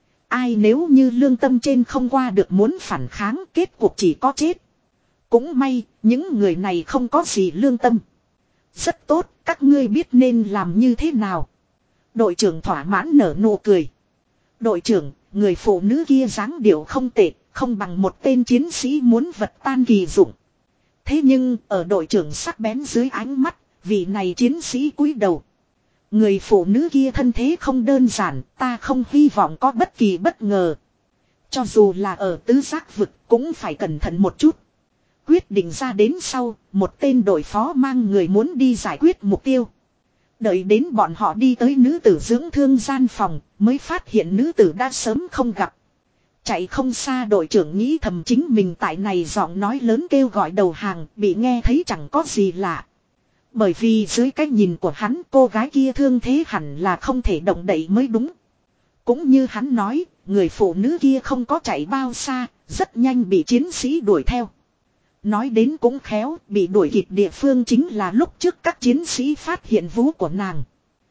Ai nếu như lương tâm trên không qua được muốn phản kháng, kết cuộc chỉ có chết. Cũng may, những người này không có gì lương tâm. Rất tốt, các ngươi biết nên làm như thế nào. Đội trưởng thỏa mãn nở nụ cười. Đội trưởng, người phụ nữ kia dáng điệu không tệ, không bằng một tên chiến sĩ muốn vật tan kỳ dụng. Thế nhưng, ở đội trưởng sắc bén dưới ánh mắt, vị này chiến sĩ cúi đầu. Người phụ nữ kia thân thế không đơn giản, ta không hy vọng có bất kỳ bất ngờ. Cho dù là ở tứ giác vực, cũng phải cẩn thận một chút. Quyết định ra đến sau, một tên đội phó mang người muốn đi giải quyết mục tiêu. Đợi đến bọn họ đi tới nữ tử dưỡng thương gian phòng, mới phát hiện nữ tử đã sớm không gặp. Chạy không xa đội trưởng nghĩ thầm chính mình tại này giọng nói lớn kêu gọi đầu hàng, bị nghe thấy chẳng có gì lạ. Bởi vì dưới cái nhìn của hắn cô gái kia thương thế hẳn là không thể động đậy mới đúng. Cũng như hắn nói, người phụ nữ kia không có chạy bao xa, rất nhanh bị chiến sĩ đuổi theo. Nói đến cũng khéo, bị đuổi kịp địa phương chính là lúc trước các chiến sĩ phát hiện vú của nàng.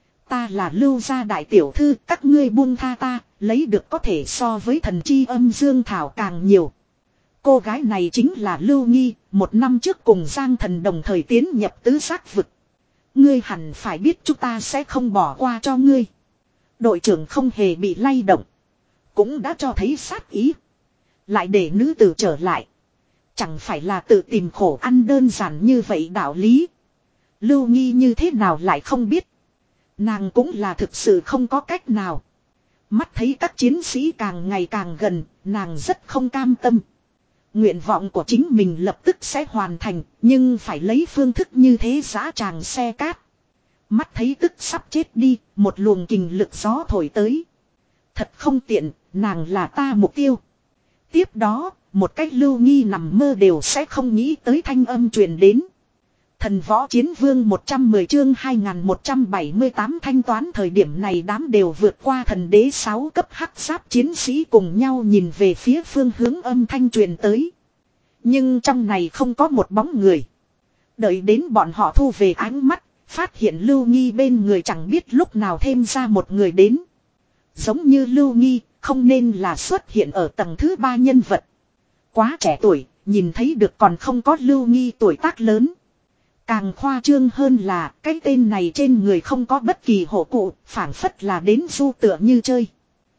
Ta là Lưu gia đại tiểu thư, các ngươi buông tha ta, lấy được có thể so với thần chi âm dương thảo càng nhiều. Cô gái này chính là Lưu Nghi, một năm trước cùng Giang Thần đồng thời tiến nhập tứ giác vực. Ngươi hẳn phải biết chúng ta sẽ không bỏ qua cho ngươi. Đội trưởng không hề bị lay động. Cũng đã cho thấy sát ý. Lại để nữ tử trở lại. Chẳng phải là tự tìm khổ ăn đơn giản như vậy đạo lý. Lưu Nghi như thế nào lại không biết. Nàng cũng là thực sự không có cách nào. Mắt thấy các chiến sĩ càng ngày càng gần, nàng rất không cam tâm. Nguyện vọng của chính mình lập tức sẽ hoàn thành, nhưng phải lấy phương thức như thế giã tràng xe cát. Mắt thấy tức sắp chết đi, một luồng kình lực gió thổi tới. Thật không tiện, nàng là ta mục tiêu. Tiếp đó, một cách Lưu Nghi nằm mơ đều sẽ không nghĩ tới thanh âm truyền đến. Thần võ chiến vương một trăm mười chương hai nghìn một trăm bảy mươi tám thanh toán thời điểm này đám đều vượt qua thần đế sáu cấp hắc giáp chiến sĩ cùng nhau nhìn về phía phương hướng âm thanh truyền tới. Nhưng trong này không có một bóng người. Đợi đến bọn họ thu về ánh mắt, phát hiện Lưu Nghi bên người chẳng biết lúc nào thêm ra một người đến. Giống như Lưu Nghi, không nên là xuất hiện ở tầng thứ ba nhân vật. Quá trẻ tuổi, nhìn thấy được còn không có Lưu Nghi tuổi tác lớn. Càng khoa trương hơn là cái tên này trên người không có bất kỳ hộ cụ, phảng phất là đến du tựa như chơi.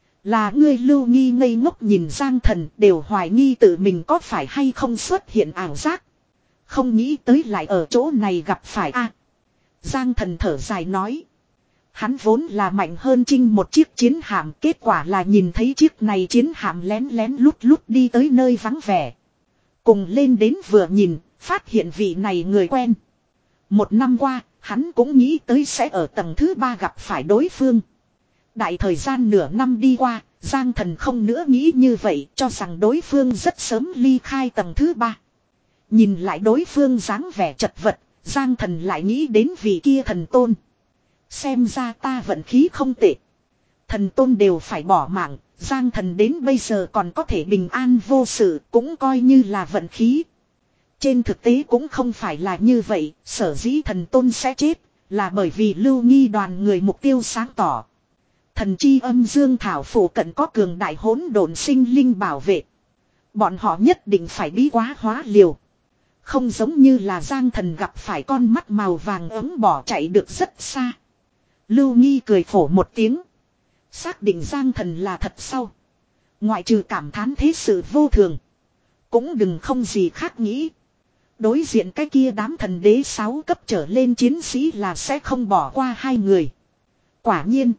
Là ngươi Lưu Nghi ngây ngốc nhìn Giang Thần đều hoài nghi tự mình có phải hay không xuất hiện ảo giác. Không nghĩ tới lại ở chỗ này gặp phải a. Giang Thần thở dài nói. Hắn vốn là mạnh hơn Trinh một chiếc chiến hạm, kết quả là nhìn thấy chiếc này chiến hạm lén lén lút lút đi tới nơi vắng vẻ. Cùng lên đến vừa nhìn, phát hiện vị này người quen. Một năm qua, hắn cũng nghĩ tới sẽ ở tầng thứ ba gặp phải đối phương. Đại thời gian nửa năm đi qua, Giang Thần không nữa nghĩ như vậy, cho rằng đối phương rất sớm ly khai tầng thứ ba. Nhìn lại đối phương dáng vẻ chật vật, Giang Thần lại nghĩ đến vị kia thần tôn. Xem ra ta vận khí không tệ. Thần tôn đều phải bỏ mạng, Giang Thần đến bây giờ còn có thể bình an vô sự, cũng coi như là vận khí. Trên thực tế cũng không phải là như vậy, sở dĩ thần tôn sẽ chết, là bởi vì Lưu Nghi đoàn người mục tiêu sáng tỏ. Thần chi âm dương thảo phủ cận có cường đại hỗn độn sinh linh bảo vệ. Bọn họ nhất định phải bí quá hóa liều. Không giống như là Giang Thần gặp phải con mắt màu vàng ấm bỏ chạy được rất xa. Lưu Nghi cười khổ một tiếng. Xác định Giang Thần là thật sau. Ngoại trừ cảm thán thế sự vô thường. Cũng đừng không gì khác nghĩ. Đối diện cái kia đám thần đế sáu cấp trở lên chiến sĩ là sẽ không bỏ qua hai người. Quả nhiên.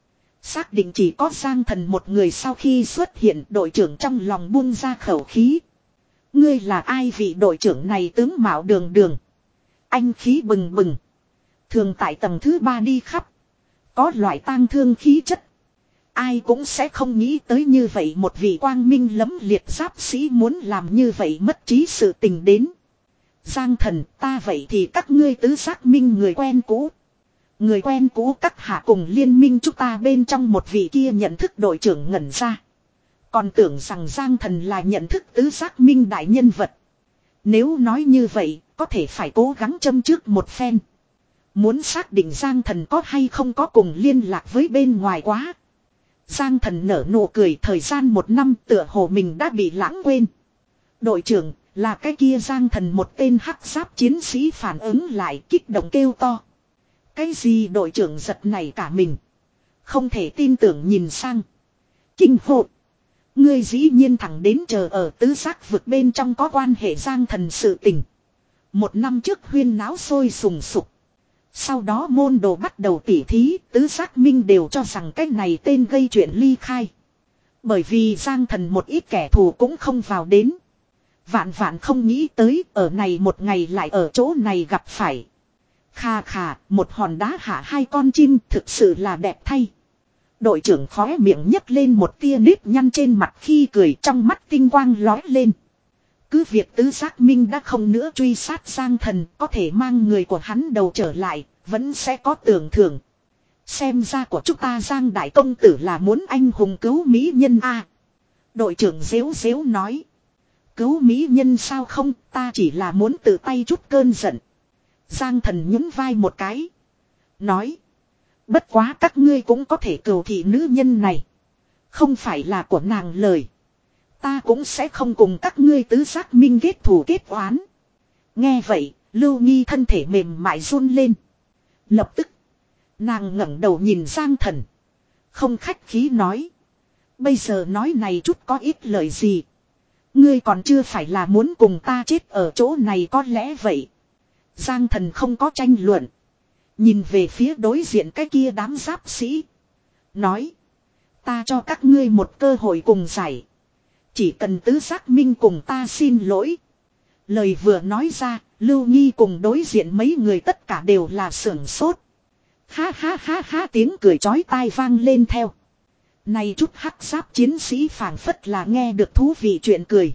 Xác định chỉ có Giang Thần một người sau khi xuất hiện đội trưởng trong lòng buông ra khẩu khí. Ngươi là ai vị đội trưởng này tướng mạo đường đường. Anh khí bừng bừng. Thường tại tầng thứ ba đi khắp. Có loại tang thương khí chất. Ai cũng sẽ không nghĩ tới như vậy một vị quang minh lẫm liệt giáp sĩ muốn làm như vậy mất trí sự tình đến. Giang Thần ta vậy thì các ngươi tứ giác minh người quen cũ. Người quen cũ các hạ cùng liên minh chúng ta bên trong một vị kia nhận thức đội trưởng ngẩn ra. Còn tưởng rằng Giang Thần là nhận thức tứ giác minh đại nhân vật. Nếu nói như vậy, có thể phải cố gắng châm trước một phen. Muốn xác định Giang Thần có hay không có cùng liên lạc với bên ngoài quá. Giang Thần nở nụ cười thời gian một năm tựa hồ mình đã bị lãng quên. Đội trưởng, là cái kia Giang Thần một tên hắc giáp chiến sĩ phản ứng lại kích động kêu to. Cái gì đội trưởng giật này cả mình. Không thể tin tưởng nhìn sang. Kinh hộ. Ngươi dĩ nhiên thẳng đến chờ ở tứ giác vực bên trong có quan hệ Giang Thần sự tình. Một năm trước huyên náo sôi sùng sục. Sau đó môn đồ bắt đầu tỉ thí, tứ giác minh đều cho rằng cái này tên gây chuyện ly khai. Bởi vì Giang Thần một ít kẻ thù cũng không vào đến. Vạn vạn không nghĩ tới ở này một ngày lại ở chỗ này gặp phải. Khà khà, một hòn đá hạ hai con chim thực sự là đẹp thay. Đội trưởng khóe miệng nhấc lên một tia nếp nhăn trên mặt khi cười trong mắt tinh quang lói lên. Cứ việc tứ giác minh đã không nữa truy sát Giang Thần, có thể mang người của hắn đầu trở lại, vẫn sẽ có tưởng thưởng. Xem ra của chúng ta Giang Đại Công Tử là muốn anh hùng cứu mỹ nhân a. Đội trưởng dếu dếu nói. Cứu mỹ nhân sao không, ta chỉ là muốn tự tay chút cơn giận. Giang Thần nhún vai một cái. Nói. Bất quá các ngươi cũng có thể cầu thị nữ nhân này. Không phải là của nàng lời. Ta cũng sẽ không cùng các ngươi tứ giác minh kết thù kết oán. Nghe vậy, Lưu Nghi thân thể mềm mại run lên. Lập tức, nàng ngẩng đầu nhìn Giang Thần. Không khách khí nói. Bây giờ nói này chút có ít lời gì. Ngươi còn chưa phải là muốn cùng ta chết ở chỗ này có lẽ vậy. Giang Thần không có tranh luận. Nhìn về phía đối diện cái kia đám giáp sĩ. Nói. Ta cho các ngươi một cơ hội cùng giải. Chỉ cần tứ giác minh cùng ta xin lỗi. Lời vừa nói ra, Lưu Nghi cùng đối diện mấy người tất cả đều là sưởng sốt. Ha ha ha ha tiếng cười chói tai vang lên theo. Này chút hắc giáp chiến sĩ phảng phất là nghe được thú vị chuyện cười.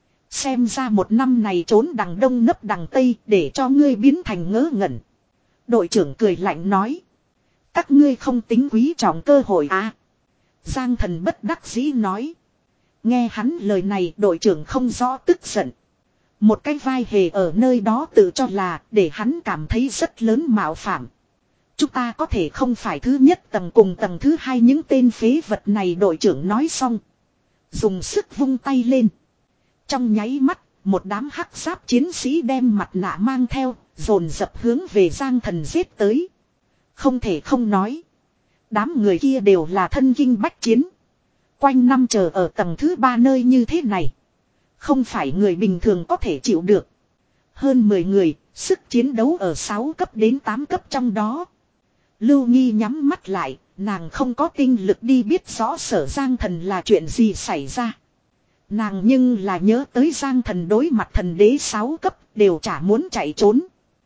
Xem ra một năm này trốn đằng đông nấp đằng tây để cho ngươi biến thành ngớ ngẩn. Đội trưởng cười lạnh nói. Các ngươi không tính quý trọng cơ hội à. Giang Thần bất đắc dĩ nói. Nghe hắn lời này đội trưởng không rõ tức giận. Một cái vai hề ở nơi đó tự cho là để hắn cảm thấy rất lớn mạo phạm. Chúng ta có thể không phải thứ nhất tầng cùng tầng thứ hai những tên phế vật này đội trưởng nói xong. Dùng sức vung tay lên. Trong nháy mắt, một đám hắc giáp chiến sĩ đem mặt nạ mang theo, dồn dập hướng về Giang Thần giết tới. Không thể không nói. Đám người kia đều là thân kinh bách chiến. Quanh năm chờ ở tầng thứ ba nơi như thế này. Không phải người bình thường có thể chịu được. Hơn mười người, sức chiến đấu ở sáu cấp đến tám cấp trong đó. Lưu Nghi nhắm mắt lại, nàng không có tinh lực đi biết rõ Sở Giang Thần là chuyện gì xảy ra. Nàng nhưng là nhớ tới Giang Thần đối mặt thần đế sáu cấp đều chả muốn chạy trốn.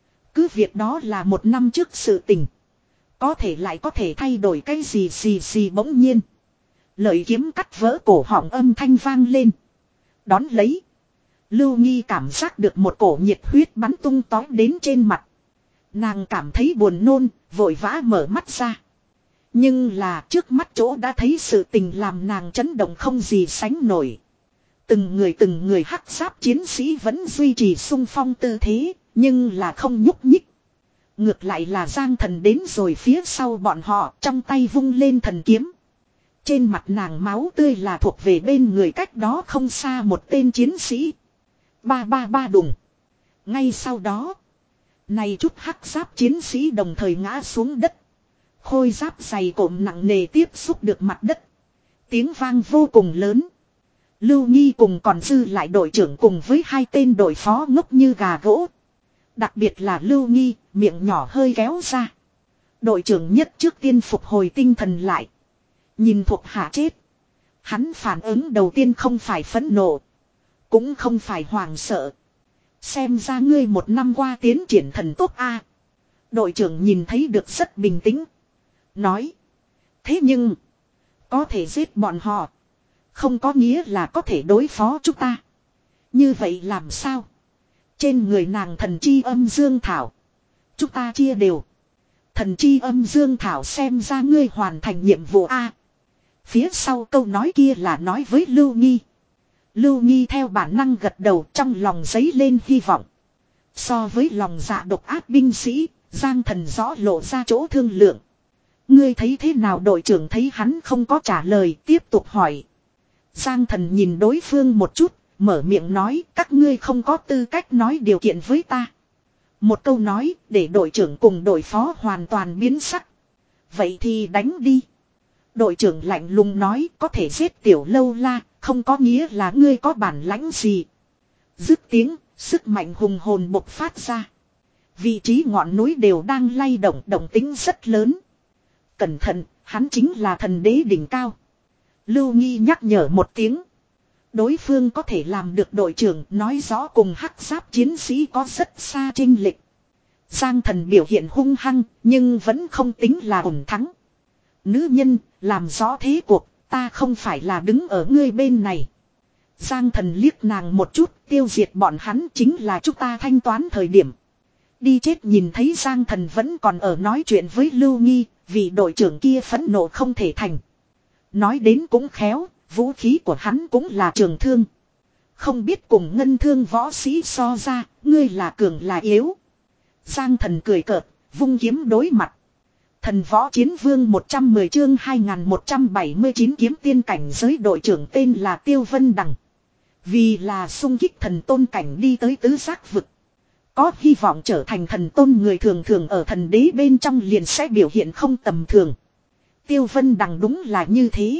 Cứ việc đó là một năm trước sự tình. Có thể lại có thể thay đổi cái gì xì xì bỗng nhiên. Lợi kiếm cắt vỡ cổ họng âm thanh vang lên. Đón lấy. Lưu Nghi cảm giác được một cổ nhiệt huyết bắn tung tói đến trên mặt. Nàng cảm thấy buồn nôn, vội vã mở mắt ra. Nhưng là trước mắt chỗ đã thấy sự tình làm nàng chấn động không gì sánh nổi. Từng người từng người hắc giáp chiến sĩ vẫn duy trì sung phong tư thế, nhưng là không nhúc nhích. Ngược lại là Giang Thần đến rồi phía sau bọn họ, trong tay vung lên thần kiếm. Trên mặt nàng máu tươi là thuộc về bên người cách đó không xa một tên chiến sĩ. Ba ba ba đùng. Ngay sau đó, này chút hắc giáp chiến sĩ đồng thời ngã xuống đất. Khôi giáp dày cộm nặng nề tiếp xúc được mặt đất. Tiếng vang vô cùng lớn. Lưu Nghi cùng còn dư lại đội trưởng cùng với hai tên đội phó ngốc như gà gỗ. Đặc biệt là Lưu Nghi, miệng nhỏ hơi kéo ra. Đội trưởng nhất trước tiên phục hồi tinh thần lại. Nhìn thuộc hạ chết. Hắn phản ứng đầu tiên không phải phẫn nộ. Cũng không phải hoàng sợ. Xem ra ngươi một năm qua tiến triển thần tốc a. Đội trưởng nhìn thấy được rất bình tĩnh. Nói. Thế nhưng. Có thể giết bọn họ. Không có nghĩa là có thể đối phó chúng ta. Như vậy làm sao? Trên người nàng thần chi âm dương thảo. Chúng ta chia đều. Thần chi âm dương thảo xem ra ngươi hoàn thành nhiệm vụ A. Phía sau câu nói kia là nói với Lưu Nghi. Lưu Nghi theo bản năng gật đầu trong lòng giấy lên hy vọng. So với lòng dạ độc ác binh sĩ, Giang Thần rõ lộ ra chỗ thương lượng. Ngươi thấy thế nào? Đội trưởng thấy hắn không có trả lời, tiếp tục hỏi. Giang Thần nhìn đối phương một chút, mở miệng nói các ngươi không có tư cách nói điều kiện với ta. Một câu nói để đội trưởng cùng đội phó hoàn toàn biến sắc. Vậy thì đánh đi. Đội trưởng lạnh lùng nói có thể giết tiểu lâu la, không có nghĩa là ngươi có bản lãnh gì. Dứt tiếng, sức mạnh hùng hồn bộc phát ra. Vị trí ngọn núi đều đang lay động, động tính rất lớn. Cẩn thận, hắn chính là thần đế đỉnh cao. Lưu Nghi nhắc nhở một tiếng. Đối phương có thể làm được đội trưởng nói rõ cùng hắc giáp chiến sĩ có rất xa chênh lệch. Giang Thần biểu hiện hung hăng nhưng vẫn không tính là ổn thắng. Nữ nhân, làm rõ thế cuộc, ta không phải là đứng ở ngươi bên này. Giang Thần liếc nàng một chút, tiêu diệt bọn hắn chính là chúng ta thanh toán thời điểm. Đi chết. Nhìn thấy Giang Thần vẫn còn ở nói chuyện với Lưu Nghi, vì đội trưởng kia phẫn nộ không thể thành. Nói đến cũng khéo, vũ khí của hắn cũng là trường thương. Không biết cùng ngân thương võ sĩ so ra, ngươi là cường là yếu. Giang Thần cười cợt, vung kiếm đối mặt. Thần võ chiến vương một trăm mười chương hai nghìn một trăm bảy mươi chín kiếm tiên cảnh giới đội trưởng tên là Tiêu Vân Đằng. Vì là xung kích thần tôn cảnh đi tới tứ giác vực. Có hy vọng trở thành thần tôn người thường thường ở thần đế bên trong liền sẽ biểu hiện không tầm thường. Tiêu Vân Đằng đúng là như thế.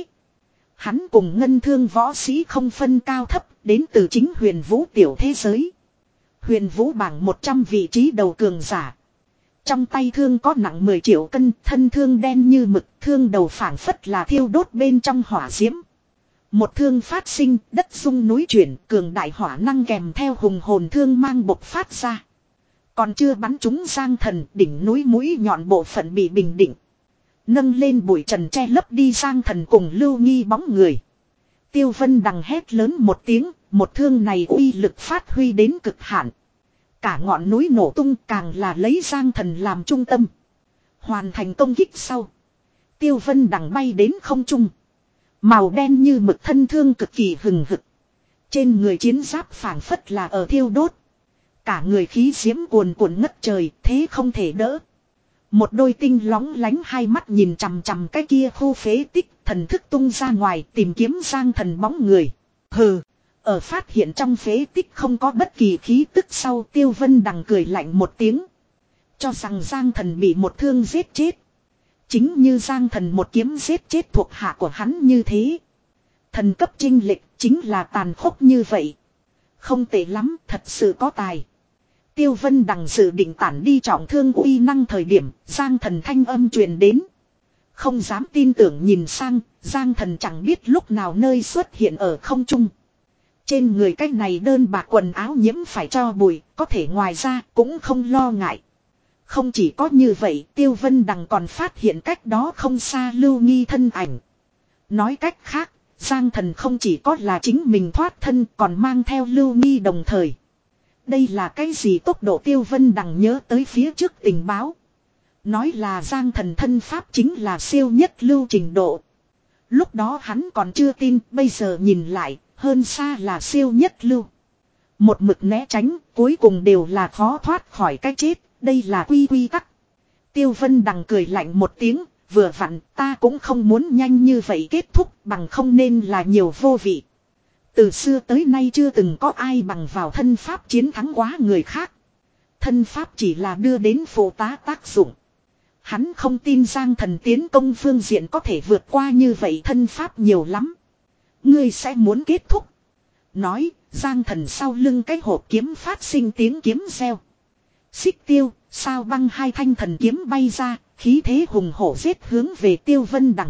Hắn cùng ngân thương võ sĩ không phân cao thấp, đến từ chính huyền vũ tiểu thế giới. Huyền vũ bảng một trăm vị trí đầu cường giả. Trong tay thương có nặng mười triệu cân, thân thương đen như mực, thương đầu phảng phất là thiêu đốt bên trong hỏa diễm. Một thương phát sinh, đất rung núi chuyển, cường đại hỏa năng kèm theo hùng hồn thương mang bộc phát ra. Còn chưa bắn trúng Giang Thần, đỉnh núi mũi nhọn bộ phận bị bình định. Nâng lên bụi trần che lấp đi Giang Thần cùng Lưu Nghi bóng người. Tiêu Vân Đằng hét lớn một tiếng, một thương này uy lực phát huy đến cực hạn. Cả ngọn núi nổ tung, càng là lấy Giang Thần làm trung tâm. Hoàn thành công kích sau. Tiêu Vân Đằng bay đến không trung. Màu đen như mực thân thương cực kỳ hừng hực. Trên người chiến giáp phảng phất là ở thiêu đốt. Cả người khí diễm cuồn cuộn ngất trời, thế không thể đỡ. Một đôi tinh lóng lánh hai mắt nhìn chằm chằm cái kia khu phế tích, thần thức tung ra ngoài tìm kiếm Giang Thần bóng người. Hừ, ở phát hiện trong phế tích không có bất kỳ khí tức sau, Tiêu Vân Đằng cười lạnh một tiếng. Cho rằng Giang Thần bị một thương giết chết. Chính như Giang Thần một kiếm giết chết thuộc hạ của hắn như thế. Thần cấp chinh lệch chính là tàn khốc như vậy. Không tệ lắm, thật sự có tài. Tiêu Vân Đằng dự định tản đi trọng thương uy năng thời điểm, Giang Thần thanh âm truyền đến. Không dám tin tưởng nhìn sang, Giang Thần chẳng biết lúc nào nơi xuất hiện ở không trung. Trên người cái này đơn bạc quần áo nhiễm phải cho bụi, có thể ngoài ra cũng không lo ngại. Không chỉ có như vậy, Tiêu Vân Đằng còn phát hiện cách đó không xa Lưu Nghi thân ảnh. Nói cách khác, Giang Thần không chỉ có là chính mình thoát thân còn mang theo Lưu Nghi đồng thời. Đây là cái gì tốc độ? Tiêu Vân Đằng nhớ tới phía trước tình báo. Nói là Giang Thần thân pháp chính là siêu nhất lưu trình độ. Lúc đó hắn còn chưa tin, bây giờ nhìn lại, hơn xa là siêu nhất lưu. Một mực né tránh, cuối cùng đều là khó thoát khỏi cái chết, đây là quy quy tắc. Tiêu Vân Đằng cười lạnh một tiếng, vừa vặn ta cũng không muốn nhanh như vậy kết thúc, bằng không nên là nhiều vô vị. Từ xưa tới nay chưa từng có ai bằng vào thân pháp chiến thắng quá người khác. Thân pháp chỉ là đưa đến phụ tá tác dụng. Hắn không tin Giang Thần tiến công phương diện có thể vượt qua như vậy, thân pháp nhiều lắm. Ngươi sẽ muốn kết thúc. Nói, Giang Thần sau lưng cái hộp kiếm phát sinh tiếng kiếm reo. Xích tiêu, sao băng hai thanh thần kiếm bay ra, khí thế hùng hổ giết hướng về Tiêu Vân Đằng.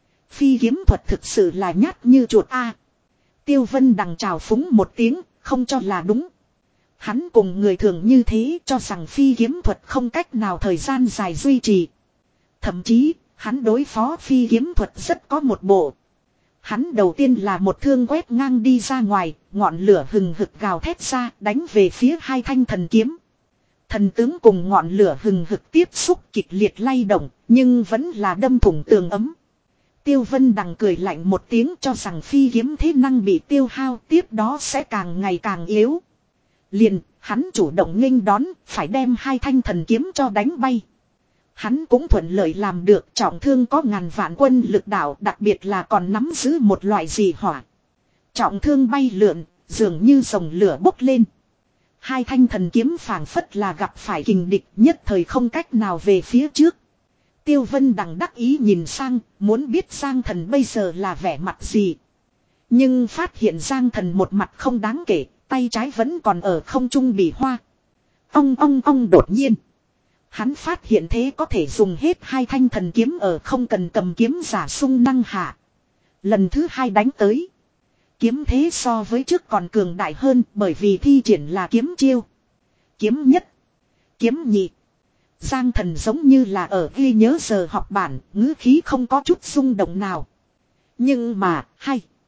Phi kiếm thuật thực sự là nhát như chuột a. Tiêu Vân Đằng chào phúng một tiếng, không cho là đúng. Hắn cùng người thường như thế, cho rằng phi kiếm thuật không cách nào thời gian dài duy trì. Thậm chí, hắn đối phó phi kiếm thuật rất có một bộ. Hắn đầu tiên là một thương quét ngang đi ra ngoài, ngọn lửa hừng hực gào thét ra, đánh về phía hai thanh thần kiếm. Thần tướng cùng ngọn lửa hừng hực tiếp xúc kịch liệt lay động, nhưng vẫn là đâm thủng tường ấm. Tiêu Vân Đằng cười lạnh một tiếng, cho rằng phi kiếm thế năng bị tiêu hao, tiếp đó sẽ càng ngày càng yếu. Liền, hắn chủ động nghênh đón, phải đem hai thanh thần kiếm cho đánh bay. Hắn cũng thuận lợi làm được, trọng thương có ngàn vạn quân lực đạo, đặc biệt là còn nắm giữ một loại dị hỏa. Trọng thương bay lượn, dường như dòng lửa bốc lên. Hai thanh thần kiếm phảng phất là gặp phải kình địch, nhất thời không cách nào về phía trước. Tiêu Vân Đằng đắc ý nhìn sang, muốn biết Giang Thần bây giờ là vẻ mặt gì. Nhưng phát hiện Giang Thần một mặt không đáng kể, tay trái vẫn còn ở không trung bị hoa. Ong ong ong, đột nhiên. Hắn phát hiện thế có thể dùng hết hai thanh thần kiếm ở không cần cầm kiếm giả sung năng hạ. Lần thứ hai đánh tới. Kiếm thế so với trước còn cường đại hơn, bởi vì thi triển là kiếm chiêu. Kiếm nhất. Kiếm nhị. Giang Thần giống như là ở ghi nhớ giờ học bản, ngữ khí không có chút rung động nào. Nhưng mà, hay.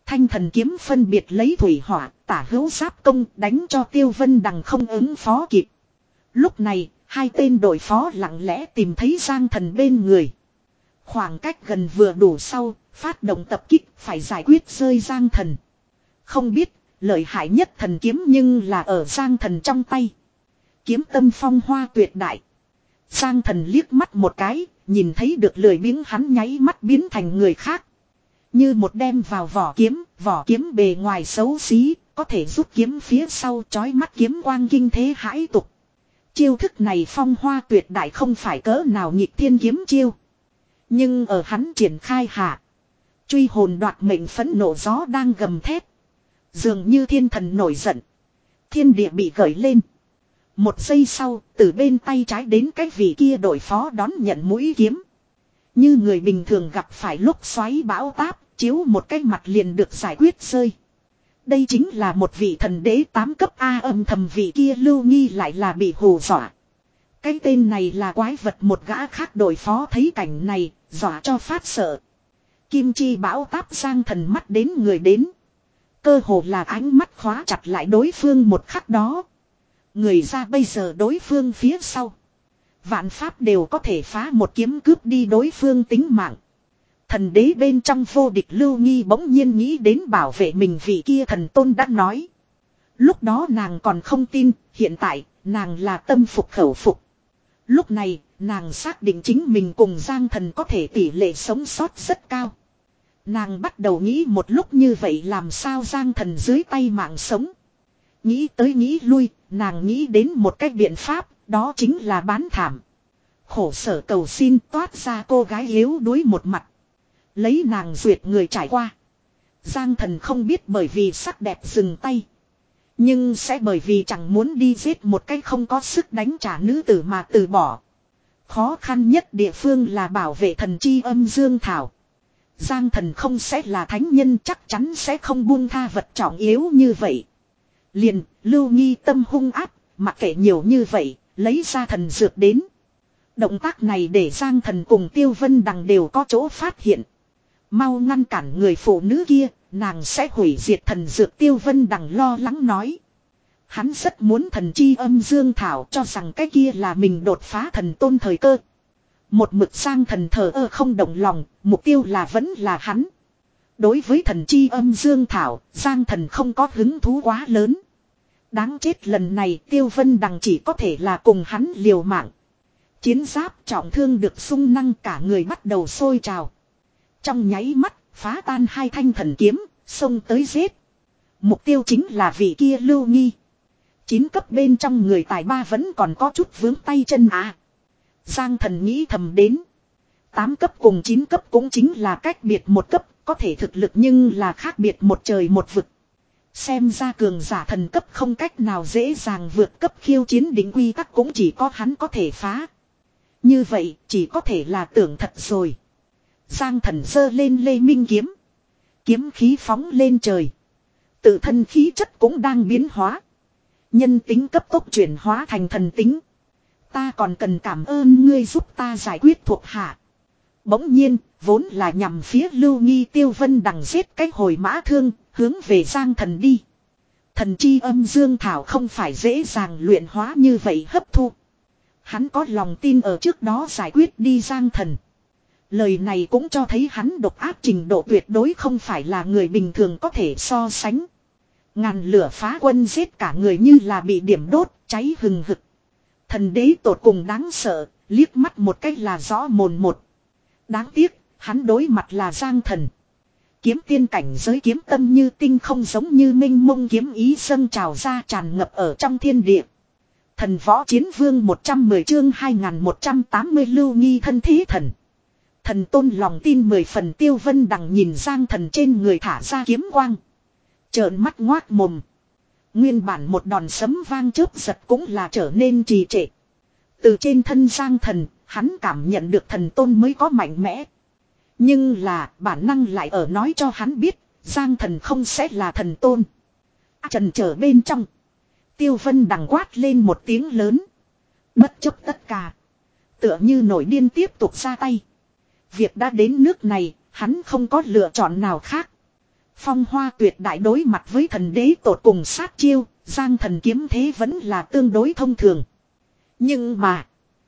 thanh thần kiếm phân biệt lấy thủy hỏa, tả hữu giáp công đánh cho Tiêu Vân Đằng không ứng phó kịp. Lúc này, hai tên đội phó lặng lẽ tìm thấy Giang Thần bên người. Khoảng cách gần vừa đủ sau, phát động tập kích phải giải quyết rơi Giang Thần. Không biết, lợi hại nhất thần kiếm nhưng là ở Giang Thần trong tay. Kiếm tâm phong hoa tuyệt đại. Giang Thần liếc mắt một cái, nhìn thấy được lười biếng hắn nháy mắt biến thành người khác. Như một đem vào vỏ kiếm, vỏ kiếm bề ngoài xấu xí, có thể rút kiếm phía sau chói mắt kiếm quang kinh thế hãi tục. Chiêu thức này phong hoa tuyệt đại không phải cỡ nào nghịch thiên kiếm chiêu. Nhưng ở hắn triển khai hạ. Truy hồn đoạt mệnh phẫn nộ gió đang gầm thét. Dường như thiên thần nổi giận. Thiên địa bị gởi lên. Một giây sau, từ bên tay trái đến cái vị kia đội phó đón nhận mũi kiếm. Như người bình thường gặp phải lúc xoáy bão táp, chiếu một cái mặt liền được giải quyết rơi. Đây chính là một vị thần đế tám cấp A, âm thầm vị kia Lưu Nghi lại là bị hù dọa. Cái tên này là quái vật, một gã khác đội phó thấy cảnh này, dọa cho phát sợ. Kim chi bão táp Giang Thần mắt đến người đến. Cơ hồ là ánh mắt khóa chặt lại đối phương một khắc đó. Người ra bây giờ đối phương phía sau. Vạn pháp đều có thể phá một kiếm cướp đi đối phương tính mạng. Thần đế bên trong vô địch Lưu Nghi bỗng nhiên nghĩ đến bảo vệ mình vị kia thần tôn đã nói. Lúc đó nàng còn không tin, hiện tại nàng là tâm phục khẩu phục. Lúc này nàng xác định chính mình cùng Giang Thần có thể tỷ lệ sống sót rất cao. Nàng bắt đầu nghĩ một lúc như vậy làm sao Giang Thần dưới tay mạng sống. Nghĩ tới nghĩ lui, nàng nghĩ đến một cách biện pháp, đó chính là bán thảm. Khổ sở cầu xin toát ra cô gái yếu đuối một mặt. Lấy nàng duyệt người trải qua. Giang Thần không biết bởi vì sắc đẹp dừng tay. Nhưng sẽ bởi vì chẳng muốn đi giết một cách không có sức đánh trả nữ tử mà từ bỏ. Khó khăn nhất địa phương là bảo vệ thần chi âm dương thảo. Giang Thần không sẽ là thánh nhân, chắc chắn sẽ không buông tha vật trọng yếu như vậy. Liền, Lưu Nghi tâm hung áp, mặc kệ nhiều như vậy, lấy ra thần dược đến. Động tác này để Giang Thần cùng Tiêu Vân Đằng đều có chỗ phát hiện. Mau ngăn cản người phụ nữ kia, nàng sẽ hủy diệt thần dược. Tiêu Vân Đằng lo lắng nói. Hắn rất muốn thần chi âm dương thảo, cho rằng cái kia là mình đột phá thần tôn thời cơ. Một mực Giang Thần thờ ơ không động lòng, mục tiêu là vẫn là hắn. Đối với thần chi âm dương thảo, Giang Thần không có hứng thú quá lớn. Đáng chết, lần này Tiêu Vân Đằng chỉ có thể là cùng hắn liều mạng. Chiến giáp trọng thương được sung năng, cả người bắt đầu sôi trào. Trong nháy mắt, phá tan hai thanh thần kiếm, xông tới giết. Mục tiêu chính là vị kia Lưu Nghi. Chín cấp bên trong người tài ba vẫn còn có chút vướng tay chân à. Giang Thần nghĩ thầm đến. Tám cấp cùng chín cấp cũng chính là cách biệt một cấp, có thể thực lực nhưng là khác biệt một trời một vực. Xem ra cường giả thần cấp không cách nào dễ dàng vượt cấp, khiêu chiến đỉnh quy tắc cũng chỉ có hắn có thể phá. Như vậy chỉ có thể là tưởng thật rồi. Giang Thần giơ lên Lê Minh kiếm. Kiếm khí phóng lên trời. Tự thân khí chất cũng đang biến hóa. Nhân tính cấp tốc chuyển hóa thành thần tính. Ta còn cần cảm ơn ngươi giúp ta giải quyết thuộc hạ. Bỗng nhiên, vốn là nhằm phía Lưu Nghi Tiêu Vân Đằng giết cái hồi mã thương, hướng về Giang Thần đi. Thần chi âm dương thảo không phải dễ dàng luyện hóa như vậy hấp thu. Hắn có lòng tin ở trước đó giải quyết đi Giang Thần. Lời này cũng cho thấy hắn độc ác trình độ tuyệt đối không phải là người bình thường có thể so sánh. Ngàn lửa phá quân giết cả người như là bị điểm đốt, cháy hừng hực. Thần đế tột cùng đáng sợ, liếc mắt một cách là rõ mồn một. Đáng tiếc, hắn đối mặt là Giang Thần. Kiếm tiên cảnh giới kiếm tâm như tinh không, giống như minh mông kiếm ý dâng trào ra tràn ngập ở trong thiên địa. Thần võ chiến vương một trăm mười chương hai nghìn một trăm tám mươi Lưu Nghi thân thế thần. Thần tôn lòng tin mười phần. Tiêu Vân Đằng nhìn Giang Thần trên người thả ra kiếm quang. Trợn mắt ngoác mồm. Nguyên bản một đòn sấm vang chớp giật cũng là trở nên trì trệ. Từ trên thân Giang Thần, hắn cảm nhận được thần tôn mới có mạnh mẽ. Nhưng là bản năng lại ở nói cho hắn biết, Giang Thần không sẽ là thần tôn. Trần trở bên trong. Tiêu Vân Đằng quát lên một tiếng lớn. Bất chấp tất cả. Tựa như nổi điên tiếp tục ra tay. Việc đã đến nước này, hắn không có lựa chọn nào khác. Phong hoa tuyệt đại đối mặt với thần đế tột cùng sát chiêu, Giang Thần kiếm thế vẫn là tương đối thông thường. Nhưng mà,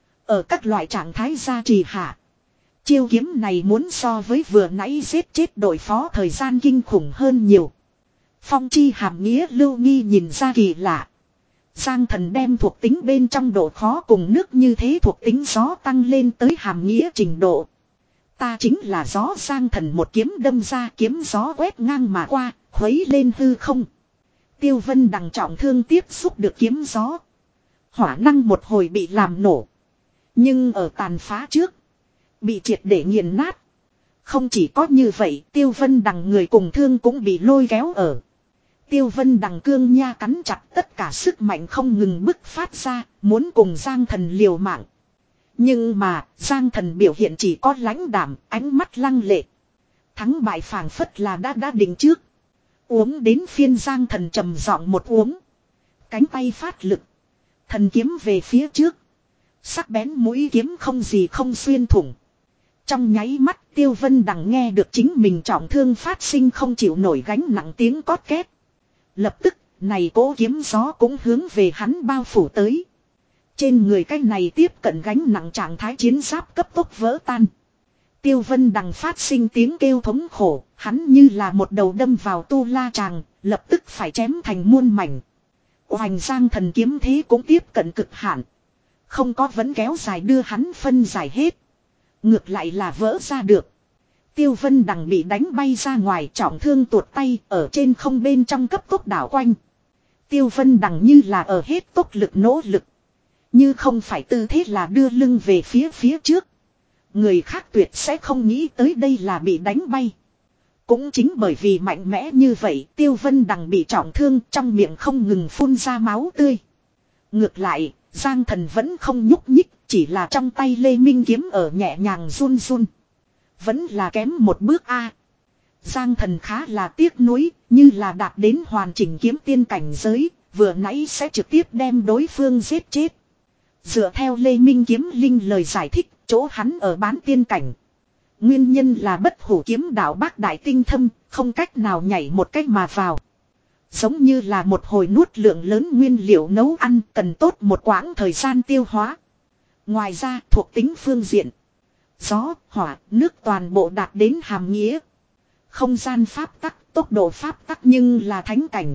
ở các loại trạng thái gia trì hạ, chiêu kiếm này muốn so với vừa nãy giết chết đội phó thời gian kinh khủng hơn nhiều. Phong chi hàm nghĩa Lưu Nghi nhìn ra kỳ lạ. Giang Thần đem thuộc tính bên trong độ khó cùng nước như thế thuộc tính gió tăng lên tới hàm nghĩa trình độ. Ta chính là gió. Giang Thần một kiếm đâm ra, kiếm gió quét ngang mà qua, khuấy lên hư không. Tiêu Vân Đằng trọng thương tiếp xúc được kiếm gió. Hỏa năng một hồi bị làm nổ. Nhưng ở tàn phá trước, bị triệt để nghiền nát. Không chỉ có như vậy, Tiêu Vân Đằng người cùng thương cũng bị lôi kéo ở. Tiêu Vân Đằng cương nha cắn chặt, tất cả sức mạnh không ngừng bứt phát ra, muốn cùng Giang Thần liều mạng. Nhưng mà, Giang Thần biểu hiện chỉ có lãnh đảm, ánh mắt lăng lệ. Thắng bại phảng phất là đã đã định trước. Uống đến phiên Giang Thần trầm giọng một uống. Cánh tay phát lực. Thần kiếm về phía trước. Sắc bén mũi kiếm không gì không xuyên thủng. Trong nháy mắt Tiêu Vân Đằng nghe được chính mình trọng thương phát sinh không chịu nổi gánh nặng tiếng cót két. Lập tức, này cỗ kiếm gió cũng hướng về hắn bao phủ tới. Trên người cái này tiếp cận gánh nặng trạng thái chiến giáp cấp tốc vỡ tan. Tiêu Vân Đằng phát sinh tiếng kêu thống khổ, hắn như là một đầu đâm vào tu la tràng, lập tức phải chém thành muôn mảnh. Oành Giang Thần kiếm thế cũng tiếp cận cực hạn. Không có vẫn kéo dài đưa hắn phân giải hết. Ngược lại là vỡ ra được. Tiêu Vân Đằng bị đánh bay ra ngoài, trọng thương tuột tay ở trên không bên trong cấp tốc đảo quanh. Tiêu Vân Đằng như là ở hết tốc lực nỗ lực. Như không phải tư thế là đưa lưng về phía phía trước. Người khác tuyệt sẽ không nghĩ tới đây là bị đánh bay. Cũng chính bởi vì mạnh mẽ như vậy, Tiêu Vân Đằng bị trọng thương, trong miệng không ngừng phun ra máu tươi. Ngược lại, Giang Thần vẫn không nhúc nhích, chỉ là trong tay Lê Minh kiếm ở nhẹ nhàng run run. Vẫn là kém một bước a. Giang Thần khá là tiếc nuối, như là đạt đến hoàn chỉnh kiếm tiên cảnh giới, vừa nãy sẽ trực tiếp đem đối phương giết chết. Dựa theo Lê Minh kiếm linh lời giải thích, chỗ hắn ở bán tiên cảnh. Nguyên nhân là bất hủ kiếm đạo bác đại tinh thâm, không cách nào nhảy một cách mà vào. Giống như là một hồi nuốt lượng lớn nguyên liệu nấu ăn, cần tốt một quãng thời gian tiêu hóa. Ngoài ra thuộc tính phương diện, gió, hỏa, nước toàn bộ đạt đến hàm nghĩa. Không gian pháp tắc, tốc độ pháp tắc nhưng là thánh cảnh.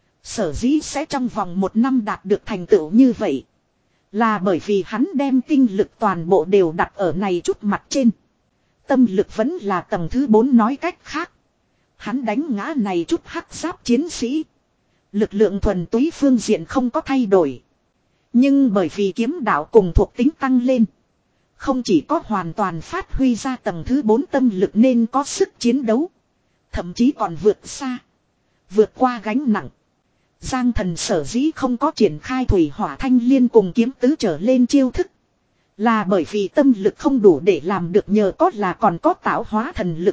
Sở dĩ sẽ trong vòng một năm đạt được thành tựu như vậy. Là bởi vì hắn đem tinh lực toàn bộ đều đặt ở này chút mặt trên. Tâm lực vẫn là tầng thứ bốn, nói cách khác. Hắn đánh ngã này chút hắc giáp chiến sĩ. Lực lượng thuần túy phương diện không có thay đổi. Nhưng bởi vì kiếm đạo cùng thuộc tính tăng lên. Không chỉ có hoàn toàn phát huy ra tầng thứ bốn tâm lực nên có sức chiến đấu. Thậm chí còn vượt xa. Vượt qua gánh nặng. Giang Thần sở dĩ không có triển khai thủy hỏa thanh liên cùng kiếm tứ trở lên chiêu thức. Là bởi vì tâm lực không đủ để làm được, nhờ có là còn có tạo hóa thần lực.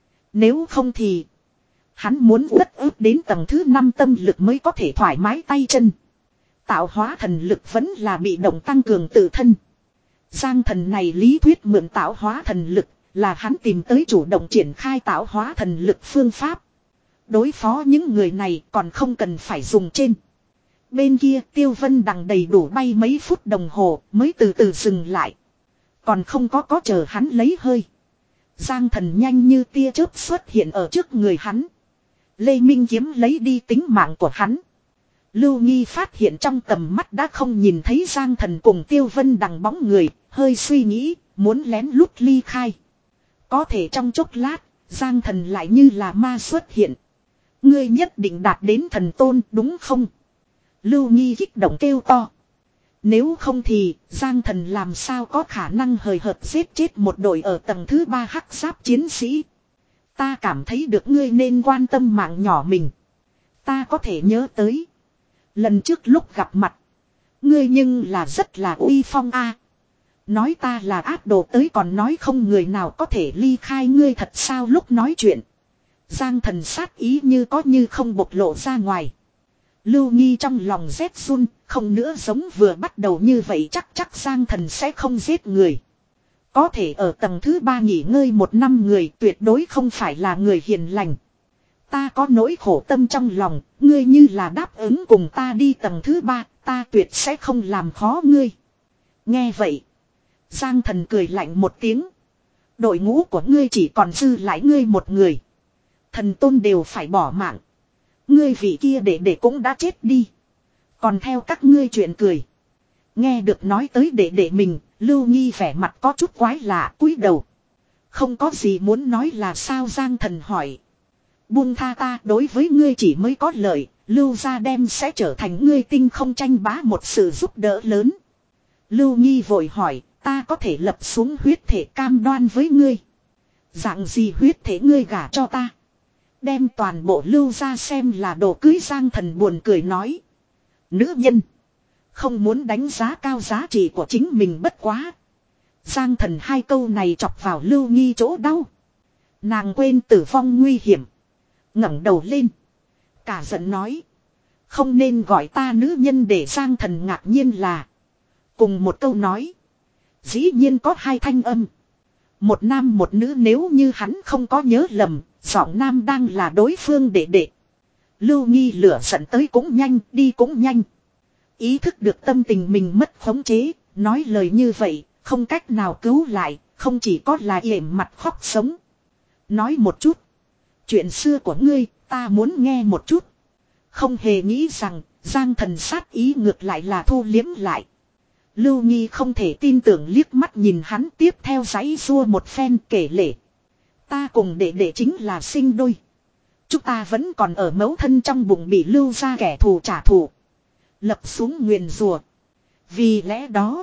Nếu không thì hắn muốn uất ức đến tầng thứ năm tâm lực mới có thể thoải mái tay chân. Tạo hóa thần lực vẫn là bị động tăng cường tự thân. Giang Thần này lý thuyết mượn tạo hóa thần lực là hắn tìm tới chủ động triển khai tạo hóa thần lực phương pháp. Đối phó những người này còn không cần phải dùng trên. Bên kia Tiêu Vân Đằng đầy đủ bay mấy phút đồng hồ mới từ từ dừng lại. Còn không có có chờ hắn lấy hơi. Giang Thần nhanh như tia chớp xuất hiện ở trước người hắn. Lê Minh kiếm lấy đi tính mạng của hắn. Lưu Nghi phát hiện trong tầm mắt đã không nhìn thấy Giang Thần cùng Tiêu Vân Đằng bóng người, hơi suy nghĩ, muốn lén lút ly khai. Có thể trong chốc lát, Giang Thần lại như là ma xuất hiện. Ngươi nhất định đạt đến thần tôn đúng không? Lưu Nghi kích động kêu to. Nếu không thì Giang Thần làm sao có khả năng hời hợt giết chết một đội ở tầng thứ ba hắc giáp chiến sĩ. Ta cảm thấy được ngươi nên quan tâm mạng nhỏ mình. Ta có thể nhớ tới. Lần trước lúc gặp mặt. Ngươi nhưng là rất là uy phong a. Nói ta là ác đồ tới còn nói không người nào có thể ly khai ngươi thật sao lúc nói chuyện. Giang Thần sát ý như có như không bộc lộ ra ngoài. Lưu Nghi trong lòng rét run, không nữa giống vừa bắt đầu như vậy chắc chắc Giang Thần sẽ không giết người. Có thể ở tầng thứ ba nghỉ ngơi một năm người tuyệt đối không phải là người hiền lành. Ta có nỗi khổ tâm trong lòng, ngươi như là đáp ứng cùng ta đi tầng thứ ba, ta tuyệt sẽ không làm khó ngươi. Nghe vậy, Giang Thần cười lạnh một tiếng. Đội ngũ của ngươi chỉ còn dư lại ngươi một người. Thần tôn đều phải bỏ mạng. Ngươi vị kia đệ đệ cũng đã chết đi. Còn theo các ngươi chuyện cười. Nghe được nói tới đệ đệ mình, Lưu Nghi vẻ mặt có chút quái lạ, cúi đầu. Không có gì muốn nói là sao? Giang Thần hỏi. Buông tha ta, đối với ngươi chỉ mới có lợi, Lưu gia đem sẽ trở thành ngươi tinh không tranh bá một sự giúp đỡ lớn. Lưu Nghi vội hỏi, ta có thể lập xuống huyết thể cam đoan với ngươi. Dạng gì huyết thể ngươi gả cho ta? Đem toàn bộ Lưu gia xem là đồ cưới. Giang Thần buồn cười nói. Nữ nhân không muốn đánh giá cao giá trị của chính mình bất quá. Giang Thần hai câu này chọc vào Lưu Nghi chỗ đau. Nàng quên tử vong nguy hiểm, ngẩng đầu lên, cả giận nói. Không nên gọi ta nữ nhân. Để Giang Thần ngạc nhiên là cùng một câu nói dĩ nhiên có hai thanh âm. Một nam một nữ, nếu như hắn không có nhớ lầm, giọng nam đang là đối phương đệ đệ. Lưu Nghi lửa giận tới cũng nhanh, đi cũng nhanh. Ý thức được tâm tình mình mất khống chế, nói lời như vậy, không cách nào cứu lại, không chỉ có là yểm mặt khóc sống. Nói một chút. Chuyện xưa của ngươi, ta muốn nghe một chút. Không hề nghĩ rằng, Giang Thần sát ý ngược lại là thu liếm lại. Lưu Nghi không thể tin tưởng liếc mắt nhìn hắn, tiếp theo giãy giụa một phen kể lể. Ta cùng đệ đệ chính là sinh đôi. Chúng ta vẫn còn ở mẫu thân trong bụng bị Lưu gia kẻ thù trả thù, lập xuống nguyền rủa. Vì lẽ đó,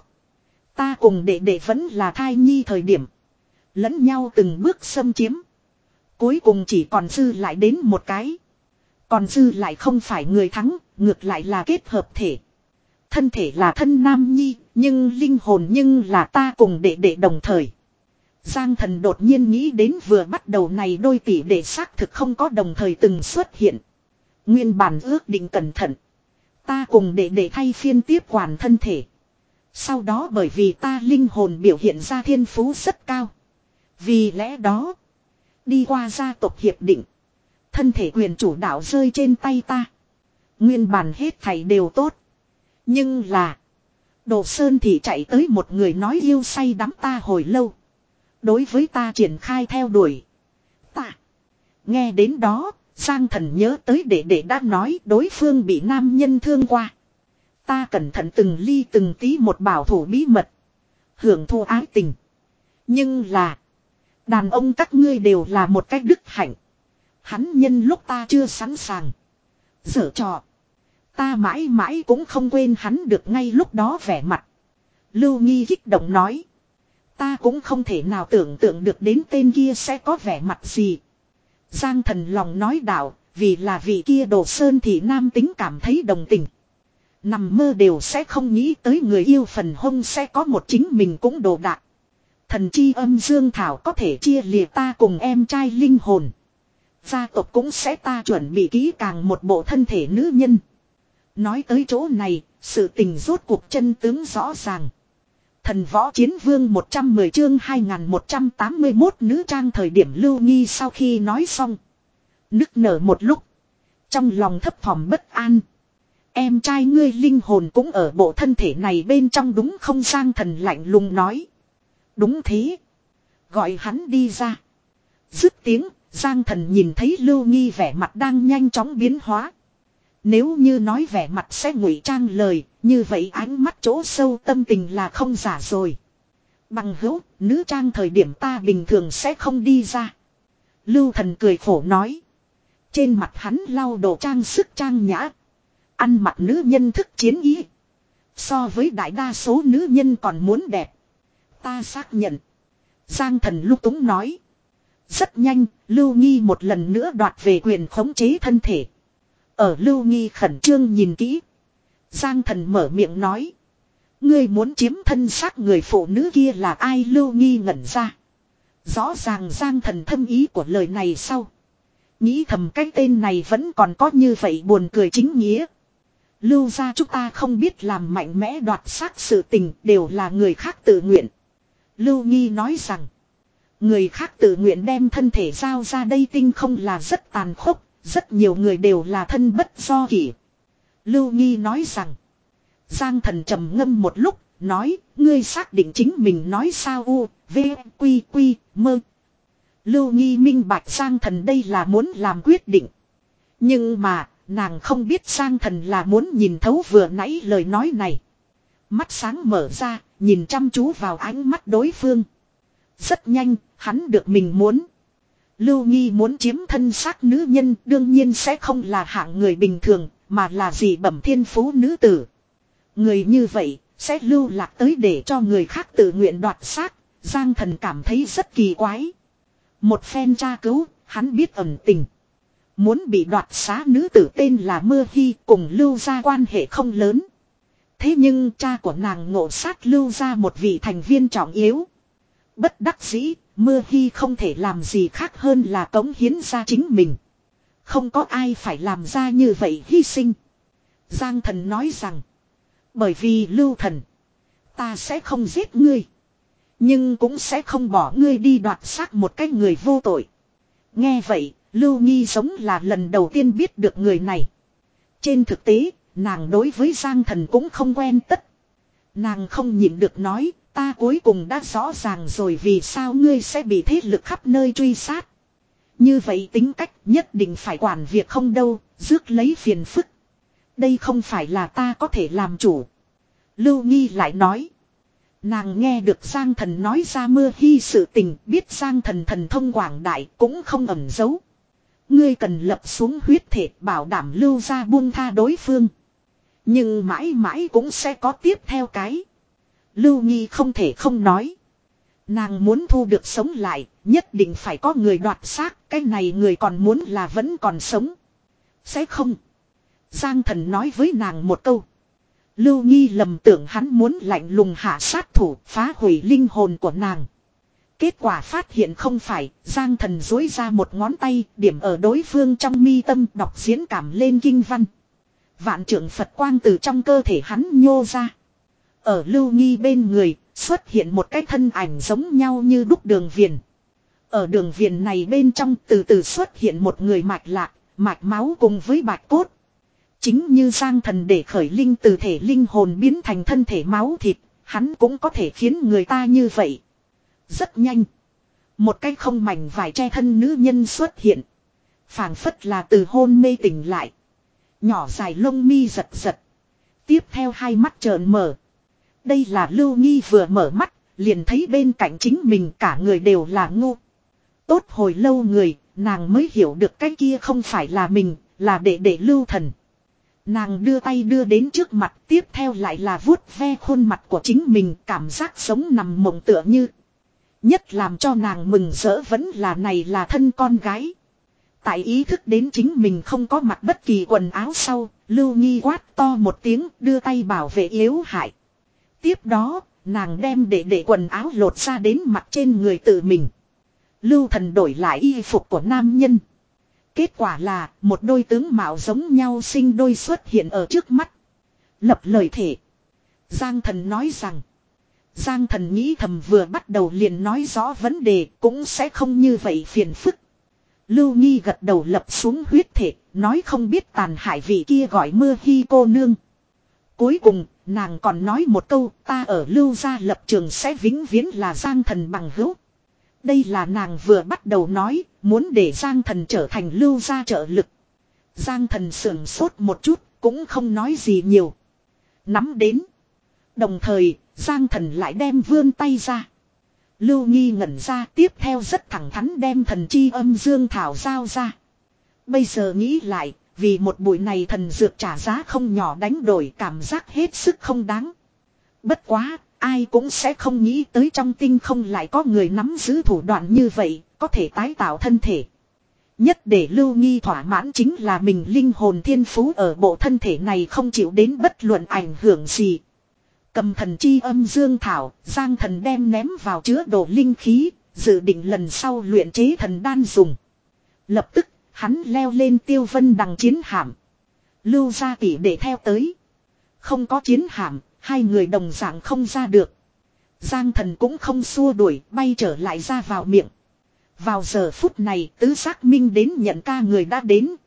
ta cùng đệ đệ vẫn là thai nhi thời điểm, lẫn nhau từng bước xâm chiếm. Cuối cùng chỉ còn dư lại đến một cái. Còn dư lại không phải người thắng, ngược lại là kết hợp thể. Thân thể là thân nam nhi, nhưng linh hồn nhưng là ta cùng đệ đệ đồng thời. Giang Thần đột nhiên nghĩ đến vừa bắt đầu này đôi tỷ đệ xác thực không có đồng thời từng xuất hiện. Nguyên bản ước định cẩn thận, ta cùng đệ đệ thay phiên tiếp quản thân thể. Sau đó bởi vì ta linh hồn biểu hiện ra thiên phú rất cao, vì lẽ đó đi qua gia tộc hiệp định, thân thể quyền chủ đạo rơi trên tay ta. Nguyên bản hết thảy đều tốt. Nhưng là Đồ Sơn thì chạy tới một người nói yêu say đắm ta hồi lâu, đối với ta triển khai theo đuổi. Ta nghe đến đó, Giang Thần nhớ tới đệ đệ đã nói đối phương bị nam nhân thương qua. Ta cẩn thận từng ly từng tí một bảo thủ bí mật, hưởng thụ ái tình. Nhưng là đàn ông các ngươi đều là một cách đức hạnh. Hắn nhân lúc ta chưa sẵn sàng giở trò. Ta mãi mãi cũng không quên hắn được ngay lúc đó vẻ mặt. Lưu Nghi kích động nói. Ta cũng không thể nào tưởng tượng được đến tên kia sẽ có vẻ mặt gì. Giang Thần lòng nói đạo, vì là vị kia Đồ Sơn thì nam tính cảm thấy đồng tình. Nằm mơ đều sẽ không nghĩ tới người yêu phần hông sẽ có một chính mình cũng đồ đạc. Thần chi âm dương thảo có thể chia lìa ta cùng em trai linh hồn. Gia tộc cũng sẽ ta chuẩn bị kỹ càng một bộ thân thể nữ nhân. Nói tới chỗ này, sự tình rốt cuộc chân tướng rõ ràng. Thần võ chiến vương một trăm mười chương hai nghìn một trăm tám mươi mốt nữ trang. Thời điểm Lưu Nghi sau khi nói xong, nức nở một lúc, trong lòng thấp thỏm bất an. Em trai ngươi linh hồn cũng ở bộ thân thể này bên trong đúng không? Giang Thần lạnh lùng nói. Đúng thế. Gọi hắn đi ra. Dứt tiếng, Giang Thần nhìn thấy Lưu Nghi vẻ mặt đang nhanh chóng biến hóa. Nếu như nói vẻ mặt sẽ ngụy trang lời, như vậy ánh mắt chỗ sâu tâm tình là không giả rồi. Bằng hữu, nữ trang thời điểm ta bình thường sẽ không đi ra. Lưu Thần cười khổ nói. Trên mặt hắn lau đồ trang sức trang nhã. Ăn mặc nữ nhân thức chiến ý. So với đại đa số nữ nhân còn muốn đẹp. Ta xác nhận. Giang Thần lúc túng nói. Rất nhanh, Lưu Nghi một lần nữa đoạt về quyền khống chế thân thể. Ở Lưu Nghi khẩn trương nhìn kỹ, Giang Thần mở miệng nói. Ngươi muốn chiếm thân xác người phụ nữ kia là ai? Lưu Nghi ngẩn ra. Rõ ràng Giang Thần thâm ý của lời này sau, nghĩ thầm cái tên này vẫn còn có như vậy buồn cười chính nghĩa. Lưu gia chúng ta không biết làm mạnh mẽ đoạt xác sự tình, đều là người khác tự nguyện. Lưu Nghi nói rằng, người khác tự nguyện đem thân thể giao ra đây tinh không là rất tàn khốc, rất nhiều người đều là thân bất do kỷ. Lưu Nghi nói rằng. Giang Thần trầm ngâm một lúc, nói, ngươi xác định chính mình nói sao u, v, quy, quy, mơ. Lưu Nghi minh bạch Giang Thần đây là muốn làm quyết định. Nhưng mà, nàng không biết Giang Thần là muốn nhìn thấu vừa nãy lời nói này. Mắt sáng mở ra, nhìn chăm chú vào ánh mắt đối phương. Rất nhanh, hắn được mình muốn. Lưu Nghi muốn chiếm thân xác nữ nhân đương nhiên sẽ không là hạng người bình thường, mà là dị bẩm thiên phú nữ tử. Người như vậy, sẽ lưu lạc tới để cho người khác tự nguyện đoạt xác. Giang Thần cảm thấy rất kỳ quái. Một phen tra cứu, hắn biết ẩn tình. Muốn bị đoạt xá nữ tử tên là Mưa Hy cùng Lưu gia quan hệ không lớn. Thế nhưng cha của nàng ngộ sát Lưu gia một vị thành viên trọng yếu. Bất đắc dĩ, Mưa Hy không thể làm gì khác hơn là cống hiến ra chính mình. Không có ai phải làm ra như vậy hy sinh. Giang Thần nói rằng. Bởi vì Lưu Thần, ta sẽ không giết ngươi. Nhưng cũng sẽ không bỏ ngươi đi đoạt xác một cái người vô tội. Nghe vậy, Lưu Nghi giống là lần đầu tiên biết được người này. Trên thực tế, nàng đối với Giang Thần cũng không quen tất. Nàng không nhịn được nói, ta cuối cùng đã rõ ràng rồi vì sao ngươi sẽ bị thế lực khắp nơi truy sát. Như vậy tính cách nhất định phải quản việc không đâu, rước lấy phiền phức. Đây không phải là ta có thể làm chủ. Lưu Nghi lại nói. Nàng nghe được Giang Thần nói ra Mưa Hy sự tình, biết Giang Thần thần thông quảng đại cũng không ẩn giấu. Ngươi cần lập xuống huyết thể bảo đảm Lưu gia buông tha đối phương. Nhưng mãi mãi cũng sẽ có tiếp theo cái. Lưu Nghi không thể không nói. Nàng muốn thu được sống lại, nhất định phải có người đoạt xác, cái này người còn muốn là vẫn còn sống. Sẽ không. Giang Thần nói với nàng một câu. Lưu Nghi lầm tưởng hắn muốn lạnh lùng hạ sát thủ, phá hủy linh hồn của nàng. Kết quả phát hiện không phải, Giang Thần dối ra một ngón tay, điểm ở đối phương trong mi tâm đọc diễn cảm lên kinh văn. Vạn trượng Phật quang từ trong cơ thể hắn nhô ra. Ở Lưu Nghi bên người, xuất hiện một cái thân ảnh giống nhau như đúc đường viền. Ở đường viền này bên trong từ từ xuất hiện một người mạch lạc, mạch máu cùng với bạch cốt. Chính như Giang Thần để khởi linh từ thể linh hồn biến thành thân thể máu thịt, hắn cũng có thể khiến người ta như vậy. Rất nhanh. Một cái không mảnh vải che thân nữ nhân xuất hiện. Phảng phất là từ hôn mê tỉnh lại. Nhỏ dài lông mi giật giật. Tiếp theo hai mắt trợn mở. Đây là Lưu Nghi vừa mở mắt, liền thấy bên cạnh chính mình cả người đều là ngu. Tốt hồi lâu người, nàng mới hiểu được cái kia không phải là mình, là đệ đệ Lưu Thần. Nàng đưa tay đưa đến trước mặt, tiếp theo lại là vuốt ve khuôn mặt của chính mình, cảm giác sống nằm mộng tựa như. Nhất làm cho nàng mừng rỡ vẫn là này là thân con gái. Tại ý thức đến chính mình không có mặc bất kỳ quần áo sau, Lưu Nghi quát to một tiếng đưa tay bảo vệ yếu hại. Tiếp đó, nàng đem để để quần áo lột ra đến mặt trên người tự mình. Lưu Thần đổi lại y phục của nam nhân. Kết quả là một đôi tướng mạo giống nhau sinh đôi xuất hiện ở trước mắt. Lập lời thể. Giang Thần nói rằng. Giang Thần nghĩ thầm vừa bắt đầu liền nói rõ vấn đề cũng sẽ không như vậy phiền phức. Lưu Nghi gật đầu lập xuống huyết thể, nói không biết tàn hại vị kia gọi Mưa Hy cô nương. Cuối cùng, nàng còn nói một câu, ta ở Lưu gia lập trường sẽ vĩnh viễn là Giang Thần bằng hữu. Đây là nàng vừa bắt đầu nói, muốn để Giang Thần trở thành Lưu gia trợ lực. Giang Thần sưởng sốt một chút, cũng không nói gì nhiều. Nắm đến. Đồng thời, Giang Thần lại đem vươn tay ra. Lưu Nghi ngẩn ra, tiếp theo rất thẳng thắn đem thần chi âm dương thảo giao ra. Bây giờ nghĩ lại, vì một bụi này thần dược trả giá không nhỏ đánh đổi, cảm giác hết sức không đáng. Bất quá, ai cũng sẽ không nghĩ tới trong tinh không lại có người nắm giữ thủ đoạn như vậy, có thể tái tạo thân thể. Nhất để Lưu Nghi thỏa mãn chính là mình linh hồn thiên phú ở bộ thân thể này không chịu đến bất luận ảnh hưởng gì. Cầm thần chi âm dương thảo, Giang Thần đem ném vào chứa đồ linh khí, dự định lần sau luyện chế thần đan dùng. Lập tức, hắn leo lên Tiêu Vân đằng chiến hạm. Lưu gia tỷ để theo tới. Không có chiến hạm, hai người đồng dạng không ra được. Giang Thần cũng không xua đuổi, bay trở lại ra vào miệng. Vào giờ phút này, tứ giác minh đến nhận ca người đã đến,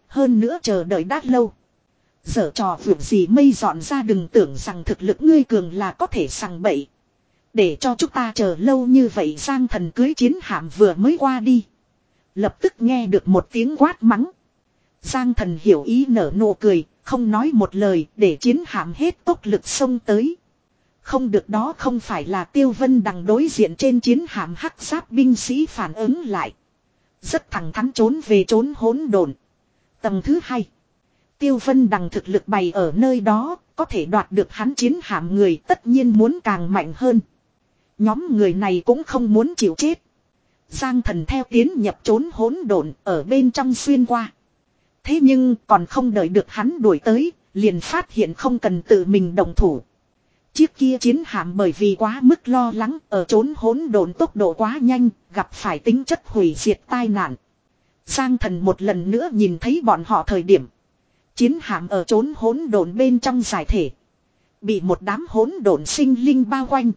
hơn nữa chờ đợi đã lâu. Giở trò việc gì mây dọn ra, đừng tưởng rằng thực lực ngươi cường là có thể sằng bậy. Để cho chúng ta chờ lâu như vậy. Giang Thần cưới chiến hạm vừa mới qua đi. Lập tức nghe được một tiếng quát mắng. Giang Thần hiểu ý nở nụ cười, không nói một lời, để chiến hạm hết tốc lực xông tới. Không được, đó không phải là Tiêu Vân Đằng. Đối diện trên chiến hạm hắc giáp binh sĩ phản ứng lại. Rất thẳng thắn trốn về trốn hỗn độn. Tầng thứ hai. Tiêu Vân Đằng thực lực bày ở nơi đó, có thể đoạt được hắn chiến hạm người tất nhiên muốn càng mạnh hơn. Nhóm người này cũng không muốn chịu chết. Giang Thần theo tiến nhập trốn hỗn độn ở bên trong xuyên qua. Thế nhưng còn không đợi được hắn đuổi tới, liền phát hiện không cần tự mình động thủ. Chiếc kia chiến hạm bởi vì quá mức lo lắng, ở trốn hỗn độn tốc độ quá nhanh, gặp phải tính chất hủy diệt tai nạn. Giang Thần một lần nữa nhìn thấy bọn họ thời điểm. Chiến hạm ở trốn hỗn độn bên trong giải thể. Bị một đám hỗn độn sinh linh bao quanh.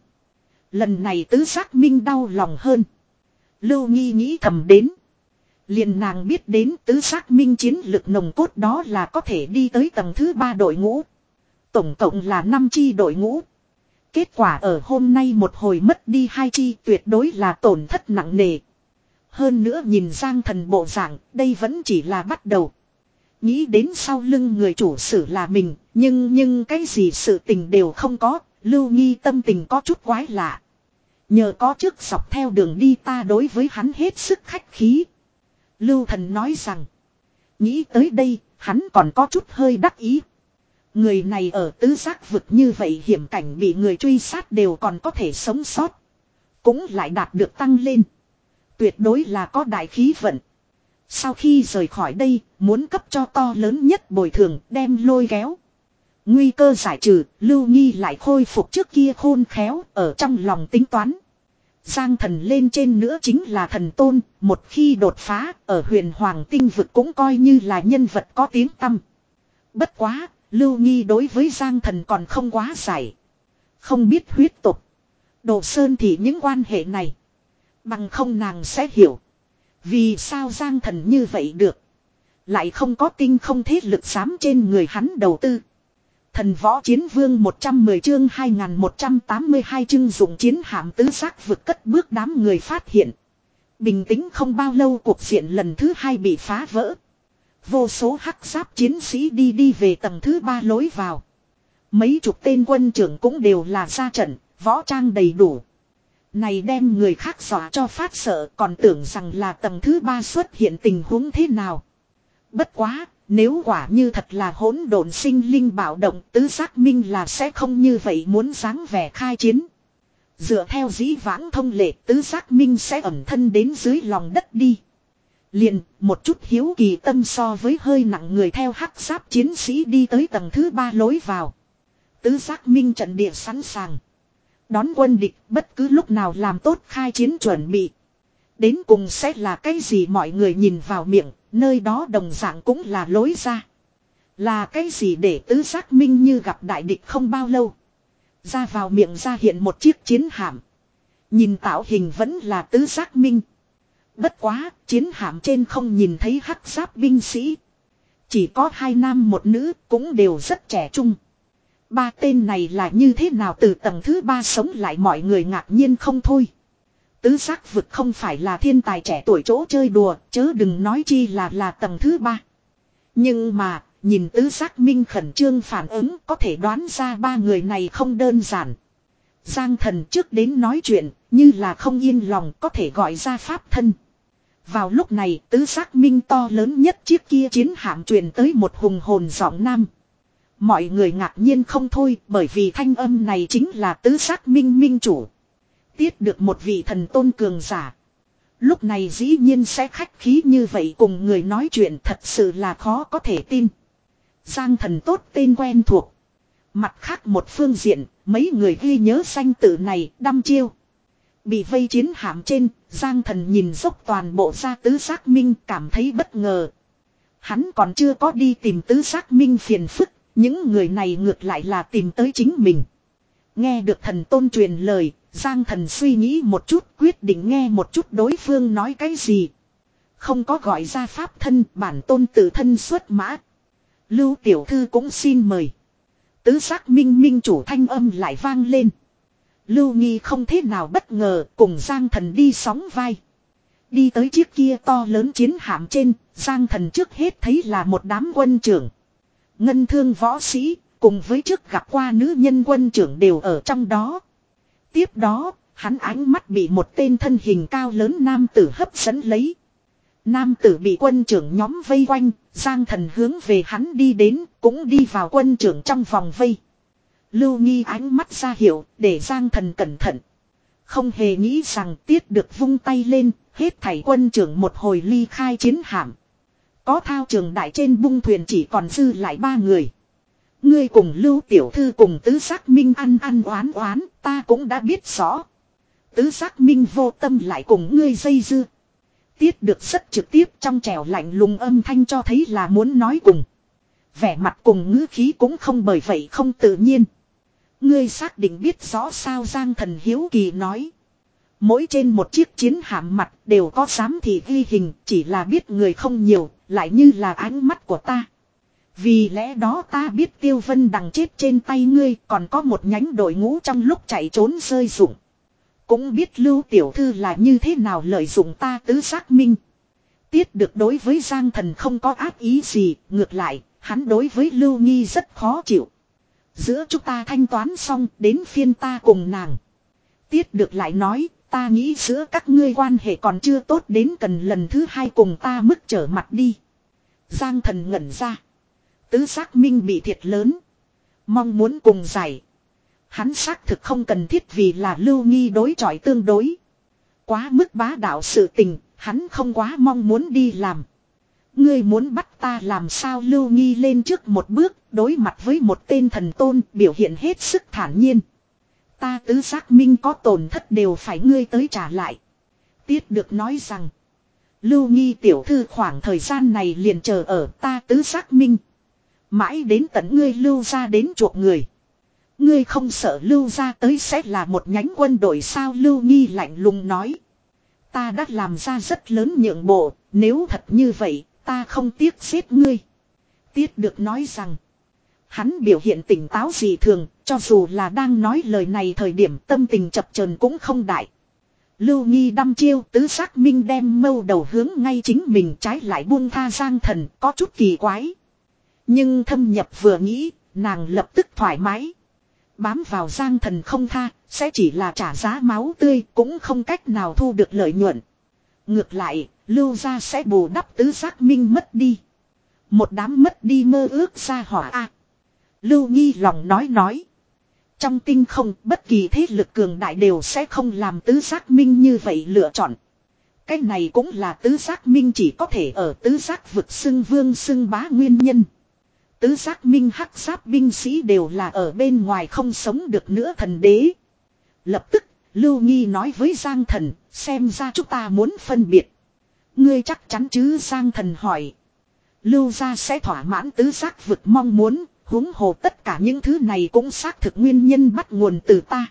Lần này tứ giác minh đau lòng hơn. Lưu Nghi nghĩ thầm đến. Liền nàng biết đến tứ giác minh chiến lực nồng cốt đó là có thể đi tới tầng thứ ba đội ngũ. Tổng cộng là năm chi đội ngũ. Kết quả ở hôm nay một hồi mất đi hai chi, tuyệt đối là tổn thất nặng nề. Hơn nữa nhìn Giang Thần bộ dạng, đây vẫn chỉ là bắt đầu. Nghĩ đến sau lưng người chủ sử là mình, nhưng nhưng cái gì sự tình đều không có, Lưu Nghi tâm tình có chút quái lạ. Nhờ có trước dọc theo đường đi ta đối với hắn hết sức khách khí. Lưu Thần nói rằng, nghĩ tới đây, hắn còn có chút hơi đắc ý. Người này ở tứ giác vực như vậy hiểm cảnh bị người truy sát đều còn có thể sống sót. Cũng lại đạt được tăng lên. Tuyệt đối là có đại khí vận. Sau khi rời khỏi đây, muốn cấp cho to lớn nhất bồi thường, đem lôi kéo. Nguy cơ giải trừ, Lưu Nghi lại khôi phục trước kia khôn khéo, ở trong lòng tính toán. Giang Thần lên trên nữa chính là thần tôn, một khi đột phá, ở huyền hoàng tinh vực cũng coi như là nhân vật có tiếng tăm. Bất quá, Lưu Nghi đối với Giang Thần còn không quá giải. Không biết huyết tục. Đồ Sơn thì những quan hệ này. Bằng không nàng sẽ hiểu. Vì sao Giang Thần như vậy được. Lại không có tinh không thế lực dám trên người hắn đầu tư. Thần võ chiến vương một trăm mười chương hai nghìn một trăm tám mươi hai chương dùng chiến hạm tứ giác vực cất bước, đám người phát hiện. Bình tĩnh không bao lâu cuộc diện lần thứ hai bị phá vỡ. Vô số hắc giáp chiến sĩ đi đi về tầng thứ ba lối vào. Mấy chục tên quân trưởng cũng đều là ra trận, võ trang đầy đủ. Này đem người khác dọa cho phát sợ, còn tưởng rằng là tầng thứ ba xuất hiện tình huống thế nào. Bất quá, nếu quả như thật là hỗn độn sinh linh bạo động, tứ giác minh là sẽ không như vậy muốn dáng vẻ khai chiến. Dựa theo dĩ vãng thông lệ, tứ giác minh sẽ ẩn thân đến dưới lòng đất đi. Liền, một chút hiếu kỳ tâm so với hơi nặng người theo hắc giáp chiến sĩ đi tới tầng thứ ba lối vào. Tứ giác minh trận địa sẵn sàng. Đón quân địch bất cứ lúc nào làm tốt khai chiến chuẩn bị. Đến cùng sẽ là cái gì mọi người nhìn vào miệng, nơi đó đồng dạng cũng là lối ra. Là cái gì để tứ giác minh như gặp đại địch không bao lâu. Ra vào miệng ra hiện một chiếc chiến hạm. Nhìn tạo hình vẫn là tứ giác minh. Bất quá, chiến hạm trên không nhìn thấy hắc giáp binh sĩ. Chỉ có hai nam một nữ, cũng đều rất trẻ trung. Ba tên này là như thế nào từ tầng thứ ba sống lại, mọi người ngạc nhiên không thôi. Tứ giác vực không phải là thiên tài trẻ tuổi chỗ chơi đùa, chớ đừng nói chi là là tầng thứ ba. Nhưng mà, nhìn tứ giác minh khẩn trương phản ứng, có thể đoán ra ba người này không đơn giản. Giang Thần trước đến nói chuyện, như là không yên lòng, có thể gọi ra pháp thân. Vào lúc này, tứ giác minh to lớn nhất chiếc kia chiến hạm truyền tới một hùng hồn giọng nam. Mọi người ngạc nhiên không thôi, bởi vì thanh âm này chính là tứ giác minh minh chủ. Tiết được một vị thần tôn cường giả. Lúc này dĩ nhiên sẽ khách khí như vậy cùng người nói chuyện, thật sự là khó có thể tin. Giang Thần tốt tên quen thuộc. Mặt khác một phương diện, mấy người ghi nhớ danh tự này, đăm chiêu. Bị vây chiến hạm trên, Giang Thần nhìn dốc toàn bộ ra tứ giác minh, cảm thấy bất ngờ. Hắn còn chưa có đi tìm tứ giác minh phiền phức, những người này ngược lại là tìm tới chính mình. Nghe được thần tôn truyền lời, Giang Thần suy nghĩ một chút, quyết định nghe một chút đối phương nói cái gì. Không có gọi ra pháp thân, bản tôn tự thân xuất mã. Lưu tiểu thư cũng xin mời. Tứ giác minh minh chủ thanh âm lại vang lên. Lưu Nghi không thế nào bất ngờ, cùng Giang Thần đi sóng vai. Đi tới chiếc kia to lớn chiến hạm trên, Giang Thần trước hết thấy là một đám quân trưởng. Ngân thương võ sĩ, cùng với trước gặp qua nữ nhân quân trưởng đều ở trong đó. Tiếp đó, hắn ánh mắt bị một tên thân hình cao lớn nam tử hấp dẫn lấy. Nam tử bị quân trưởng nhóm vây quanh, Giang Thần hướng về hắn đi đến, cũng đi vào quân trưởng trong vòng vây. Lưu Nghi ánh mắt ra hiệu, để Giang Thần cẩn thận. Không hề nghĩ rằng Tiết được vung tay lên, hết thảy quân trưởng một hồi ly khai chiến hạm. Có thao trường đại trên bung thuyền chỉ còn dư lại ba người. Ngươi cùng Lưu tiểu thư cùng tứ giác minh ăn ăn oán oán, ta cũng đã biết rõ. Tứ giác minh vô tâm lại cùng ngươi dây dưa. Tiết được rất trực tiếp trong trẻo lạnh lùng âm thanh cho thấy là muốn nói cùng. Vẻ mặt cùng ngữ khí cũng không bởi vậy không tự nhiên. Ngươi xác định biết rõ sao Giang Thần hiếu kỳ nói. Mỗi trên một chiếc chiến hạm mặt đều có giám thị ghi hình, chỉ là biết người không nhiều, lại như là ánh mắt của ta. Vì lẽ đó ta biết Tiêu Vân Đằng chết trên tay ngươi, còn có một nhánh đội ngũ trong lúc chạy trốn rơi rụng. Cũng biết Lưu tiểu thư là như thế nào lợi dụng ta tứ giác minh. Tiết được đối với Giang Thần không có ác ý gì, ngược lại, hắn đối với Lưu Nghi rất khó chịu. Giữa chúng ta thanh toán xong, đến phiên ta cùng nàng. Tiết được lại nói, ta nghĩ giữa các ngươi quan hệ còn chưa tốt đến cần lần thứ hai cùng ta mức trở mặt đi. Giang Thần ngẩn ra. Tứ giác minh bị thiệt lớn. Mong muốn cùng giải. Hắn xác thực không cần thiết vì là Lưu Nghi đối chọi tương đối. Quá mức bá đạo sự tình, hắn không quá mong muốn đi làm. Ngươi muốn bắt ta làm sao? Lưu Nghi lên trước một bước, đối mặt với một tên thần tôn, biểu hiện hết sức thản nhiên. Ta tứ giác minh có tổn thất đều phải ngươi tới trả lại. Tiết được nói rằng, Lưu Nghi tiểu thư khoảng thời gian này liền chờ ở ta tứ giác minh. Mãi đến tận ngươi Lưu ra đến chuộc người. Ngươi không sợ Lưu ra tới sẽ là một nhánh quân đội sao? Lưu Nghi lạnh lùng nói. Ta đã làm ra rất lớn nhượng bộ, nếu thật như vậy, ta không tiếc giết ngươi. Tiết được nói rằng, hắn biểu hiện tỉnh táo dị thường, cho dù là đang nói lời này thời điểm tâm tình chập chờn cũng không đại. Lưu Nghi đăm chiêu, tứ giác minh đem mâu đầu hướng ngay chính mình, trái lại buông tha Giang Thần, có chút kỳ quái. Nhưng thâm nhập vừa nghĩ, nàng lập tức thoải mái. Bám vào Giang Thần không tha, sẽ chỉ là trả giá máu tươi, cũng không cách nào thu được lợi nhuận. Ngược lại, Lưu gia sẽ bù đắp tứ giác minh mất đi. Một đám mất đi mơ ước ra hỏa a. Lưu Nghi lòng nói nói. Trong tinh không, bất kỳ thế lực cường đại đều sẽ không làm tứ giác minh như vậy lựa chọn. Cái này cũng là tứ giác minh chỉ có thể ở tứ giác vực xưng vương xưng bá nguyên nhân. Tứ giác minh hắc giáp binh sĩ đều là ở bên ngoài không sống được nữa thần đế. Lập tức, Lưu Nghi nói với Giang Thần, xem ra chúng ta muốn phân biệt. Ngươi chắc chắn chứ? Giang Thần hỏi. Lưu gia sẽ thỏa mãn tứ giác vực mong muốn, huống hồ tất cả những thứ này cũng xác thực nguyên nhân bắt nguồn từ ta.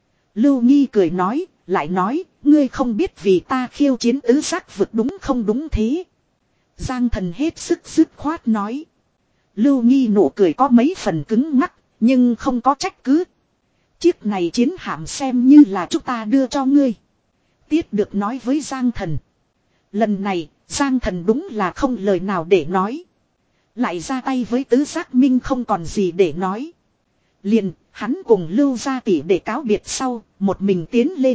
Lưu Nghi cười nói, lại nói, ngươi không biết vì ta khiêu chiến tứ giác vực đúng không? Đúng thế. Giang Thần hết sức dứt khoát nói. Lưu Nghi nụ cười có mấy phần cứng ngắc, nhưng không có trách cứ. Chiếc này chiến hạm xem như là chúng ta đưa cho ngươi. Tiết được nói với Giang Thần. Lần này, Giang Thần đúng là không lời nào để nói. Lại ra tay với tứ giác minh không còn gì để nói. Liền, hắn cùng Lưu gia tỷ để cáo biệt sau, một mình tiến lên.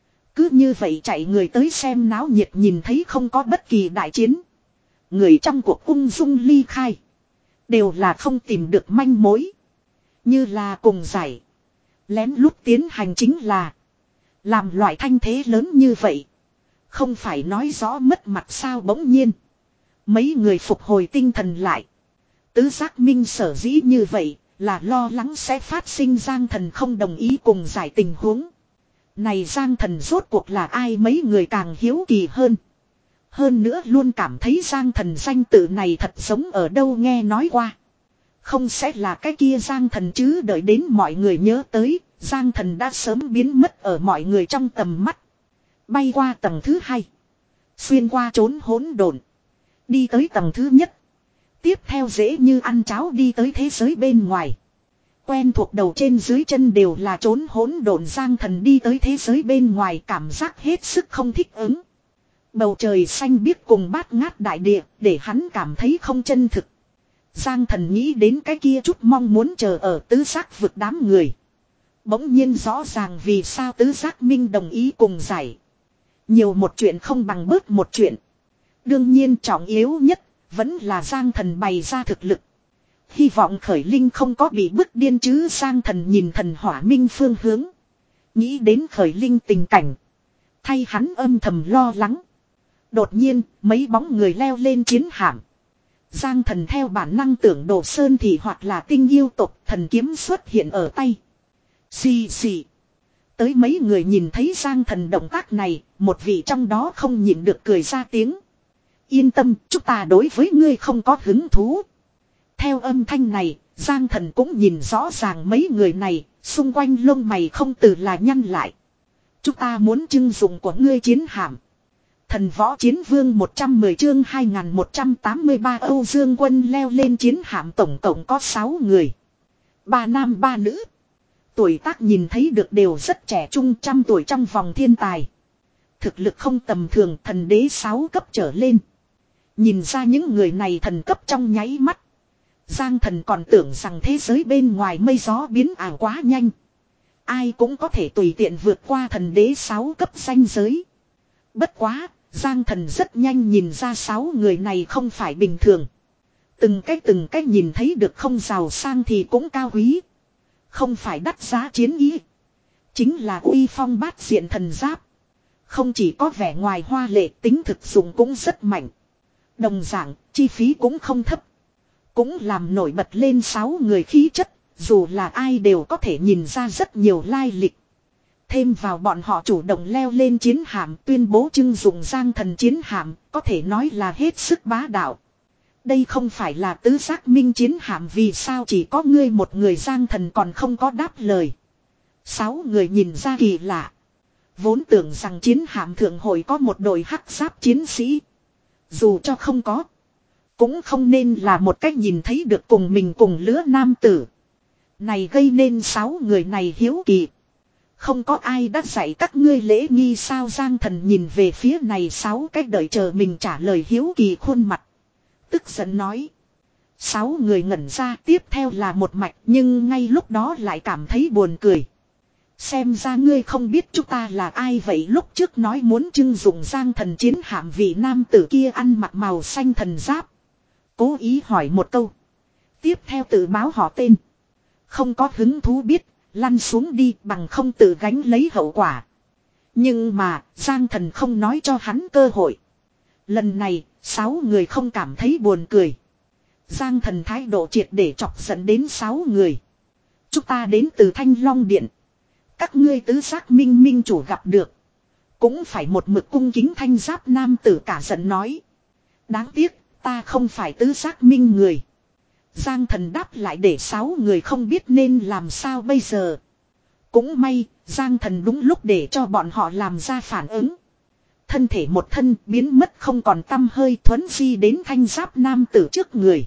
Cứ như vậy chạy người tới xem náo nhiệt, nhìn thấy không có bất kỳ đại chiến. Người trong cuộc ung dung ly khai. Đều là không tìm được manh mối. Như là cùng giải. Lén lút tiến hành chính là. Làm loại thanh thế lớn như vậy. Không phải nói rõ mất mặt sao? Bỗng nhiên. Mấy người phục hồi tinh thần lại. Tứ giác minh sở dĩ như vậy. Là lo lắng sẽ phát sinh Giang Thần không đồng ý cùng giải tình huống. Này Giang Thần rốt cuộc là ai? Mấy người càng hiếu kỳ hơn. Hơn nữa luôn cảm thấy Giang Thần danh tự này thật giống ở đâu nghe nói qua. Không sẽ là cái kia Giang Thần chứ? Đợi đến mọi người nhớ tới, Giang Thần đã sớm biến mất ở mọi người trong tầm mắt. Bay qua tầng thứ hai. Xuyên qua trốn hỗn độn. Đi tới tầng thứ nhất. Tiếp theo dễ như ăn cháo đi tới thế giới bên ngoài. Quen thuộc đầu trên dưới chân đều là trốn hỗn độn Giang Thần đi tới thế giới bên ngoài cảm giác hết sức không thích ứng. Bầu trời xanh biếc cùng bát ngát đại địa để hắn cảm thấy không chân thực. Giang Thần nghĩ đến cái kia chút mong muốn chờ ở tứ giác vực đám người. Bỗng nhiên rõ ràng vì sao tứ giác minh đồng ý cùng giải. Nhiều một chuyện không bằng bớt một chuyện. Đương nhiên trọng yếu nhất vẫn là Giang Thần bày ra thực lực. Hy vọng Khởi Linh không có bị bức điên chứ. Giang Thần nhìn thần hỏa minh phương hướng. Nghĩ đến Khởi Linh tình cảnh. Thay hắn âm thầm lo lắng. Đột nhiên mấy bóng người leo lên chiến hạm. Giang Thần theo bản năng tưởng Đồ Sơn Thị hoặc là tinh yêu tộc thần kiếm xuất hiện ở tay. Xì xì. Tới mấy người nhìn thấy Giang Thần động tác này, một vị trong đó không nhịn được cười ra tiếng. Yên tâm, chúng ta đối với ngươi không có hứng thú. Theo âm thanh này, Giang Thần cũng nhìn rõ ràng mấy người này, xung quanh lông mày không từ là nhăn lại. Chúng ta muốn trưng dụng của ngươi chiến hạm. Thần võ chiến vương một trăm mười chương hai nghìn một trăm tám mươi ba Âu Dương Quân leo lên chiến hạm tổng cộng có sáu người. Ba nam ba nữ. Tuổi tác nhìn thấy được đều rất trẻ trung trăm tuổi trong vòng thiên tài. Thực lực không tầm thường thần đế sáu cấp trở lên. Nhìn ra những người này thần cấp trong nháy mắt. Giang Thần còn tưởng rằng thế giới bên ngoài mây gió biến ảo quá nhanh. Ai cũng có thể tùy tiện vượt qua thần đế sáu cấp ranh giới. Bất quá, Giang Thần rất nhanh nhìn ra sáu người này không phải bình thường. Từng cái từng cái nhìn thấy được không giàu sang thì cũng cao quý. Không phải đắt giá chiến ý. Chính là uy phong bát diện thần giáp. Không chỉ có vẻ ngoài hoa lệ tính thực dụng cũng rất mạnh. Đồng dạng, chi phí cũng không thấp. Cũng làm nổi bật lên sáu người khí chất, dù là ai đều có thể nhìn ra rất nhiều lai lịch. Thêm vào bọn họ chủ động leo lên chiến hạm tuyên bố trưng dụng Giang Thần chiến hạm, có thể nói là hết sức bá đạo. Đây không phải là tứ giác minh chiến hạm vì sao chỉ có ngươi một người Giang Thần còn không có đáp lời. Sáu người nhìn ra kỳ lạ. Vốn tưởng rằng chiến hạm thượng hội có một đội hắc giáp chiến sĩ. Dù cho không có. Cũng không nên là một cách nhìn thấy được cùng mình cùng lứa nam tử. Này gây nên sáu người này hiếu kỳ. Không có ai đã dạy các ngươi lễ nghi sao Giang Thần nhìn về phía này sáu cách đợi chờ mình trả lời hiếu kỳ khuôn mặt. Tức giận nói. Sáu người ngẩn ra tiếp theo là một mạch nhưng ngay lúc đó lại cảm thấy buồn cười. Xem ra ngươi không biết chúng ta là ai vậy lúc trước nói muốn trưng dụng Giang Thần chiến hạm vị nam tử kia ăn mặc màu xanh thần giáp. Cố ý hỏi một câu. Tiếp theo tự báo họ tên. Không có hứng thú biết, lăn xuống đi bằng không tự gánh lấy hậu quả. Nhưng mà, Giang Thần không nói cho hắn cơ hội. Lần này, sáu người không cảm thấy buồn cười. Giang Thần thái độ triệt để chọc giận đến sáu người. Chúng ta đến từ Thanh Long Điện. Các ngươi tứ giác minh minh chủ gặp được. Cũng phải một mực cung kính thanh giáp nam tử cả giận nói. Đáng tiếc, ta không phải tứ giác minh người. Giang Thần đáp lại để sáu người không biết nên làm sao bây giờ. Cũng may, Giang Thần đúng lúc để cho bọn họ làm ra phản ứng. Thân thể một thân biến mất không còn tăm hơi thuấn di đến thanh giáp nam tử trước người.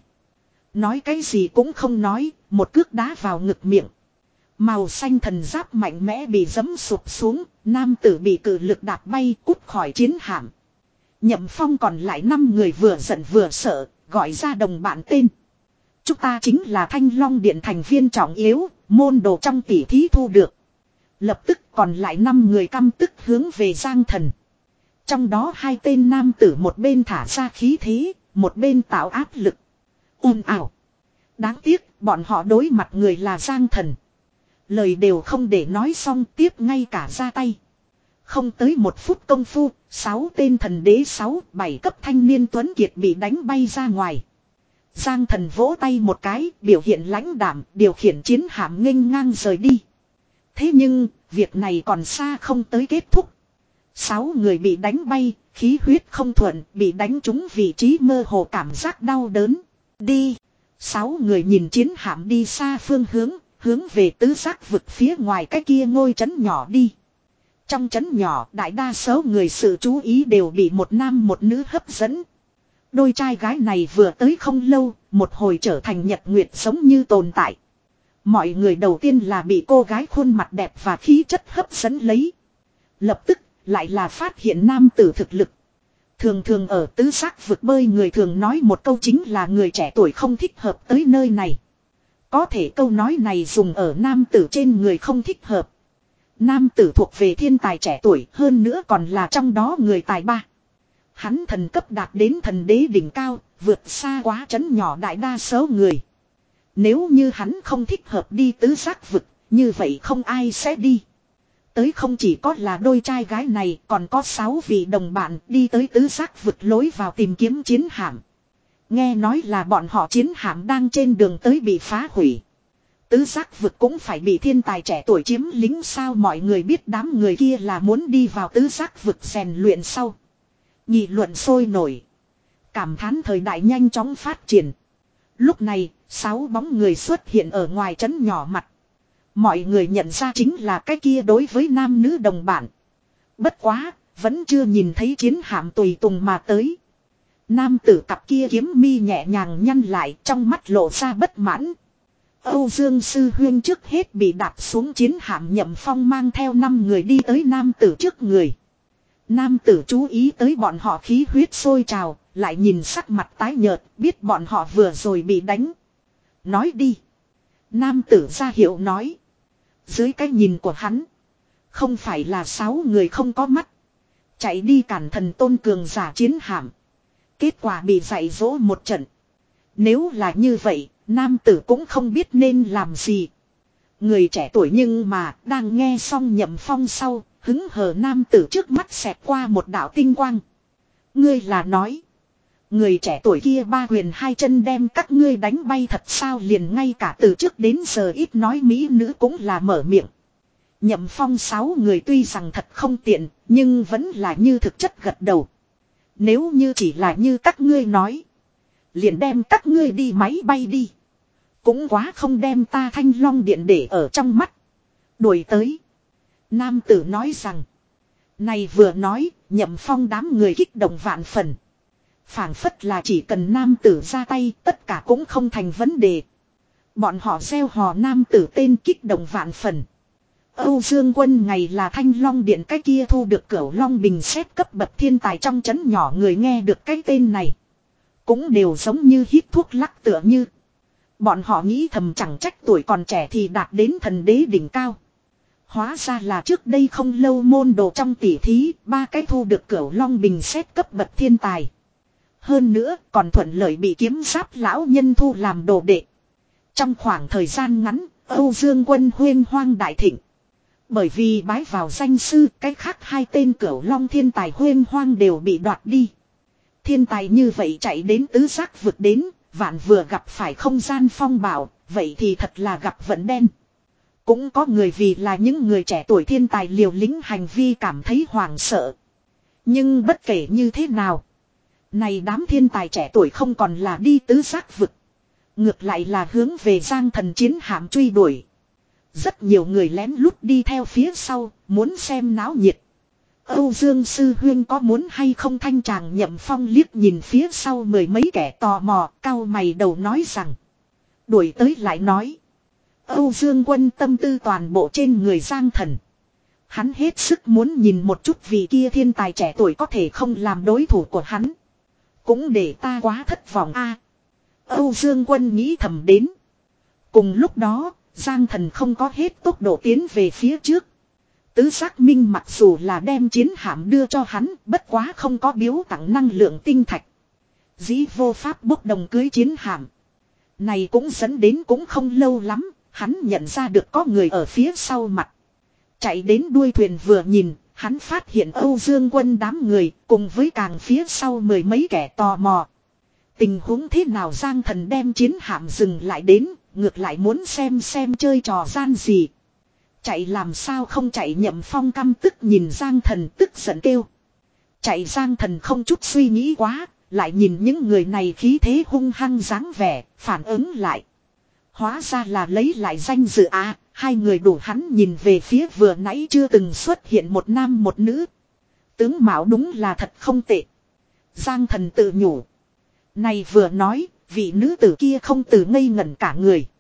Nói cái gì cũng không nói, một cước đá vào ngực miệng. Màu xanh thần giáp mạnh mẽ bị giẫm sụp xuống, nam tử bị cự lực đạp bay cút khỏi chiến hạm. Nhậm Phong còn lại năm người vừa giận vừa sợ, gọi ra đồng bạn tên. Chúng ta chính là Thanh Long Điện thành viên trọng yếu, môn đồ trong tỷ thí thu được. Lập tức còn lại năm người căm tức hướng về Giang Thần. Trong đó hai tên nam tử một bên thả ra khí thế, một bên tạo áp lực. Ồn ào. Đáng tiếc, bọn họ đối mặt người là Giang Thần. Lời đều không để nói xong tiếp ngay cả ra tay. Không tới một phút công phu, sáu tên thần đế sáu, bảy cấp thanh niên tuấn kiệt bị đánh bay ra ngoài. Giang Thần vỗ tay một cái, biểu hiện lãnh đạm, điều khiển chiến hạm nghênh ngang rời đi. Thế nhưng, việc này còn xa không tới kết thúc. Sáu người bị đánh bay, khí huyết không thuận, bị đánh trúng vị trí mơ hồ cảm giác đau đớn. Đi! Sáu người nhìn chiến hạm đi xa phương hướng, hướng về tứ giác vực phía ngoài cái kia ngôi trấn nhỏ đi. Trong trấn nhỏ đại đa số người sự chú ý đều bị một nam một nữ hấp dẫn. Đôi trai gái này vừa tới không lâu, một hồi trở thành nhật nguyệt giống như tồn tại. Mọi người đầu tiên là bị cô gái khuôn mặt đẹp và khí chất hấp dẫn lấy. Lập tức lại là phát hiện nam tử thực lực. Thường thường ở tứ giác vực bơi người thường nói một câu chính là người trẻ tuổi không thích hợp tới nơi này. Có thể câu nói này dùng ở nam tử trên người không thích hợp. Nam tử thuộc về thiên tài trẻ tuổi, hơn nữa còn là trong đó người tài ba. Hắn thần cấp đạt đến thần đế đỉnh cao, vượt xa quá trấn nhỏ đại đa số người. Nếu như hắn không thích hợp đi tứ giác vực, như vậy không ai sẽ đi. Tới không chỉ có là đôi trai gái này, còn có sáu vị đồng bạn đi tới tứ giác vực lối vào tìm kiếm chiến hạm. Nghe nói là bọn họ chiến hạm đang trên đường tới bị phá hủy. Tứ giác vực cũng phải bị thiên tài trẻ tuổi chiếm lính sao, mọi người biết đám người kia là muốn đi vào tứ giác vực rèn luyện sau. Nghị luận sôi nổi. Cảm thán thời đại nhanh chóng phát triển. Lúc này, sáu bóng người xuất hiện ở ngoài trấn nhỏ mặt. Mọi người nhận ra chính là cái kia đối với nam nữ đồng bản. Bất quá, vẫn chưa nhìn thấy chiến hạm tùy tùng mà tới. Nam tử cặp kia kiếm mi nhẹ nhàng nhăn lại, trong mắt lộ ra bất mãn. Âu Dương Sư Huyên trước hết bị đạp xuống chiến hạm, Nhậm Phong mang theo năm người đi tới nam tử trước người. Nam tử chú ý tới bọn họ khí huyết sôi trào, lại nhìn sắc mặt tái nhợt, biết bọn họ vừa rồi bị đánh. Nói đi. Nam tử ra hiệu nói. Dưới cái nhìn của hắn, không phải là sáu người không có mắt chạy đi cản thần tôn cường giả chiến hạm, kết quả bị dạy dỗ một trận. Nếu là như vậy, nam tử cũng không biết nên làm gì. Người trẻ tuổi nhưng mà đang nghe xong Nhậm Phong sau, hứng hờ nam tử trước mắt xẹt qua một đạo tinh quang. Ngươi là nói, người trẻ tuổi kia ba quyền hai chân đem các ngươi đánh bay thật sao? Liền ngay cả từ trước đến giờ ít nói mỹ nữ cũng là mở miệng. Nhậm Phong sáu người tuy rằng thật không tiện, nhưng vẫn là như thực chất gật đầu. Nếu như chỉ là như các ngươi nói, liền đem các ngươi đi máy bay đi. Cũng quá không đem ta Thanh Long Điện để ở trong mắt. Đuổi tới. Nam tử nói rằng. Này vừa nói, Nhậm Phong đám người kích động vạn phần. Phảng phất là chỉ cần nam tử ra tay, tất cả cũng không thành vấn đề. Bọn họ gieo hò nam tử tên kích động vạn phần. Âu Dương Quân ngày là Thanh Long Điện cái kia thu được Cửu Long bình xét cấp bậc thiên tài trong trấn nhỏ, người nghe được cái tên này cũng đều giống như hít thuốc lắc tựa như. Bọn họ nghĩ thầm chẳng trách tuổi còn trẻ thì đạt đến thần đế đỉnh cao. Hóa ra là trước đây không lâu môn đồ trong tỷ thí, ba cái thu được Cửu Long bình xét cấp bậc thiên tài. Hơn nữa còn thuận lợi bị kiếm giáp lão nhân thu làm đồ đệ. Trong khoảng thời gian ngắn, Âu Dương Quân huyên hoang đại thịnh. Bởi vì bái vào danh sư, cái khác hai tên Cửu Long thiên tài huyên hoang đều bị đoạt đi. Thiên tài như vậy chạy đến tứ giác vực đến, vạn vừa gặp phải không gian phong bảo, vậy thì thật là gặp vận đen. Cũng có người vì là những người trẻ tuổi thiên tài liều lĩnh hành vi cảm thấy hoảng sợ. Nhưng bất kể như thế nào, này đám thiên tài trẻ tuổi không còn là đi tứ giác vực, ngược lại là hướng về Giang Thần chiến hạm truy đuổi. Rất nhiều người lén lút đi theo phía sau, muốn xem náo nhiệt. Âu Dương Sư Huyên có muốn hay không? Thanh chàng Nhậm Phong liếc nhìn phía sau mười mấy kẻ tò mò, cau mày đầu nói rằng. Đuổi tới lại nói. Âu Dương Quân tâm tư toàn bộ trên người Giang Thần. Hắn hết sức muốn nhìn một chút vì kia thiên tài trẻ tuổi có thể không làm đối thủ của hắn. Cũng để ta quá thất vọng a. Âu Dương Quân nghĩ thầm đến. Cùng lúc đó, Giang Thần không có hết tốc độ tiến về phía trước. Tứ giác minh mặc dù là đem chiến hạm đưa cho hắn, bất quá không có biếu tặng năng lượng tinh thạch. Dĩ vô pháp bốc đồng cưới chiến hạm. Này cũng dẫn đến cũng không lâu lắm, hắn nhận ra được có người ở phía sau mặt. Chạy đến đuôi thuyền vừa nhìn, hắn phát hiện Âu Dương Quân đám người cùng với càng phía sau mười mấy kẻ tò mò. Tình huống thế nào? Giang Thần đem chiến hạm dừng lại đến, ngược lại muốn xem xem chơi trò gian gì. Chạy làm sao không chạy? Nhậm Phong căm tức nhìn Giang Thần tức giận kêu. Chạy! Giang Thần không chút suy nghĩ quá, lại nhìn những người này khí thế hung hăng dáng vẻ, phản ứng lại. Hóa ra là lấy lại danh dự à, Hai người đủ hắn nhìn về phía vừa nãy chưa từng xuất hiện một nam một nữ. Tướng mạo đúng là thật không tệ. Giang Thần tự nhủ. Này vừa nói, vị nữ tử kia không từ ngây ngẩn cả người.